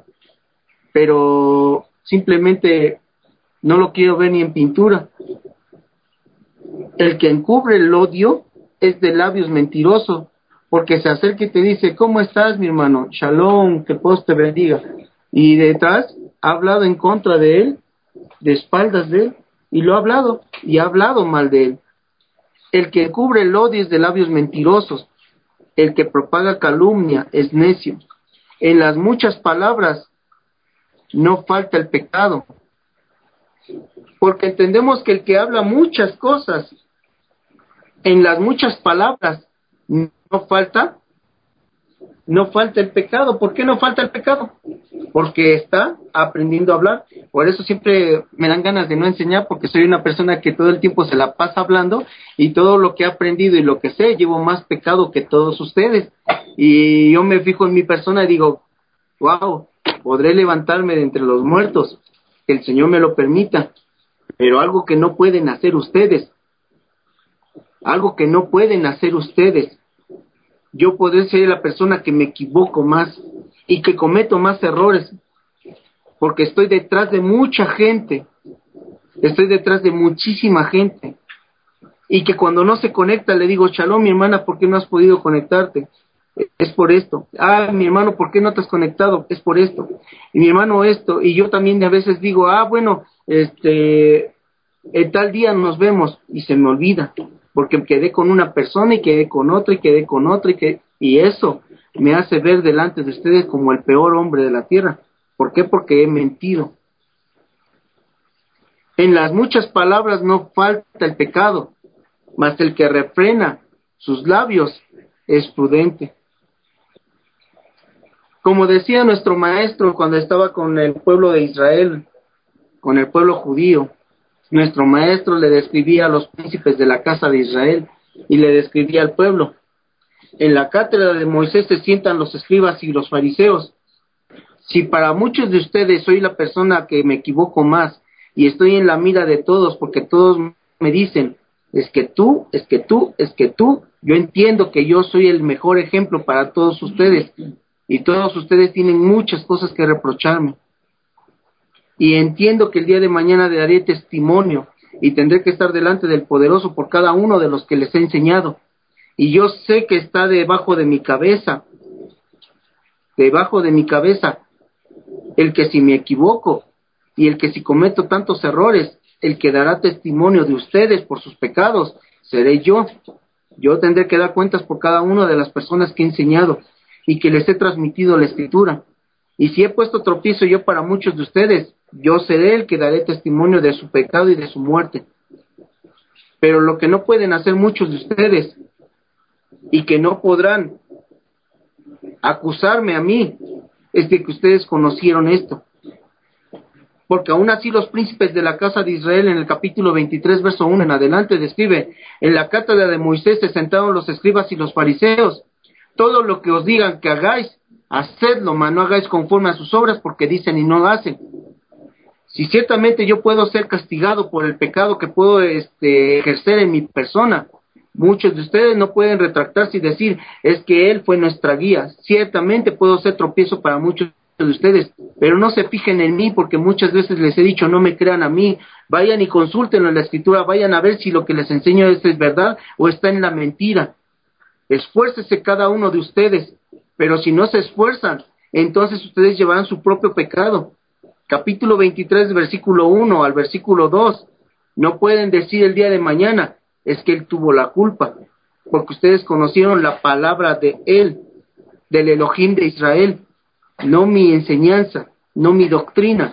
pero simplemente no lo quiero ver ni en pintura. El que encubre el odio es de labios mentirosos, porque se acerca y te dice, ¿cómo estás, mi hermano? Shalom, que Dios te bendiga. Y detrás ha hablado en contra de él, de espaldas de él, y lo ha hablado, y ha hablado mal de él. El que encubre el odio es de labios mentirosos, el que propaga calumnia es necio. En las muchas palabras no falta el pecado, porque entendemos que el que habla muchas cosas, en las muchas palabras no falta, no falta el pecado. ¿Por qué no falta el pecado? Porque está aprendiendo a hablar. Por eso siempre me dan ganas de no enseñar, porque soy una persona que todo el tiempo se la pasa hablando, y todo lo que he aprendido y lo que sé, llevo más pecado que todos ustedes. Y yo me fijo en mi persona y digo, wow, podré levantarme de entre los muertos, que el Señor me lo permita, pero algo que no pueden hacer ustedes, algo que no pueden hacer ustedes, yo podré ser la persona que me equivoco más y que cometo más errores, porque estoy detrás de mucha gente, estoy detrás de muchísima gente, y que cuando no se conecta le digo, Shalom, mi hermana, ¿por qué no has podido conectarte? es por esto. Ah, mi hermano, ¿por qué no te has conectado? Es por esto. Y mi hermano esto, y yo también a veces digo, ah, bueno, este, el tal día nos vemos, y se me olvida, porque quedé con una persona, y quedé con otra, y quedé con otra, y, que, y eso me hace ver delante de ustedes como el peor hombre de la tierra. ¿Por qué? Porque he mentido. En las muchas palabras no falta el pecado, mas el que refrena sus labios es prudente. Como decía nuestro maestro cuando estaba con el pueblo de Israel, con el pueblo judío, nuestro maestro le describía a los príncipes de la casa de Israel y le describía al pueblo. En la cátedra de Moisés se sientan los escribas y los fariseos. Si para muchos de ustedes soy la persona que me equivoco más y estoy en la mira de todos porque todos me dicen, es que tú, es que tú, es que tú, yo entiendo que yo soy el mejor ejemplo para todos ustedes y todos ustedes tienen muchas cosas que reprocharme. Y entiendo que el día de mañana daré testimonio y tendré que estar delante del Poderoso por cada uno de los que les he enseñado. Y yo sé que está debajo de mi cabeza, debajo de mi cabeza, el que si me equivoco y el que si cometo tantos errores, el que dará testimonio de ustedes por sus pecados, seré yo. Yo tendré que dar cuentas por cada una de las personas que he enseñado y que les he transmitido la Escritura. Y si he puesto tropiezo yo para muchos de ustedes, yo seré el que daré testimonio de su pecado y de su muerte. Pero lo que no pueden hacer muchos de ustedes y que no podrán acusarme a mí es de que ustedes conocieron esto. Porque aún así los príncipes de la casa de Israel en el capítulo veintitrés, verso uno en adelante, describe, en la cátedra de Moisés se sentaron los escribas y los fariseos. Todo lo que os digan que hagáis, hacedlo, mas no hagáis conforme a sus obras, porque dicen y no hacen. Si ciertamente yo puedo ser castigado por el pecado que puedo este, ejercer en mi persona, muchos de ustedes no pueden retractarse y decir, es que él fue nuestra guía. Ciertamente puedo ser tropiezo para muchos de ustedes, pero no se fijen en mí, porque muchas veces les he dicho, no me crean a mí, vayan y consúltenlo en la Escritura, vayan a ver si lo que les enseño es, es verdad o está en la mentira. Esfuércese cada uno de ustedes, pero si no se esfuerzan, entonces ustedes llevarán su propio pecado. Capítulo veintitrés, versículo uno al versículo dos, no pueden decir el día de mañana, es que él tuvo la culpa, porque ustedes conocieron la palabra de él, del Elohim de Israel, no mi enseñanza, no mi doctrina.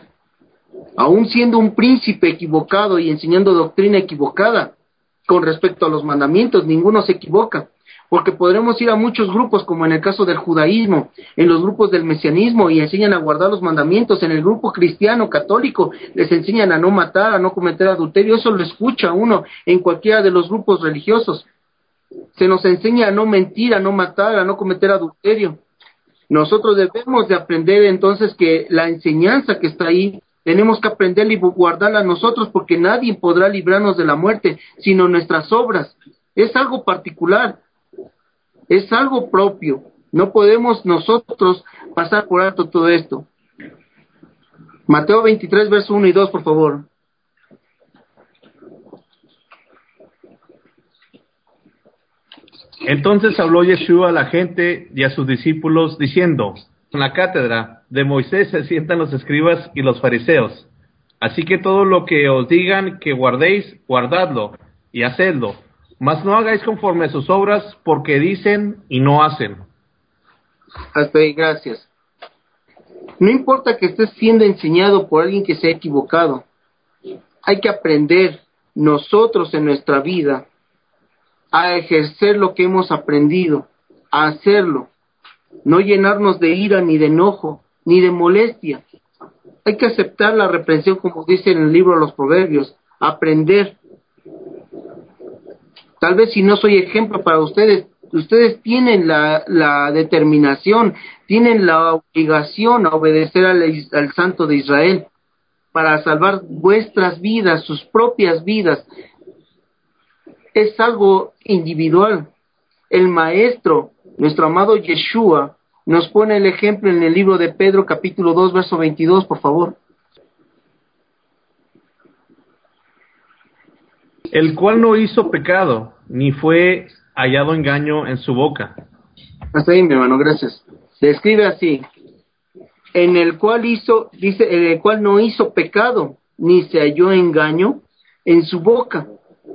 Aún siendo un príncipe equivocado y enseñando doctrina equivocada con respecto a los mandamientos, ninguno se equivoca, porque podremos ir a muchos grupos, como en el caso del judaísmo, en los grupos del mesianismo, y enseñan a guardar los mandamientos. En el grupo cristiano católico les enseñan a no matar, a no cometer adulterio. Eso lo escucha uno en cualquiera de los grupos religiosos. Se nos enseña a no mentir, a no matar, a no cometer adulterio. Nosotros debemos de aprender entonces que la enseñanza que está ahí, tenemos que aprenderla y guardarla nosotros, porque nadie podrá librarnos de la muerte, sino nuestras obras. Es algo particular, es algo propio. No podemos nosotros pasar por alto todo esto. Mateo veintitrés, verso uno y dos, por favor. Entonces habló Yeshua a la gente y a sus discípulos diciendo, en la cátedra de Moisés se sientan los escribas y los fariseos. Así que todo lo que os digan que guardéis, guardadlo y hacedlo. Mas no hagáis conforme a sus obras, porque dicen y no hacen. Hasta ahí, gracias. No importa que estés siendo enseñado por alguien que se ha equivocado. Hay que aprender nosotros en nuestra vida a ejercer lo que hemos aprendido, a hacerlo. No llenarnos de ira, ni de enojo, ni de molestia. Hay que aceptar la reprensión, como dice en el libro de los Proverbios, aprender. Tal vez si no soy ejemplo para ustedes, ustedes tienen la, la determinación, tienen la obligación a obedecer al, al Santo de Israel para salvar vuestras vidas, sus propias vidas. Es algo individual. El Maestro, nuestro amado Yeshua, nos pone el ejemplo en el libro de Pedro, capítulo dos, verso veintidós, por favor. El cual no hizo pecado, ni fue hallado engaño en su boca. Hasta ahí, mi hermano, gracias. Describe así: en el cual hizo, dice, en el cual no hizo pecado, ni se halló engaño en su boca.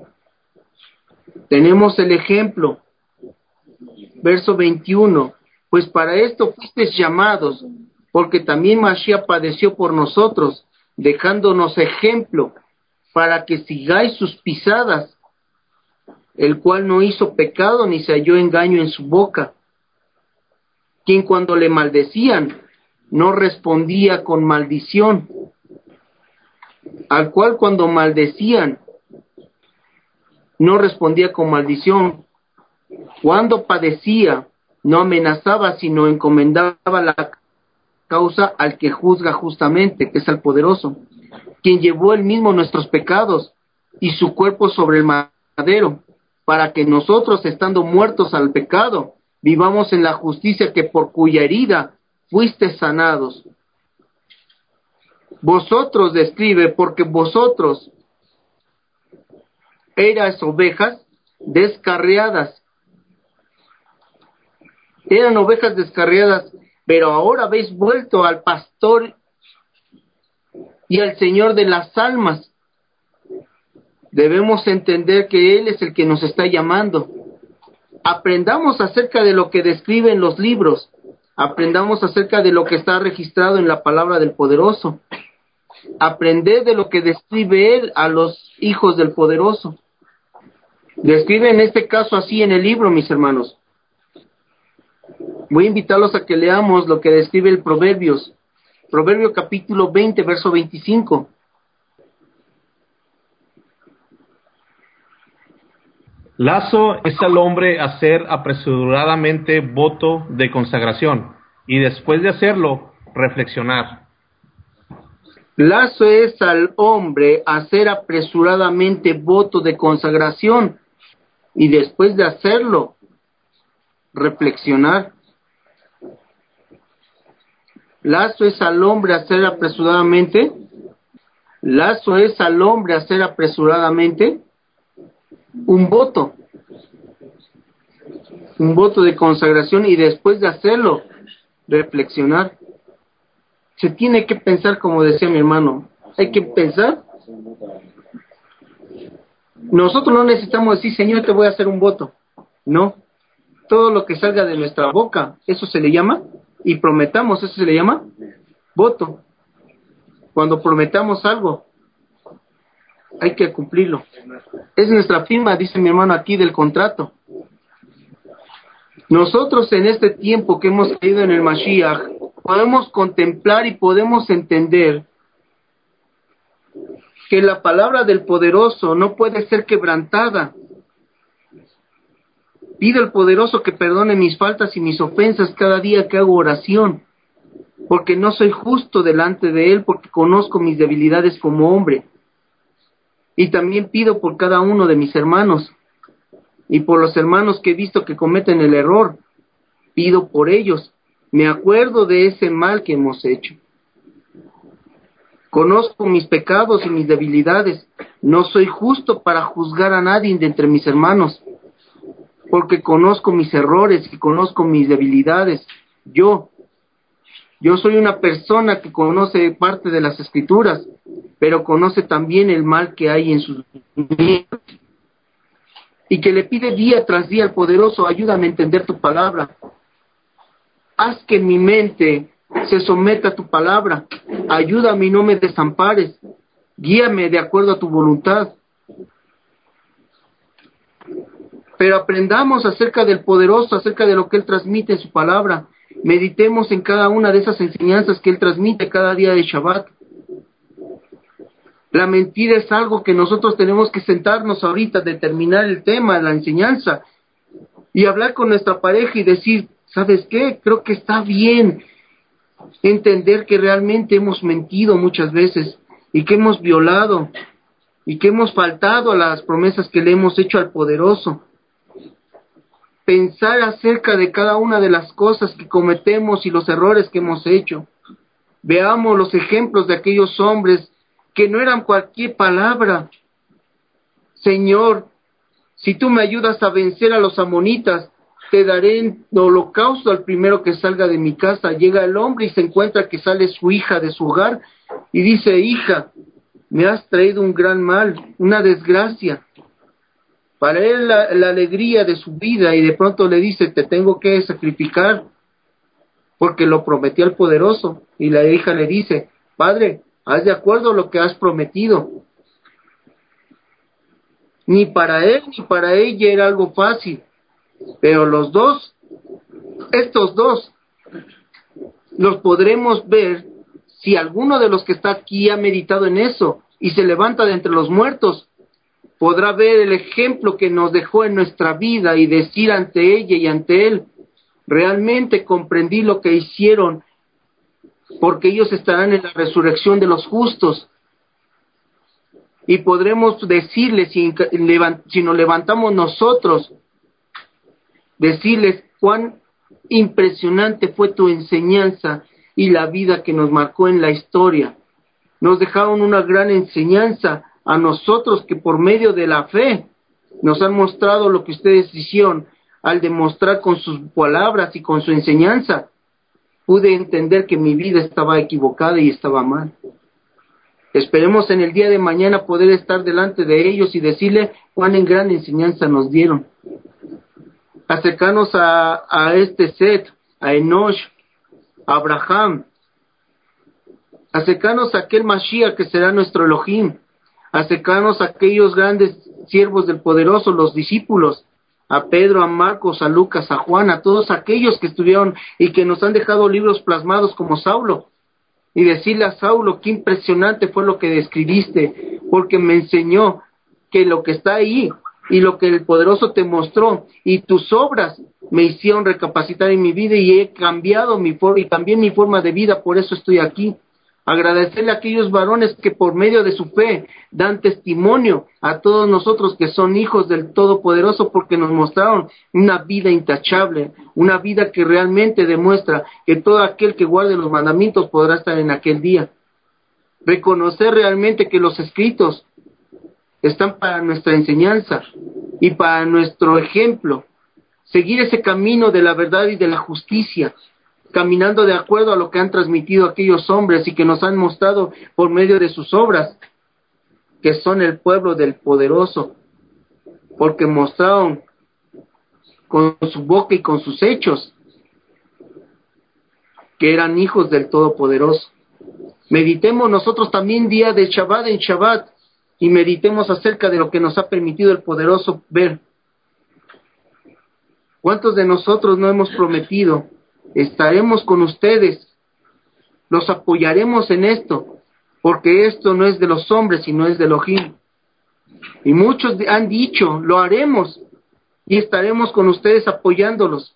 Tenemos el ejemplo, verso veintiuno, pues para esto fuisteis llamados, porque también Mashiach padeció por nosotros, dejándonos ejemplo, para que sigáis sus pisadas, el cual no hizo pecado, ni se halló engaño en su boca, quien cuando le maldecían, no respondía con maldición, al cual cuando maldecían, no respondía con maldición, cuando padecía, no amenazaba, sino encomendaba la causa al que juzga justamente, que es el poderoso, quien llevó él mismo nuestros pecados y su cuerpo sobre el madero, para que nosotros, estando muertos al pecado, vivamos en la justicia, que por cuya herida fuiste sanados. Vosotros, describe, porque vosotros eras ovejas descarriadas, eran ovejas descarriadas, pero ahora habéis vuelto al pastor y al Señor de las almas. Debemos entender que Él es el que nos está llamando. Aprendamos acerca de lo que describe en los libros, aprendamos acerca de lo que está registrado en la palabra del poderoso, aprended de lo que describe Él a los hijos del poderoso. Describe en este caso así en el libro, mis hermanos. Voy a invitarlos a que leamos lo que describe el Proverbios, Proverbio capítulo veinte, verso veinticinco. Lazo es al hombre hacer apresuradamente voto de consagración, y después de hacerlo, reflexionar. Lazo es al hombre hacer apresuradamente voto de consagración, y después de hacerlo, reflexionar. Lazo es al hombre hacer apresuradamente, lazo es al hombre hacer apresuradamente un voto, un voto de consagración, y después de hacerlo, reflexionar. Se tiene que pensar, como decía mi hermano, hay que pensar. Nosotros no necesitamos decir, Señor, te voy a hacer un voto. No, todo lo que salga de nuestra boca, eso se le llama, y prometamos, eso se le llama voto. Cuando prometamos algo, hay que cumplirlo. Es nuestra firma, dice mi hermano aquí, del contrato. Nosotros en este tiempo que hemos caído en el Mashiach, podemos contemplar y podemos entender que la palabra del poderoso no puede ser quebrantada. Pido al poderoso que perdone mis faltas y mis ofensas cada día que hago oración, porque no soy justo delante de Él, porque conozco mis debilidades como hombre. Y también pido por cada uno de mis hermanos, y por los hermanos que he visto que cometen el error. Pido por ellos, me acuerdo de ese mal que hemos hecho. Conozco mis pecados y mis debilidades. No soy justo para juzgar a nadie de entre mis hermanos, porque conozco mis errores y conozco mis debilidades. Yo, yo soy una persona que conoce parte de las Escrituras, pero conoce también el mal que hay en sus miembros, y que le pide día tras día al poderoso, ayúdame a entender tu palabra. Haz que mi mente se someta a tu palabra. Ayúdame y no me desampares. Guíame de acuerdo a tu voluntad. Pero aprendamos acerca del poderoso, acerca de lo que Él transmite en su palabra. Meditemos en cada una de esas enseñanzas que Él transmite cada día de Shabbat. La mentira es algo que nosotros tenemos que sentarnos ahorita, determinar el tema, la enseñanza, y hablar con nuestra pareja y decir, ¿sabes qué? Creo que está bien entender que realmente hemos mentido muchas veces, y que hemos violado, y que hemos faltado a las promesas que le hemos hecho al poderoso. Pensar acerca de cada una de las cosas que cometemos y los errores que hemos hecho. Veamos los ejemplos de aquellos hombres que no eran cualquier palabra. Señor, si tú me ayudas a vencer a los amonitas, te daré en holocausto al primero que salga de mi casa. Llega el hombre y se encuentra que sale su hija de su hogar y dice, hija, me has traído un gran mal, una desgracia. Para él la, la alegría de su vida, y de pronto le dice, te tengo que sacrificar porque lo prometió el poderoso. Y la hija le dice, padre, haz de acuerdo a lo que has prometido. Ni para él ni para ella era algo fácil, pero los dos, estos dos, los podremos ver si alguno de los que está aquí ha meditado en eso y se levanta de entre los muertos, podrá ver el ejemplo que nos dejó en nuestra vida y decir ante ella y ante él, realmente comprendí lo que hicieron, porque ellos estarán en la resurrección de los justos. Y podremos decirles, si, si nos levantamos nosotros, decirles cuán impresionante fue tu enseñanza y la vida que nos marcó en la historia. Nos dejaron una gran enseñanza a nosotros que por medio de la fe nos han mostrado lo que ustedes hicieron al demostrar con sus palabras y con su enseñanza. Pude entender que mi vida estaba equivocada y estaba mal. Esperemos en el día de mañana poder estar delante de ellos y decirle cuán en gran enseñanza nos dieron. Acercarnos a, a este Set, a Enosh, a Abraham. Acercarnos a aquel Mashiach que será nuestro Elohim. Acercarnos a aquellos grandes siervos del poderoso, los discípulos. A Pedro, a Marcos, a Lucas, a Juan, a todos aquellos que estuvieron y que nos han dejado libros plasmados como Saulo. Y decirle a Saulo, qué impresionante fue lo que describiste, porque me enseñó que lo que está ahí y lo que el poderoso te mostró y tus obras me hicieron recapacitar en mi vida y he cambiado mi forma y cambié mi forma de vida, por eso estoy aquí. Agradecerle a aquellos varones que por medio de su fe dan testimonio a todos nosotros que son hijos del Todopoderoso, porque nos mostraron una vida intachable, una vida que realmente demuestra que todo aquel que guarde los mandamientos podrá estar en aquel día. Reconocer realmente que los escritos están para nuestra enseñanza y para nuestro ejemplo. Seguir ese camino de la verdad y de la justicia, caminando de acuerdo a lo que han transmitido aquellos hombres y que nos han mostrado por medio de sus obras, que son el pueblo del poderoso, porque mostraron con su boca y con sus hechos que eran hijos del Todopoderoso. Meditemos nosotros también día de Shabbat en Shabbat y meditemos acerca de lo que nos ha permitido el poderoso ver. ¿Cuántos de nosotros no hemos prometido? Estaremos con ustedes, los apoyaremos en esto, porque esto no es de los hombres, sino es de Elohim. Y muchos han dicho, lo haremos, y estaremos con ustedes apoyándolos.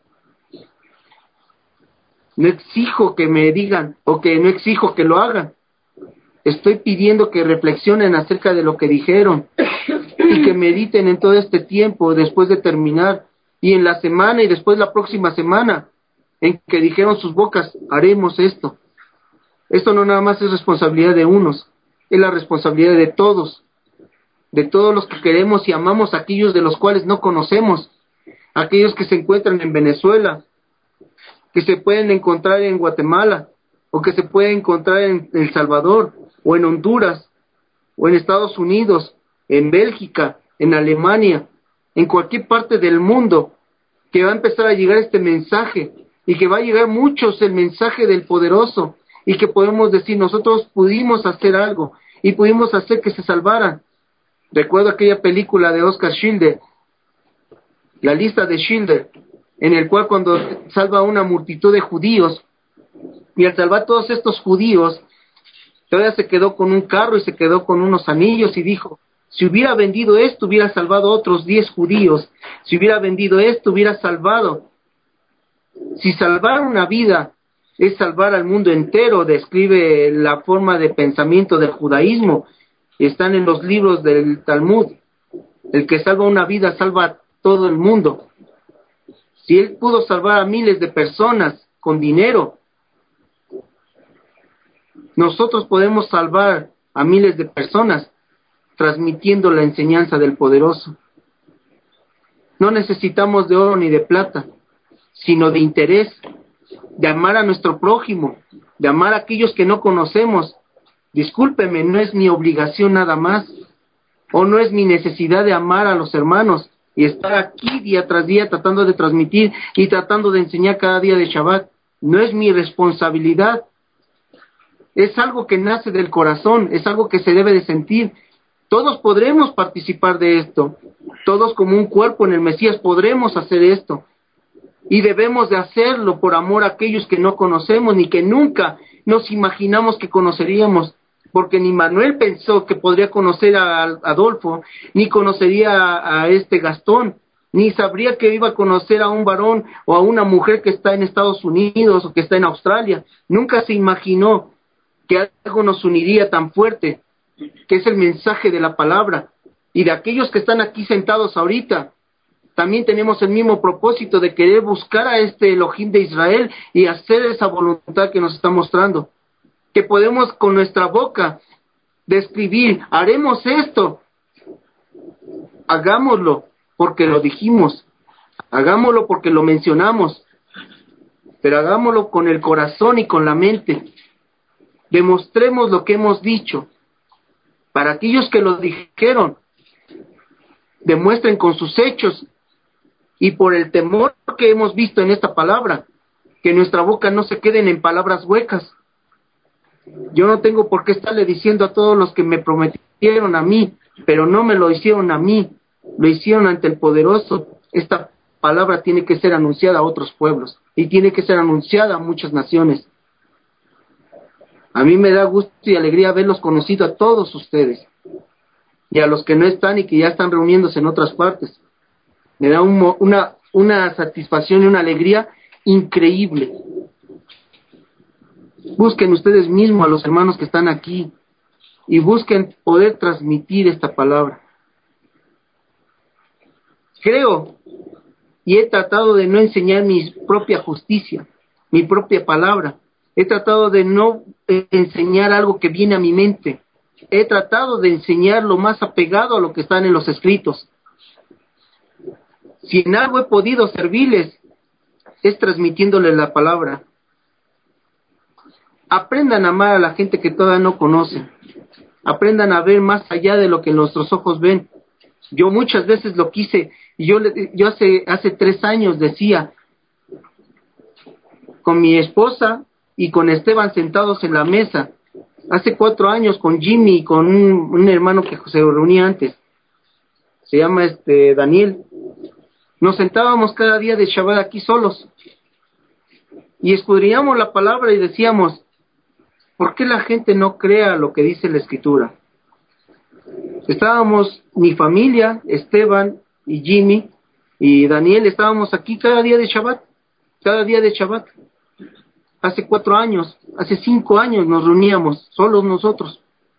No exijo que me digan, o que no exijo que lo hagan. Estoy pidiendo que reflexionen acerca de lo que dijeron, y que mediten en todo este tiempo, después de terminar, y en la semana, y después la próxima semana, en que dijeron sus bocas, haremos esto. Esto no nada más es responsabilidad de unos, es la responsabilidad de todos, de todos los que queremos y amamos a aquellos de los cuales no conocemos, aquellos que se encuentran en Venezuela, que se pueden encontrar en Guatemala, o que se pueden encontrar en El Salvador, o en Honduras, o en Estados Unidos, en Bélgica, en Alemania, en cualquier parte del mundo, que va a empezar a llegar este mensaje, y que va a llegar muchos el mensaje del poderoso, y que podemos decir, nosotros pudimos hacer algo, y pudimos hacer que se salvaran. Recuerdo aquella película de Oscar Schindler, La lista de Schindler, en el cual cuando salva a una multitud de judíos, y al salvar a todos estos judíos, todavía se quedó con un carro y se quedó con unos anillos, y dijo, si hubiera vendido esto, hubiera salvado a otros diez judíos, si hubiera vendido esto, hubiera salvado. Si salvar una vida es salvar al mundo entero, describe la forma de pensamiento del judaísmo, están en los libros del Talmud. El que salva una vida salva a todo el mundo. Si él pudo salvar a miles de personas con dinero, nosotros podemos salvar a miles de personas transmitiendo la enseñanza del poderoso. No necesitamos de oro ni de plata, sino de interés, de amar a nuestro prójimo, de amar a aquellos que no conocemos. Discúlpeme, no es mi obligación nada más, o no es mi necesidad de amar a los hermanos y estar aquí día tras día tratando de transmitir y tratando de enseñar cada día de Shabbat. No es mi responsabilidad. Es algo que nace del corazón, es algo que se debe de sentir. Todos podremos participar de esto. Todos como un cuerpo en el Mesías podremos hacer esto. Y debemos de hacerlo por amor a aquellos que no conocemos ni que nunca nos imaginamos que conoceríamos. Porque ni Manuel pensó que podría conocer a Adolfo, ni conocería a, a este Gastón, ni sabría que iba a conocer a un varón o a una mujer que está en Estados Unidos o que está en Australia. Nunca se imaginó que algo nos uniría tan fuerte, que es el mensaje de la palabra. Y de aquellos que están aquí sentados ahorita, también tenemos el mismo propósito de querer buscar a este Elohim de Israel y hacer esa voluntad que nos está mostrando. Que podemos con nuestra boca describir, haremos esto, hagámoslo porque lo dijimos, hagámoslo porque lo mencionamos, pero hagámoslo con el corazón y con la mente. Demostremos lo que hemos dicho. Para aquellos que lo dijeron, demuestren con sus hechos y por el temor que hemos visto en esta palabra, que nuestra boca no se queden en palabras huecas. Yo no tengo por qué estarle diciendo a todos los que me prometieron a mí, pero no me lo hicieron a mí, lo hicieron ante el Poderoso. Esta palabra tiene que ser anunciada a otros pueblos y tiene que ser anunciada a muchas naciones. A mí me da gusto y alegría haberlos conocido a todos ustedes y a los que no están y que ya están reuniéndose en otras partes. Me da un, una, una satisfacción y una alegría increíble. Busquen ustedes mismos a los hermanos que están aquí y busquen poder transmitir esta palabra. Creo y he tratado de no enseñar mi propia justicia, mi propia palabra. He tratado de no enseñar algo que viene a mi mente. He tratado de enseñar lo más apegado a lo que están en los escritos. Si en algo he podido servirles, es transmitiéndoles la palabra. Aprendan a amar a la gente que todavía no conocen. Aprendan a ver más allá de lo que nuestros ojos ven. Yo muchas veces lo quise, y yo, yo hace, hace tres años decía, con mi esposa y con Esteban sentados en la mesa, hace cuatro años con Jimmy y con un, un hermano que se reunía antes, se llama este Daniel, nos sentábamos cada día de Shabbat aquí solos, y escudriñamos la palabra y decíamos, ¿por qué la gente no crea lo que dice la Escritura? Estábamos, mi familia, Esteban y Jimmy y Daniel, estábamos aquí cada día de Shabbat, cada día de Shabbat. Hace cuatro años, hace cinco años nos reuníamos, solos nosotros.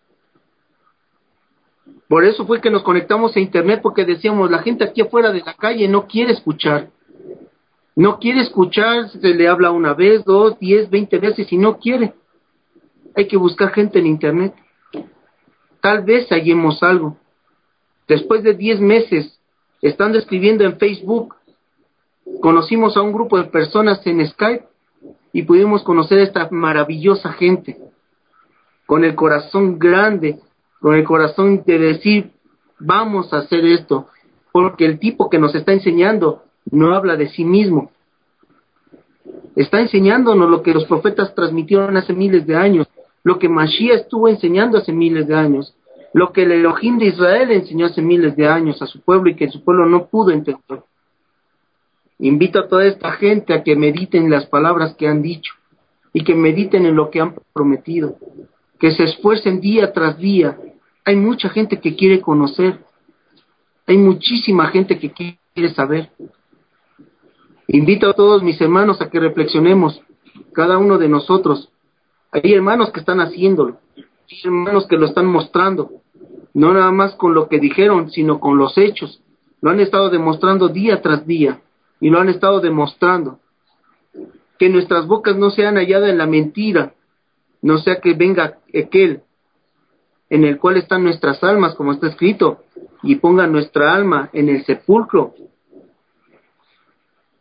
Por eso fue que nos conectamos a internet, porque decíamos, la gente aquí afuera de la calle no quiere escuchar. No quiere escuchar, se le habla una vez, dos, diez, veinte veces y no quiere. Hay que buscar gente en internet. Tal vez hallemos algo. Después de diez meses, estando escribiendo en Facebook, conocimos a un grupo de personas en Skype y pudimos conocer a esta maravillosa gente, con el corazón grande, con el corazón de decir, vamos a hacer esto, porque el tipo que nos está enseñando no habla de sí mismo. Está enseñándonos lo que los profetas transmitieron hace miles de años, lo que Mashiach estuvo enseñando hace miles de años, lo que el Elohim de Israel enseñó hace miles de años a su pueblo y que su pueblo no pudo entender. Invito a toda esta gente a que mediten las palabras que han dicho y que mediten en lo que han prometido, que se esfuercen día tras día. Hay mucha gente que quiere conocer, hay muchísima gente que quiere saber. Invito a todos mis hermanos a que reflexionemos, cada uno de nosotros. Hay hermanos que están haciéndolo, hay hermanos que lo están mostrando, no nada más con lo que dijeron, sino con los hechos. Lo han estado demostrando día tras día, y lo han estado demostrando. Que nuestras bocas no sean halladas en la mentira, no sea que venga aquel en el cual están nuestras almas, como está escrito, y ponga nuestra alma en el sepulcro,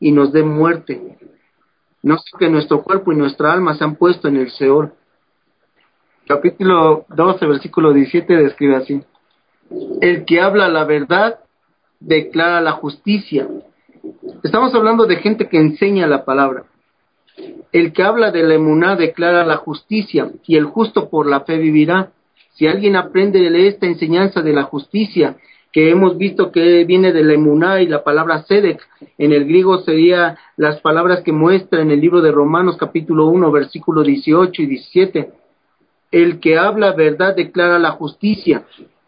y nos dé muerte. No sé que nuestro cuerpo y nuestra alma se han puesto en el Seol. Capítulo doce, versículo diecisiete describe así: el que habla la verdad declara la justicia. Estamos hablando de gente que enseña la palabra. El que habla de la emuná declara la justicia, y el justo por la fe vivirá. Si alguien aprende de esta enseñanza de la justicia, que hemos visto que viene de la emuná y la palabra sedek, en el griego sería las palabras que muestra en el libro de Romanos capítulo uno, versículos dieciocho y diecisiete. El que habla verdad declara la justicia.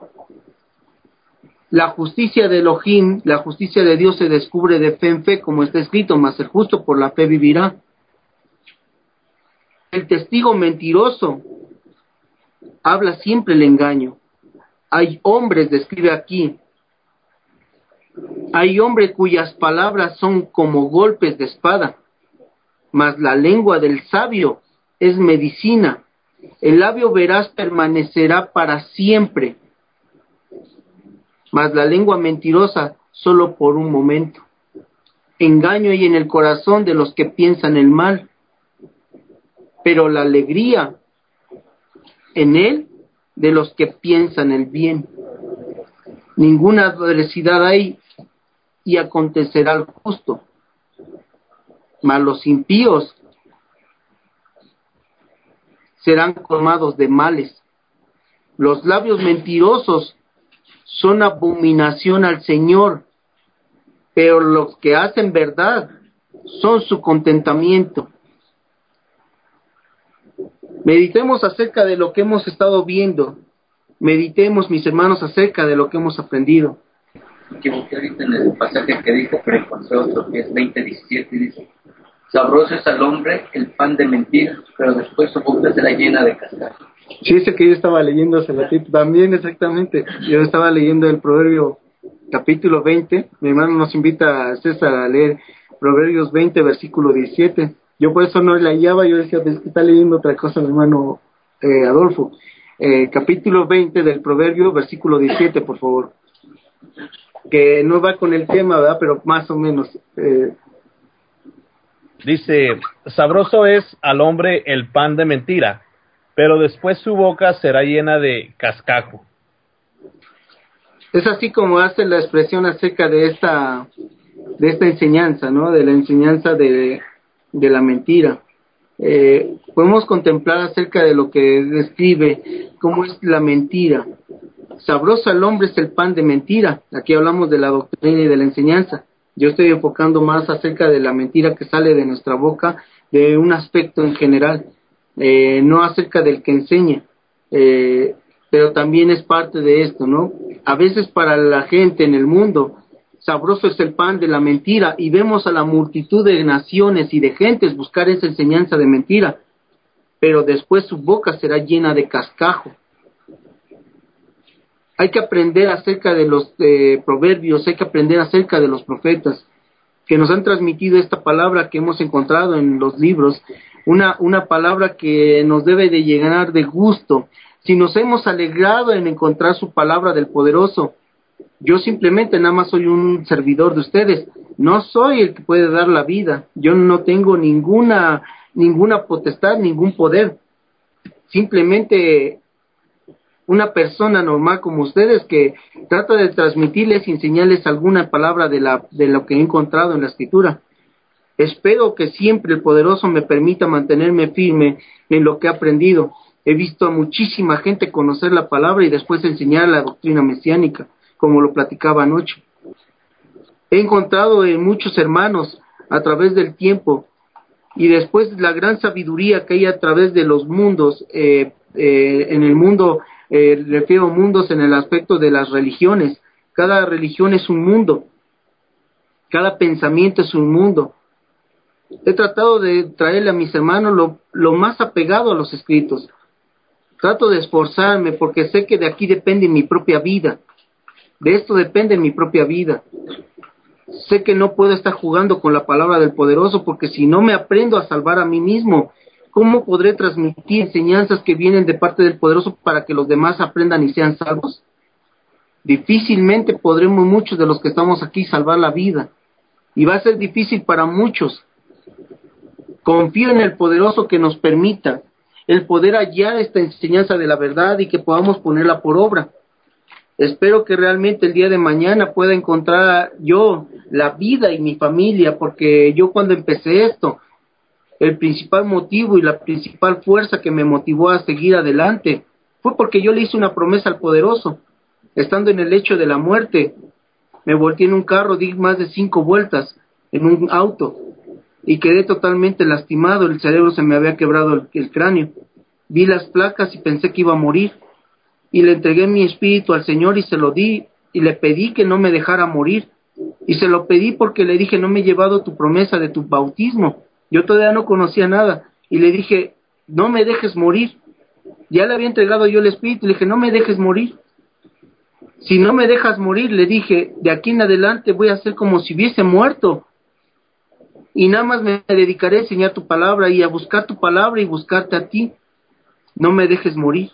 La justicia de Elohim, la justicia de Dios se descubre de fe en fe, como está escrito, mas el justo por la fe vivirá. El testigo mentiroso habla siempre el engaño. Hay hombres, describe aquí, hay hombres cuyas palabras son como golpes de espada, mas la lengua del sabio es medicina. El labio veraz permanecerá para siempre, mas la lengua mentirosa solo por un momento. Engaño hay en el corazón de los que piensan el mal, pero la alegría en él de los que piensan el bien. Ninguna adversidad hay y acontecerá al justo, mas los impíos serán colmados de males. Los labios mentirosos son abominación al Señor, pero los que hacen verdad son su contentamiento. Meditemos acerca de lo que hemos estado viendo. Meditemos, mis hermanos, acerca de lo que hemos aprendido. Que busqué ahorita en el pasaje que dijo, pero encontré otro que es veinte diecisiete y dice: sabroso es al hombre el pan de mentira, pero después su boca será llena de cascajo. Sí, ese que yo estaba leyendo hace ratito, también exactamente. Yo estaba leyendo el Proverbio capítulo veinte. Mi hermano nos invita a César a leer Proverbios veinte, versículo diecisiete. Yo por eso no la hallaba, yo decía, pues, está leyendo otra cosa mi hermano eh, Adolfo. Eh, capítulo veinte del Proverbio, versículo diecisiete, por favor. Que no va con el tema, ¿verdad? Pero más o menos. Eh. Dice: sabroso es al hombre el pan de mentira, pero después su boca será llena de cascajo. Es así como hace la expresión acerca de esta de esta enseñanza, ¿no? De la enseñanza de, de la mentira. Eh, podemos contemplar acerca de lo que describe cómo es la mentira. Sabroso al hombre es el pan de mentira. Aquí hablamos de la doctrina y de la enseñanza. Yo estoy enfocando más acerca de la mentira que sale de nuestra boca, de un aspecto en general, eh, no acerca del que enseña, eh, pero también es parte de esto, ¿no? A veces para la gente en el mundo, sabroso es el pan de la mentira, y vemos a la multitud de naciones y de gentes buscar esa enseñanza de mentira, pero después su boca será llena de cascajo. Hay que aprender acerca de los eh, proverbios, hay que aprender acerca de los profetas que nos han transmitido esta palabra que hemos encontrado en los libros, una, una palabra que nos debe de llenar de gusto. Si nos hemos alegrado en encontrar su palabra del poderoso, yo simplemente nada más soy un servidor de ustedes, no soy el que puede dar la vida, yo no tengo ninguna, ninguna potestad, ningún poder, simplemente una persona normal como ustedes que trata de transmitirles y enseñarles alguna palabra de, la, de lo que he encontrado en la Escritura. Espero que siempre el poderoso me permita mantenerme firme en lo que he aprendido. He visto a muchísima gente conocer la palabra y después enseñar la doctrina mesiánica, como lo platicaba anoche. He encontrado en muchos hermanos a través del tiempo y después la gran sabiduría que hay a través de los mundos, eh, eh, en el mundo, eh, refiero a mundos en el aspecto de las religiones. Cada religión es un mundo, cada pensamiento es un mundo. He tratado de traerle a mis hermanos lo, lo más apegado a los escritos. Trato de esforzarme porque sé que de aquí depende mi propia vida. De esto depende mi propia vida. Sé que no puedo estar jugando con la palabra del poderoso porque si no me aprendo a salvar a mí mismo, ¿cómo podré transmitir enseñanzas que vienen de parte del poderoso para que los demás aprendan y sean salvos? Difícilmente podremos muchos de los que estamos aquí salvar la vida. y va a ser difícil para muchos. Confío en el poderoso que nos permita el poder hallar esta enseñanza de la verdad y que podamos ponerla por obra. Espero que realmente el día de mañana pueda encontrar yo la vida y mi familia, porque yo cuando empecé esto, el principal motivo y la principal fuerza que me motivó a seguir adelante fue porque yo le hice una promesa al poderoso. Estando en el lecho de la muerte, me volteé en un carro, di más de cinco vueltas en un auto y quedé totalmente lastimado. El cerebro se me había quebrado el, el cráneo. Vi las placas y pensé que iba a morir, y le entregué mi espíritu al Señor y se lo di, y le pedí que no me dejara morir, y se lo pedí porque le dije: no me he llevado tu promesa de tu bautismo, yo todavía no conocía nada, y le dije: no me dejes morir. Ya le había entregado yo el espíritu, y le dije: no me dejes morir. Si no me dejas morir, le dije, de aquí en adelante voy a ser como si hubiese muerto, y nada más me dedicaré a enseñar tu palabra y a buscar tu palabra y buscarte a ti. No me dejes morir.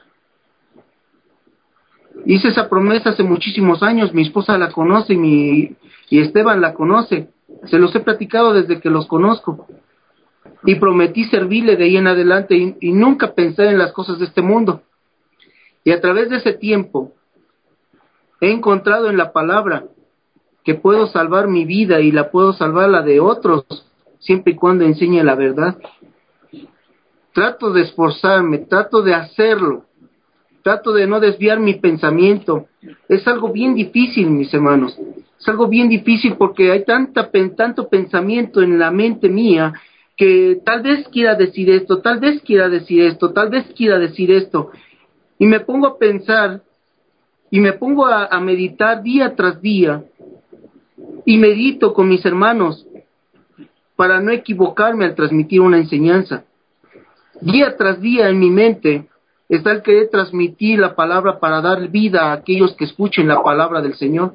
Hice esa promesa hace muchísimos años. Mi esposa la conoce y, mi, y Esteban la conoce. Se los he platicado desde que los conozco. Y prometí servirle de ahí en adelante y, y nunca pensé en las cosas de este mundo. Y a través de ese tiempo he encontrado en la palabra que puedo salvar mi vida y la puedo salvar la de otros, siempre y cuando enseñe la verdad. Trato de esforzarme, trato de hacerlo, trato de no desviar mi pensamiento. Es algo bien difícil, mis hermanos, es algo bien difícil porque hay tanta, tanto pensamiento en la mente mía que tal vez quiera decir esto, tal vez quiera decir esto, tal vez quiera decir esto, y me pongo a pensar y me pongo a, a meditar día tras día, y medito con mis hermanos para no equivocarme al transmitir una enseñanza. Día tras día en mi mente está el querer transmitir la palabra para dar vida a aquellos que escuchen la palabra del Señor.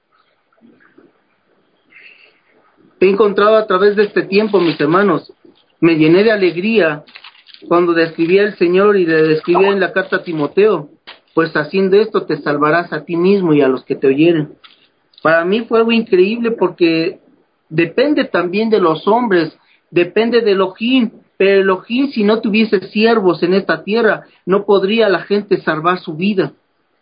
He encontrado a través de este tiempo, mis hermanos, me llené de alegría cuando describía el Señor y le describía en la carta a Timoteo: pues haciendo esto te salvarás a ti mismo y a los que te oyeren. Para mí fue algo increíble porque depende también de los hombres, depende de Elohim, pero Elohim, si no tuviese siervos en esta tierra, no podría la gente salvar su vida.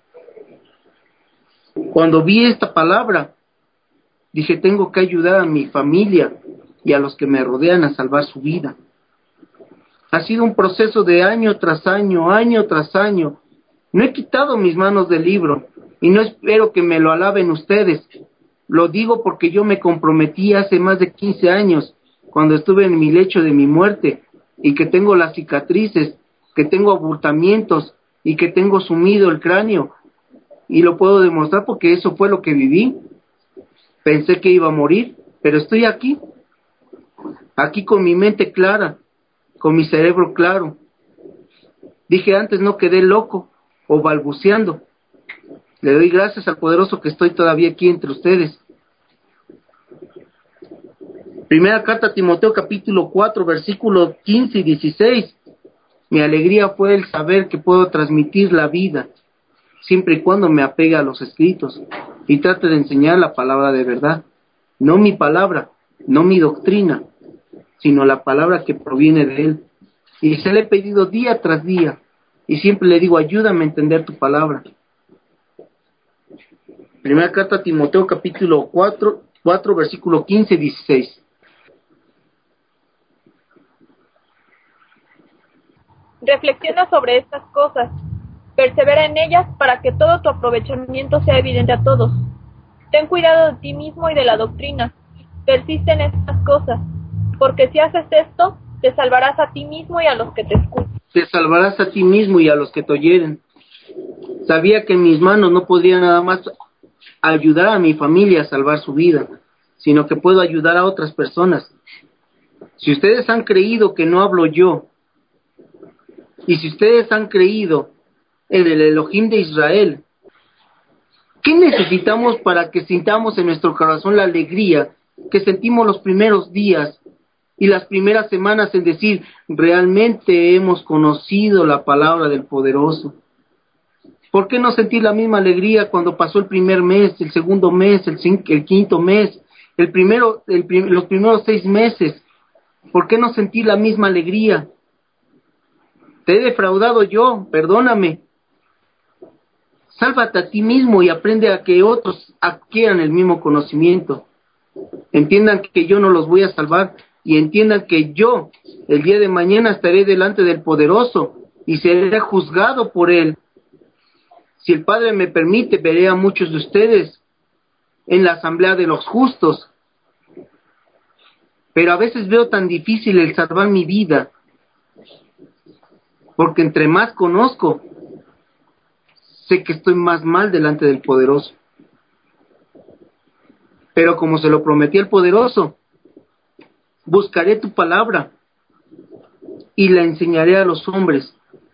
Cuando vi esta palabra, dije: tengo que ayudar a mi familia y a los que me rodean a salvar su vida. Ha sido un proceso de año tras año, año tras año. No he quitado mis manos del libro y no espero que me lo alaben ustedes. Lo digo porque yo me comprometí hace más de quince años, cuando estuve en mi lecho de mi muerte, y que tengo las cicatrices, que tengo abultamientos y que tengo sumido el cráneo, y lo puedo demostrar porque eso fue lo que viví. Pensé que iba a morir, pero estoy aquí, aquí con mi mente clara, con mi cerebro claro. Dije antes, no quedé loco o balbuceando. Le doy gracias al poderoso que estoy todavía aquí entre ustedes. Primera carta a Timoteo, capítulo cuatro, versículos quince y dieciséis. Mi alegría fue el saber que puedo transmitir la vida, siempre y cuando me apegue a los escritos y trate de enseñar la palabra de verdad. No mi palabra, no mi doctrina, sino la palabra que proviene de Él. Y se le he pedido día tras día, y siempre le digo: ayúdame a entender tu palabra. Primera carta a Timoteo, capítulo cuatro, cuatro versículo quince y dieciséis. Reflexiona sobre estas cosas, persevera en ellas para que todo tu aprovechamiento sea evidente a todos. Ten cuidado de ti mismo y de la doctrina, persiste en estas cosas, porque si haces esto, te salvarás a ti mismo y a los que te escuchan. Te salvarás a ti mismo y a los que te oyeren. Sabía que en mis manos no podría nada más ayudar a mi familia a salvar su vida, sino que puedo ayudar a otras personas. Si ustedes han creído que no hablo yo, y si ustedes han creído en el Elohim de Israel, ¿qué necesitamos para que sintamos en nuestro corazón la alegría que sentimos los primeros días y las primeras semanas en decir: realmente hemos conocido la palabra del poderoso? ¿Por qué no sentir la misma alegría cuando pasó el primer mes, el segundo mes, el, cinco, el quinto mes, el primero, el prim- los primeros seis meses? ¿Por qué no sentí la misma alegría? Te he defraudado yo, perdóname. Sálvate a ti mismo y aprende a que otros adquieran el mismo conocimiento. Entiendan que yo no los voy a salvar y entiendan que yo, el día de mañana, estaré delante del Poderoso y seré juzgado por Él. Si el Padre me permite, veré a muchos de ustedes en la asamblea de los justos. Pero a veces veo tan difícil el salvar mi vida, porque entre más conozco, sé que estoy más mal delante del Poderoso. Pero como se lo prometí al Poderoso, buscaré tu palabra y la enseñaré a los hombres.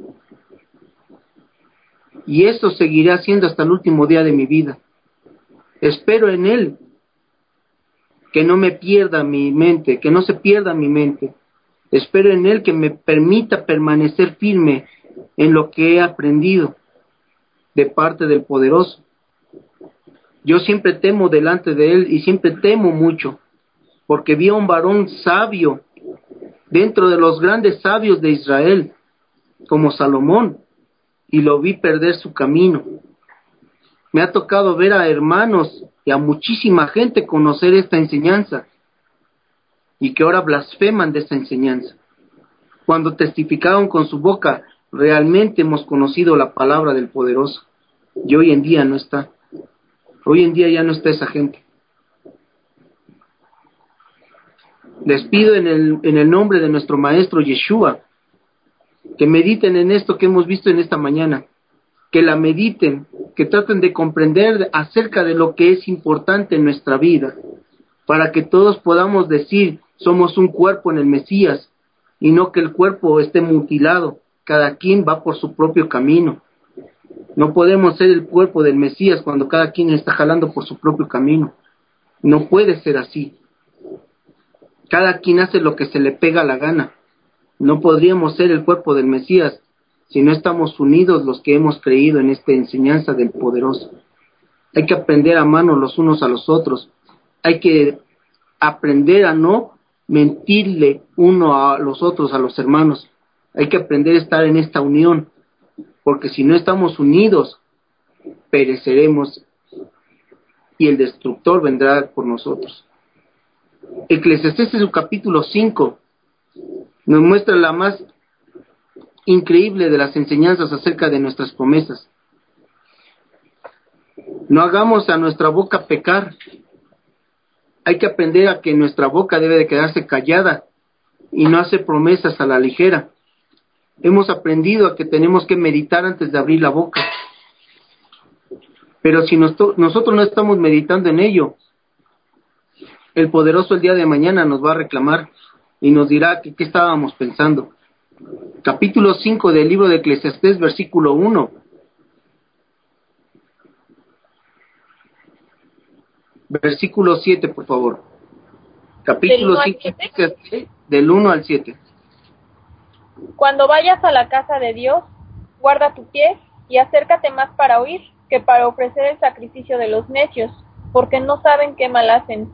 Y eso seguiré haciendo hasta el último día de mi vida. Espero en Él que no me pierda mi mente, que no se pierda mi mente. Espero en Él que me permita permanecer firme en lo que he aprendido de parte del Poderoso. Yo siempre temo delante de Él y siempre temo mucho, porque vi a un varón sabio dentro de los grandes sabios de Israel, como Salomón, y lo vi perder su camino. Me ha tocado ver a hermanos y a muchísima gente conocer esta enseñanza y que ahora blasfeman de esta enseñanza. Cuando testificaron con su boca, realmente hemos conocido la palabra del Poderoso. Y hoy en día no está. Hoy en día ya no está esa gente. Les pido en el, en el nombre de nuestro Maestro Yeshua, que mediten en esto que hemos visto en esta mañana, que la mediten, que traten de comprender acerca de lo que es importante en nuestra vida, para que todos podamos decir, somos un cuerpo en el Mesías, y no que el cuerpo esté mutilado, cada quien va por su propio camino. No podemos ser el cuerpo del Mesías cuando cada quien está jalando por su propio camino. No puede ser así. Cada quien hace lo que se le pega la gana. No podríamos ser el cuerpo del Mesías si no estamos unidos los que hemos creído en esta enseñanza del Poderoso. Hay que aprender a amarnos los unos a los otros. Hay que aprender a no mentirle uno a los otros, a los hermanos. Hay que aprender a estar en esta unión, porque si no estamos unidos, pereceremos y el destructor vendrá por nosotros. Eclesiastés en su capítulo cinco nos muestra la más increíble de las enseñanzas acerca de nuestras promesas. No hagamos a nuestra boca pecar. Hay que aprender a que nuestra boca debe de quedarse callada y no hacer promesas a la ligera. Hemos aprendido a que tenemos que meditar antes de abrir la boca. Pero si nos, nosotros no estamos meditando en ello, el Poderoso el día de mañana nos va a reclamar y nos dirá que qué estábamos pensando. Capítulo cinco del libro de Eclesiastés, versículo uno. Versículo siete, por favor. Capítulo cinco, del uno al siete. Cuando vayas a la casa de Dios, guarda tu pie y acércate más para oír que para ofrecer el sacrificio de los necios, porque no saben qué mal hacen.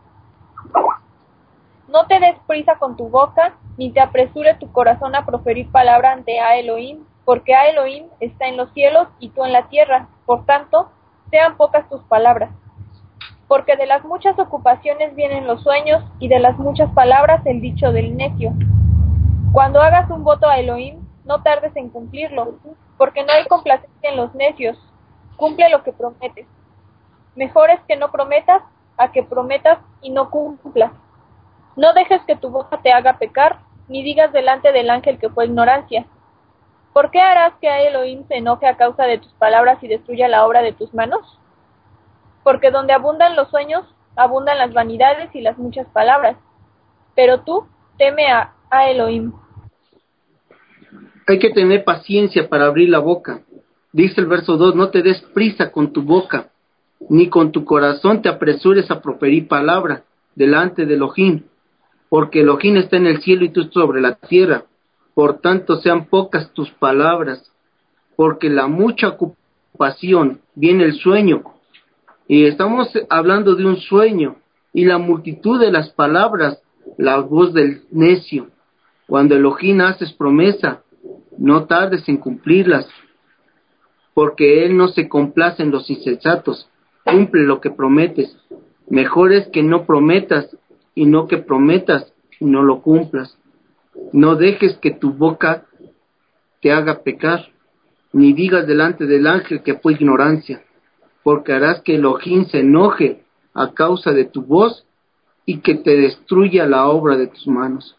No te des prisa con tu boca, ni te apresure tu corazón a proferir palabra ante a Elohim, porque a Elohim está en los cielos y tú en la tierra, por tanto, sean pocas tus palabras. Porque de las muchas ocupaciones vienen los sueños, y de las muchas palabras el dicho del necio. Cuando hagas un voto a Elohim, no tardes en cumplirlo, porque no hay complacencia en los necios. Cumple lo que prometes. Mejor es que no prometas, a que prometas y no cumplas. No dejes que tu boca te haga pecar, ni digas delante del ángel que fue ignorancia. ¿Por qué harás que a Elohim se enoje a causa de tus palabras y destruya la obra de tus manos? Porque donde abundan los sueños, abundan las vanidades y las muchas palabras. Pero tú teme a, a Elohim. Hay que tener paciencia para abrir la boca. Dice el verso dos, no te des prisa con tu boca, ni con tu corazón te apresures a proferir palabra delante de Elohim, porque Elohim está en el cielo y tú sobre la tierra. Por tanto, sean pocas tus palabras, porque la mucha ocupación viene el sueño. Y estamos hablando de un sueño, y la multitud de las palabras, la voz del necio. Cuando Elohim haces promesa, no tardes en cumplirlas, porque Él no se complace en los insensatos. Cumple lo que prometes. Mejor es que no prometas, y no que prometas y no lo cumplas. No dejes que tu boca te haga pecar, ni digas delante del ángel que fue ignorancia, porque harás que Elohim se enoje a causa de tu voz y que te destruya la obra de tus manos.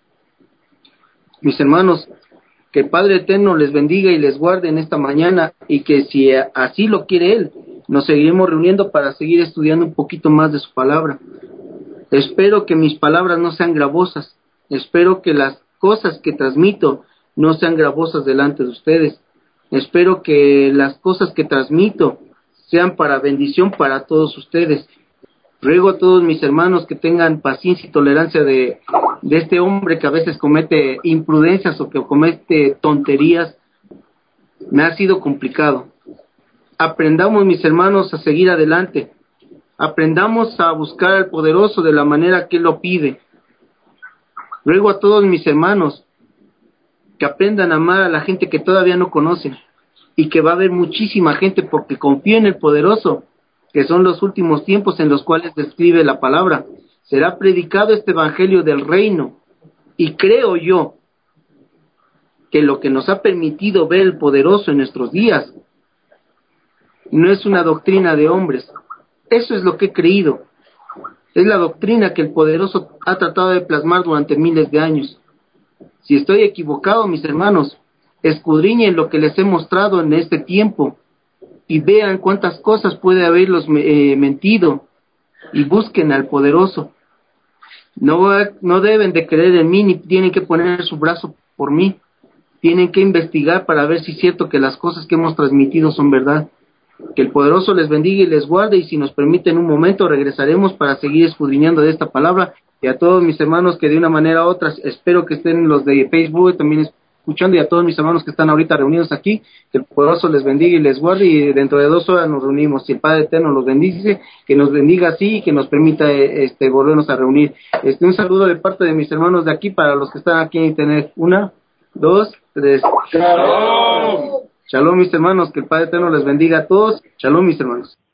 Mis hermanos, que el Padre Eterno les bendiga y les guarde en esta mañana, y que si así lo quiere Él, nos seguiremos reuniendo para seguir estudiando un poquito más de su palabra. Espero que mis palabras no sean gravosas, espero que las cosas que transmito no sean gravosas delante de ustedes, espero que las cosas que transmito sean para bendición para todos ustedes. Ruego a todos mis hermanos que tengan paciencia y tolerancia de, de este hombre que a veces comete imprudencias o que comete tonterías. Me ha sido complicado. Aprendamos, mis hermanos, a seguir adelante. Aprendamos a buscar al poderoso de la manera que Él lo pide. Ruego a todos mis hermanos que aprendan a amar a la gente que todavía no conocen, y que va a haber muchísima gente, porque confío en el poderoso, que son los últimos tiempos en los cuales describe la palabra. Será predicado este evangelio del reino, y creo yo que lo que nos ha permitido ver el poderoso en nuestros días no es una doctrina de hombres. Eso es lo que he creído. Es la doctrina que el poderoso ha tratado de plasmar durante miles de años. Si estoy equivocado, mis hermanos, escudriñen lo que les he mostrado en este tiempo y vean cuántas cosas puede haberlos eh, mentido, y busquen al poderoso. No, no deben de creer en mí, ni tienen que poner su brazo por mí. Tienen que investigar para ver si es cierto que las cosas que hemos transmitido son verdad. Que el poderoso les bendiga y les guarde, y si nos permiten un momento regresaremos para seguir escudriñando de esta palabra. Y a todos mis hermanos que de una manera u otra, espero que estén los de Facebook también escuchando, y a todos mis hermanos que están ahorita reunidos aquí, que el poderoso les bendiga y les guarde, y dentro de dos horas nos reunimos. Si el Padre Eterno los bendice, que nos bendiga así y que nos permita este volvernos a reunir. Este un saludo de parte de mis hermanos de aquí para los que están aquí en internet. Una, dos, tres. Shalom. Shalom, mis hermanos, que el Padre Eterno les bendiga a todos. Shalom, mis hermanos.